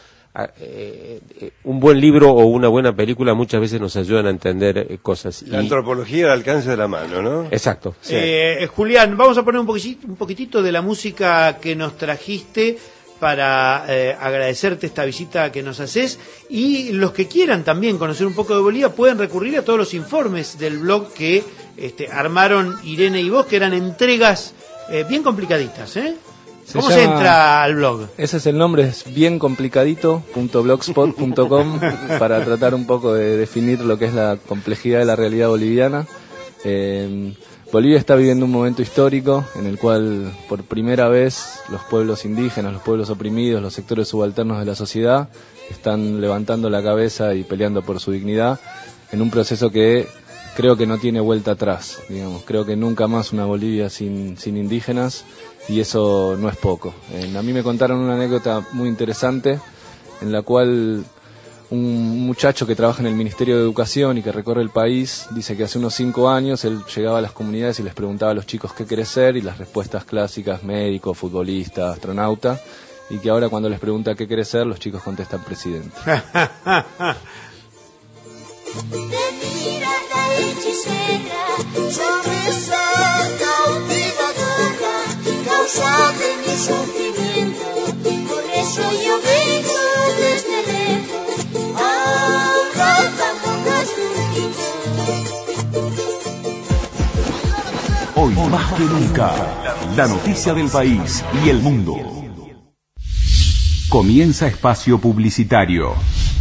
un buen libro o una buena película muchas veces nos ayudan a entender cosas. La antropología al alcance de la mano, ¿no? Exacto. Sí. Julián, vamos a poner un poquitito de la música que nos trajiste para agradecerte esta visita que nos haces, y los que quieran también conocer un poco de Bolivia pueden recurrir a todos los informes del blog que armaron Irene y vos, que eran entregas bien complicaditas, ¿eh? ¿Cómo se entra al blog? Ese es el nombre, es biencomplicadito.blogspot.com para tratar un poco de definir lo que es la complejidad de la realidad boliviana. Bolivia está viviendo un momento histórico en el cual por primera vez los pueblos indígenas, los pueblos oprimidos, los sectores subalternos de la sociedad están levantando la cabeza y peleando por su dignidad en un proceso que creo que no tiene vuelta atrás, digamos. Creo que nunca más una Bolivia sin indígenas, y eso no es poco. A mí me contaron una anécdota muy interesante en la cual un muchacho que trabaja en el Ministerio de Educación y que recorre el país dice que hace unos 5 años él llegaba a las comunidades y les preguntaba a los chicos qué querés ser, y las respuestas clásicas: médico, futbolista, astronauta, y que ahora cuando les pregunta qué querés ser, los chicos contestan presidente. De mirada hechicera, sonrisa cautivadora, causa de mi sufrimiento. Por eso yo vengo desde lejos, abrazando las Hoy más que nunca, la noticia del país y el mundo. Comienza espacio publicitario.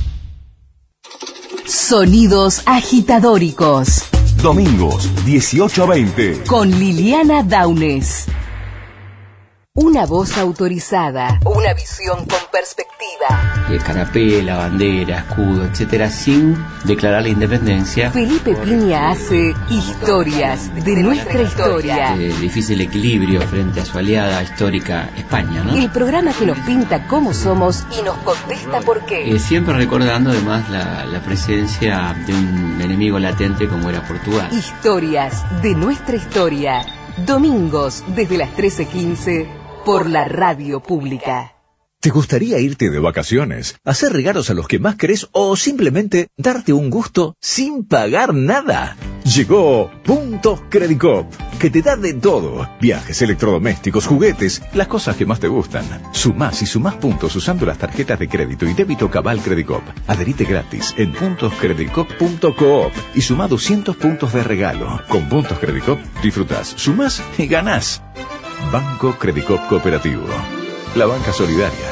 Sonidos agitadóricos. Domingos, 18 a 20. Con Liliana Daunes. Una voz autorizada. Una visión con perspectiva. El canapé, la bandera, escudo, etcétera, sin declarar la independencia. Felipe Piña hace historias de nuestra historia. El difícil equilibrio frente a su aliada histórica España, ¿no? El programa que nos pinta cómo somos y nos contesta por qué. Siempre recordando además la presencia de un enemigo latente como era Portugal. Historias de nuestra historia. Domingos desde las 13:15 por la radio pública. ¿Te gustaría irte de vacaciones, hacer regalos a los que más querés o simplemente darte un gusto sin pagar nada? Llegó Puntos Credicop, que te da de todo. Viajes, electrodomésticos, juguetes, las cosas que más te gustan. Sumás y sumás puntos usando las tarjetas de crédito y débito Cabal Credicop. Adherite gratis en puntoscredicop.coop y sumá 200 puntos de regalo. Con Puntos Credicop disfrutás, sumás y ganás. Banco Credicop Cooperativo. La banca solidaria.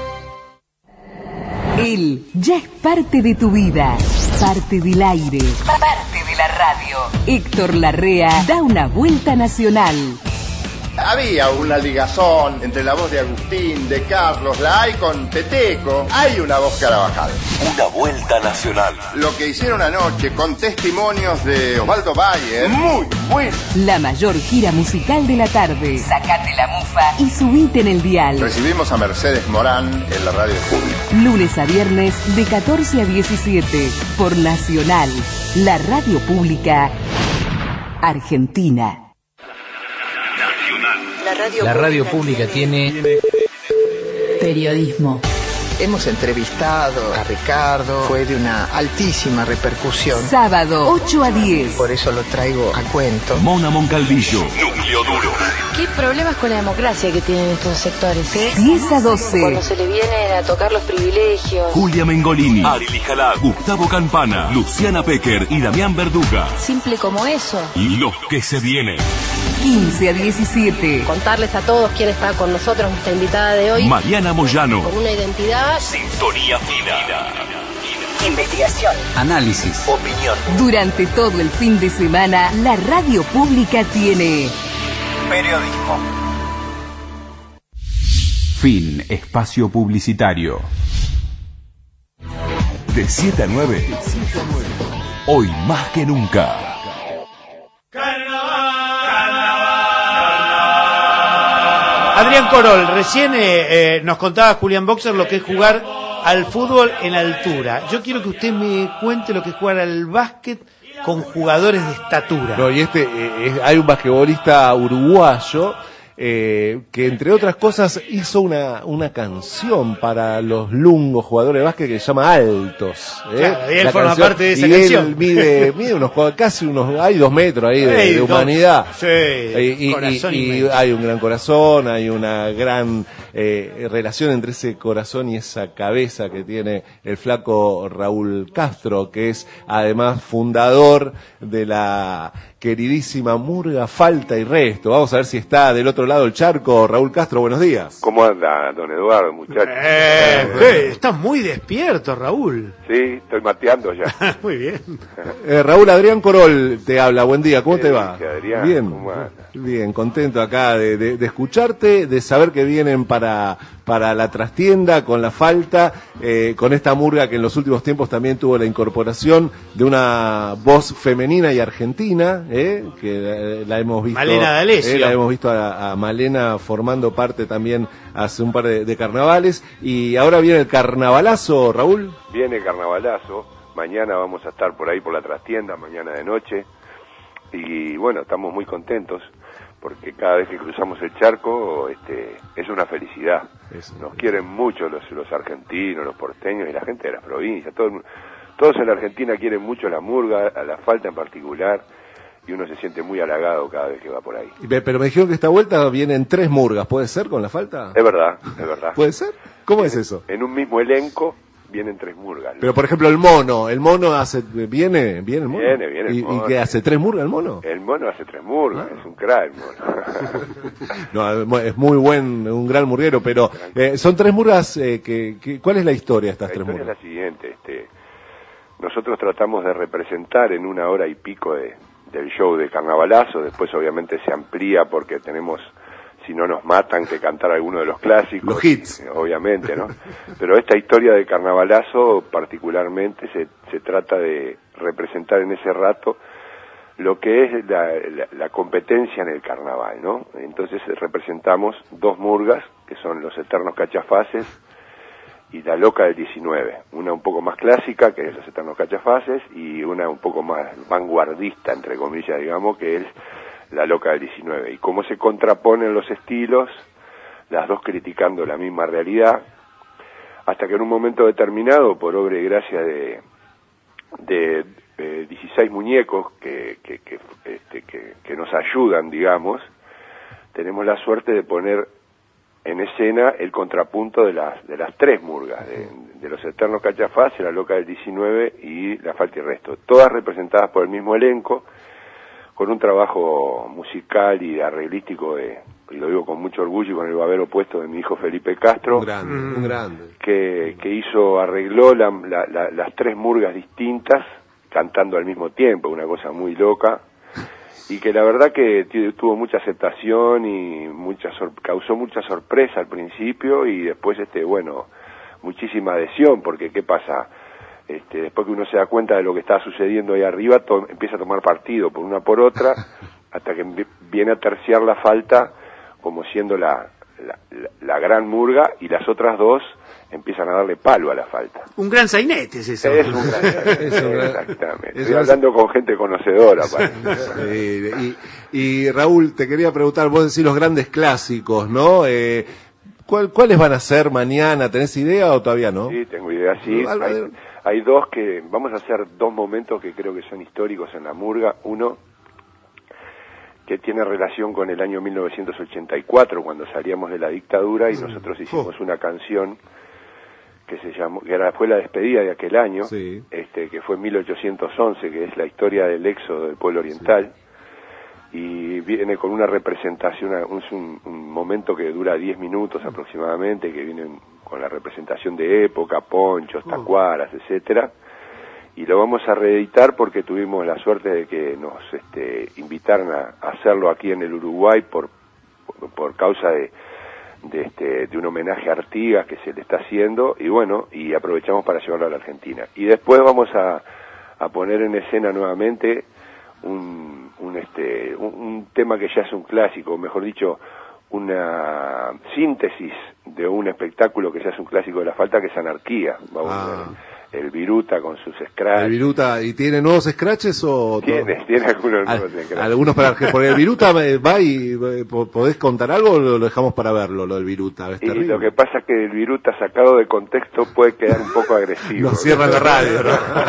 Él ya es parte de tu vida, parte del aire, parte de la radio. Héctor Larrea da una vuelta nacional. Había una ligazón entre la voz de Agustín, de Carlos, la hay con Peteco. Hay una voz Carabajal. Una vuelta nacional. Lo que hicieron anoche con testimonios de Osvaldo Bayer, muy bueno. La mayor gira musical de la tarde. Sacate la mufa y subite en el dial. Recibimos a Mercedes Morán en la radio pública. Lunes a viernes de 14 a 17 por Nacional, la radio pública argentina. La radio pública tiene periodismo. Hemos entrevistado a Ricardo, fue de una altísima repercusión. Sábado, 8 a 10. Por eso lo traigo a cuento. Mona Moncalvillo, núcleo duro. ¿Qué problemas con la democracia que tienen estos sectores? 10 a 12. Cuando se le vienen a tocar los privilegios. Julia Mengolini, Ari Lijalá, Gustavo Campana, Luciana Pecker y Damián Verduga. Simple como eso. Y los que se vienen. 15 a 17. Contarles a todos quién está con nosotros, nuestra invitada de hoy. Mariana Moyano. Con una identidad. Sintonía fina. Investigación. Análisis. Opinión. Durante todo el fin de semana, la radio pública tiene periodismo. Fin espacio publicitario. De 7 a 9. Hoy más que nunca. Adrián Corol, recién nos contaba Julián Boxer lo que es jugar al fútbol en altura. Yo quiero que usted me cuente lo que es jugar al básquet con jugadores de estatura. No, y hay un basquetbolista uruguayo que entre otras cosas hizo una canción para los lungos jugadores de básquet que se llama Altos. Claro, y él forma parte de esa canción. Él mide hay 2 metros ahí de humanidad. Sí, y hay un gran corazón, hay una gran relación entre ese corazón y esa cabeza que tiene el flaco Raúl Castro, que es además fundador de la queridísima murga Falta y Resto. Vamos a ver si está del otro lado del charco. Raúl Castro, buenos días. ¿Cómo anda, don Eduardo, muchachos? Estás muy despierto, Raúl. Sí, estoy mateando ya. Muy bien. Raúl, Adrián Corol te habla, buen día, ¿cómo te va? Adrián, bien, ¿cómo anda? Bien, contento acá de escucharte, de saber que vienen para la trastienda con la Falta, con esta murga que en los últimos tiempos también tuvo la incorporación de una voz femenina y argentina, que la hemos visto. Malena D'Alessio. La hemos visto a Malena formando parte también hace un par de carnavales, y ahora viene el carnavalazo, Raúl. Viene el carnavalazo, mañana vamos a estar por ahí por la trastienda, mañana de noche, y bueno, estamos muy contentos, porque cada vez que cruzamos el charco es una felicidad. Nos quieren mucho los argentinos, los porteños y la gente de las provincias. Todos en la Argentina quieren mucho la murga, a la Falta en particular, y uno se siente muy halagado cada vez que va por ahí. Pero me dijeron que esta vuelta vienen 3 murgas, ¿puede ser con la Falta? Es verdad. ¿Puede ser? ¿Cómo es eso? En un mismo elenco vienen 3 murgas. Pero por ejemplo el mono viene el mono. Viene el mono. ¿Y qué hace 3 murgas el mono? El mono hace 3 murgas, es un crack el mono. No, es muy un gran murguero, pero son 3 murgas ¿cuál es la historia de estas 3 murgas? La historia es la siguiente, nosotros tratamos de representar en 1 hora y pico del show de carnavalazo, después obviamente se amplía porque tenemos, si no nos matan, que cantar alguno de los clásicos. Los hits. Obviamente, ¿no? Pero esta historia de carnavalazo particularmente se trata de representar en ese rato lo que es la competencia en el carnaval, ¿no? Entonces representamos 2 murgas, que son los Eternos Cachafaces y la Loca del 19, una un poco más clásica, que es los Eternos Cachafaces, y una un poco más vanguardista, entre comillas, digamos, que es la Loca del 19. Y cómo se contraponen los estilos, las dos criticando la misma realidad, hasta que en un momento determinado, por obra y gracia de 16 muñecos que nos ayudan, digamos, tenemos la suerte de poner en escena el contrapunto de las 3 murgas, de los Eternos Cachafaces, la Loca del 19 y la Falta y Resto, todas representadas por el mismo elenco, con un trabajo musical y arreglístico, y lo digo con mucho orgullo y con el babero puesto de mi hijo Felipe Castro, un grande. Que arregló las 3 murgas distintas, cantando al mismo tiempo, una cosa muy loca, y que la verdad que tuvo mucha aceptación y causó mucha sorpresa al principio, y después muchísima adhesión, porque ¿qué pasa? Después que uno se da cuenta de lo que está sucediendo ahí arriba, empieza a tomar partido por una por otra, hasta que viene a terciar la Falta como siendo la gran murga, y las otras 2 empiezan a darle palo a la Falta. Un gran sainete es eso. Es un gran sainete, exactamente. Estoy hablando con gente conocedora. Y Raúl, te quería preguntar, vos decís los grandes clásicos, ¿no? ¿Cuáles van a ser mañana? ¿Tenés idea o todavía no? Sí, tengo idea, sí. Hay 2 que, vamos a hacer 2 momentos que creo que son históricos en la murga. Uno, que tiene relación con el año 1984, cuando salíamos de la dictadura, y nosotros hicimos una canción que se llamó, fue la despedida de aquel año, que fue 1811, que es la historia del éxodo del pueblo oriental, y viene con una representación, un momento que dura 10 minutos aproximadamente, que viene con la representación de época, ponchos, tacuaras, etcétera, y lo vamos a reeditar porque tuvimos la suerte de que nos invitaran a hacerlo aquí en el Uruguay por causa de un homenaje a Artigas que se le está haciendo, y aprovechamos para llevarlo a la Argentina. Y después vamos a poner en escena nuevamente un tema que ya es un clásico, mejor dicho, una síntesis de un espectáculo que ya es un clásico de la Falta, que es Anarquía. el Viruta con sus scratches. El Viruta, ¿y tiene nuevos scratches o...? Tiene algunos nuevos scratches. Algunos para que, porque el Viruta va y ¿podés contar algo o lo dejamos para verlo, lo del Viruta? Es terrible. Lo que pasa es que el Viruta sacado de contexto puede quedar un poco agresivo. Nos cierra la radio,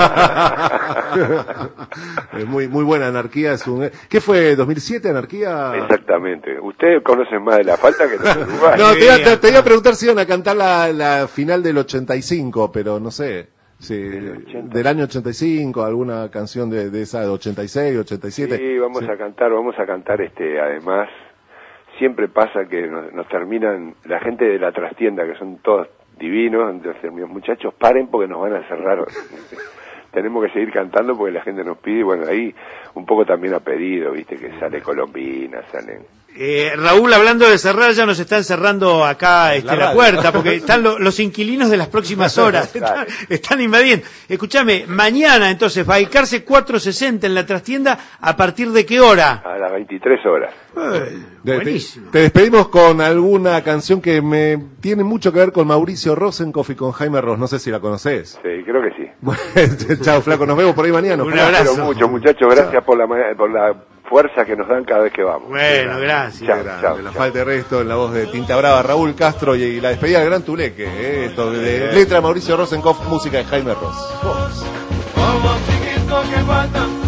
¿no? Es muy buena Anarquía. ¿Qué fue, 2007 Anarquía? Exactamente. Ustedes conocen más de La Falta que los uruguayos. No, te iba a preguntar si iban a cantar la final del 85, pero no sé. Sí, del año 85, alguna canción de esa, de 86, 87. Sí, vamos a cantar además, siempre pasa que nos terminan, la gente de la trastienda, que son todos divinos, entonces, muchachos, paren porque nos van a cerrar. Tenemos que seguir cantando porque la gente nos pide, bueno, ahí un poco también ha pedido, viste, que sale Colombina, salen... Raúl, hablando de cerrar, ya nos están cerrando acá la puerta, porque están los inquilinos de las próximas horas, están invadiendo. Escúchame, mañana entonces, Balcarce 460 en la trastienda, ¿a partir de qué hora? A las 23 horas. Buenísimo. Te despedimos con alguna canción que me tiene mucho que ver con Mauricio Rosenkopf y con Jaime Ross, no sé si la conoces. Sí, creo que sí. Chao, flaco, nos vemos por ahí mañana. Un abrazo. Pero mucho, muchachos, gracias por la fuerza que nos dan cada vez que vamos. Bueno, gracias. Chao. La falta de resto en la voz de Tinta Brava, Raúl Castro y la despedida del Gran Tuleque. Esto de letra Mauricio Rosenkopf, música de Jaime Ross. Como chiquito que faltan